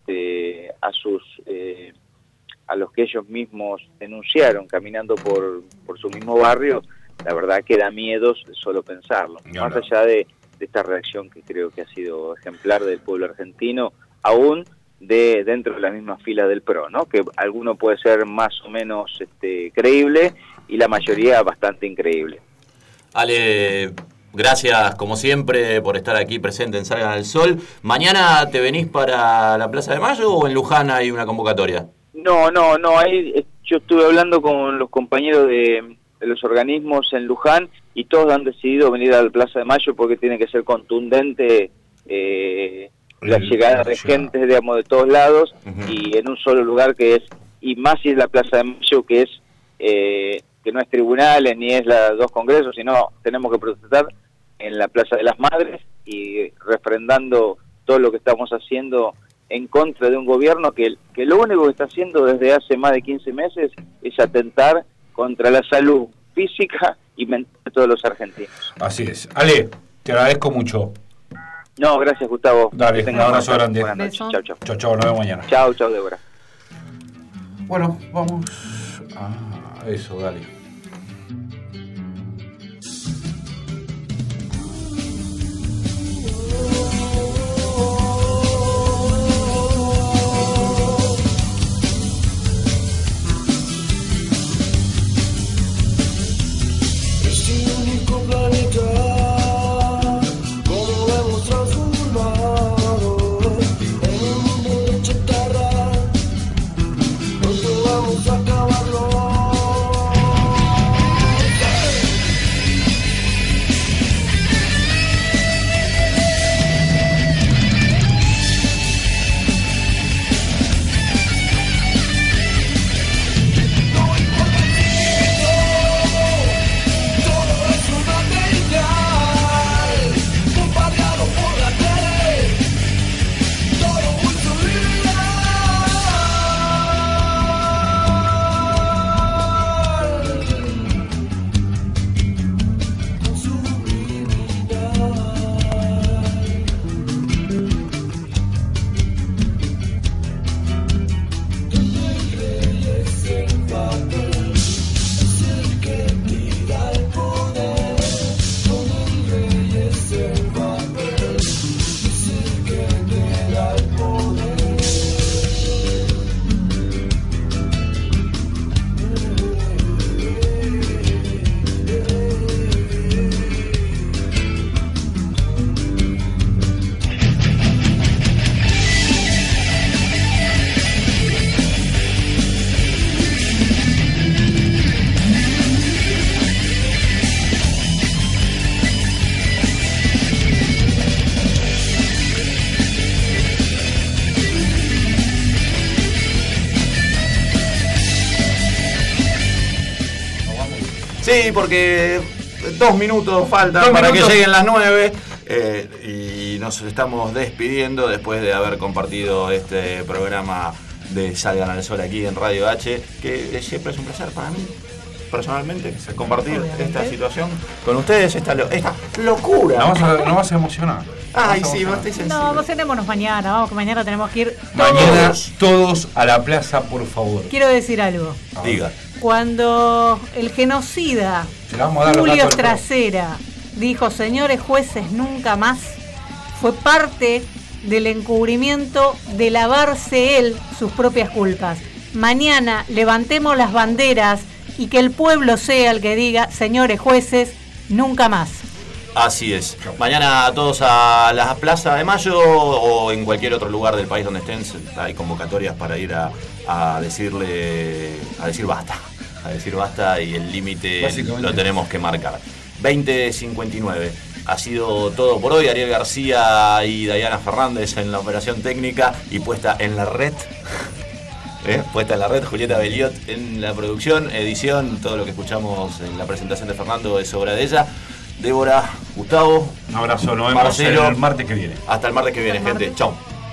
a los que ellos mismos denunciaron caminando por su mismo barrio, la verdad que da miedo solo pensarlo. Más allá de esta reacción que creo que ha sido ejemplar del pueblo argentino, aún dentro de la misma fila del PRO, ¿no? Que alguno puede ser más o menos creíble y la mayoría bastante increíble. Ale, gracias como siempre por estar aquí presente en Salgan al Sol. ¿Mañana te venís para la Plaza de Mayo o en Luján hay una convocatoria? No, ahí yo estuve hablando con los compañeros de los organismos en Luján y todos han decidido venir a la Plaza de Mayo porque tiene que ser contundente la llegada de gente, digamos, de todos lados y en un solo lugar que es, y más si es la Plaza de Mayo, que es que no es tribunales ni es los dos congresos, sino tenemos que protestar en la Plaza de las Madres y refrendando todo lo que estamos haciendo en contra de un gobierno que lo único que está haciendo desde hace más de 15 meses es atentar contra la salud física y mental de todos los argentinos. Así es. Ale, te agradezco mucho. No, gracias, Gustavo. Dale, un abrazo grande. Buenas noches. Chau, chau. Chau, nos vemos mañana. Chau, Débora. Bueno, vamos a eso, dale. Vamos a acabarlo. Sí, porque 2 minutos faltan para que lleguen las 9 y nos estamos despidiendo después de haber compartido este programa de Salgan al Sol aquí en Radio H, que siempre es un placer para mí, personalmente, compartir esta situación con ustedes, esta locura. Nos vas a emocionar. Ay, sí, vos estoy sensible. No, emocionémonos mañana, vamos, que mañana tenemos que ir Mañana todos a la plaza, por favor. Quiero decir algo. Diga. Cuando el genocida Julio Trasera dijo, señores jueces, nunca más, fue parte del encubrimiento de lavarse él sus propias culpas. Mañana levantemos las banderas y que el pueblo sea el que diga, señores jueces, nunca más. Así es. Mañana todos a la Plaza de Mayo o en cualquier otro lugar del país donde estén, hay convocatorias para ir a decir basta. A decir basta y el límite lo tenemos que marcar. 20:59. Ha sido todo por hoy. Ariel García y Dayana Fernández en la operación técnica y puesta en la red. Puesta en la red, Julieta Beliot en la producción, edición, todo lo que escuchamos en la presentación de Fernando es obra de ella. Débora, Gustavo, un abrazo, nos vemos Marcelo, el martes que viene. Hasta el martes que viene, gente. Chau.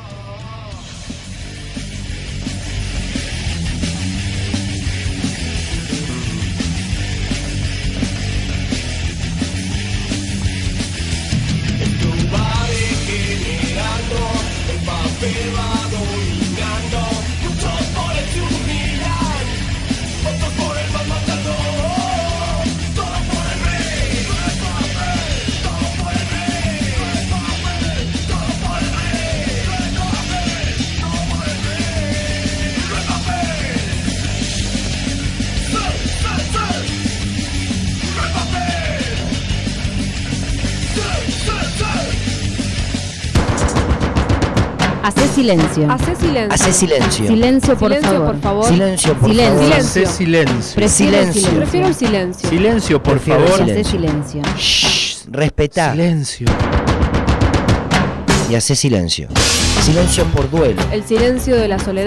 Hacé silencio. Hacé silencio. Hacé silencio. Silencio, por favor. Silencio, por Silencio. favor. Hacé silencio. Prefiero el silencio. Silencio, por favor. Hacé silencio. Shh, respetá. Silencio. Y hacé silencio. Silencio por duelo. El silencio de la soledad.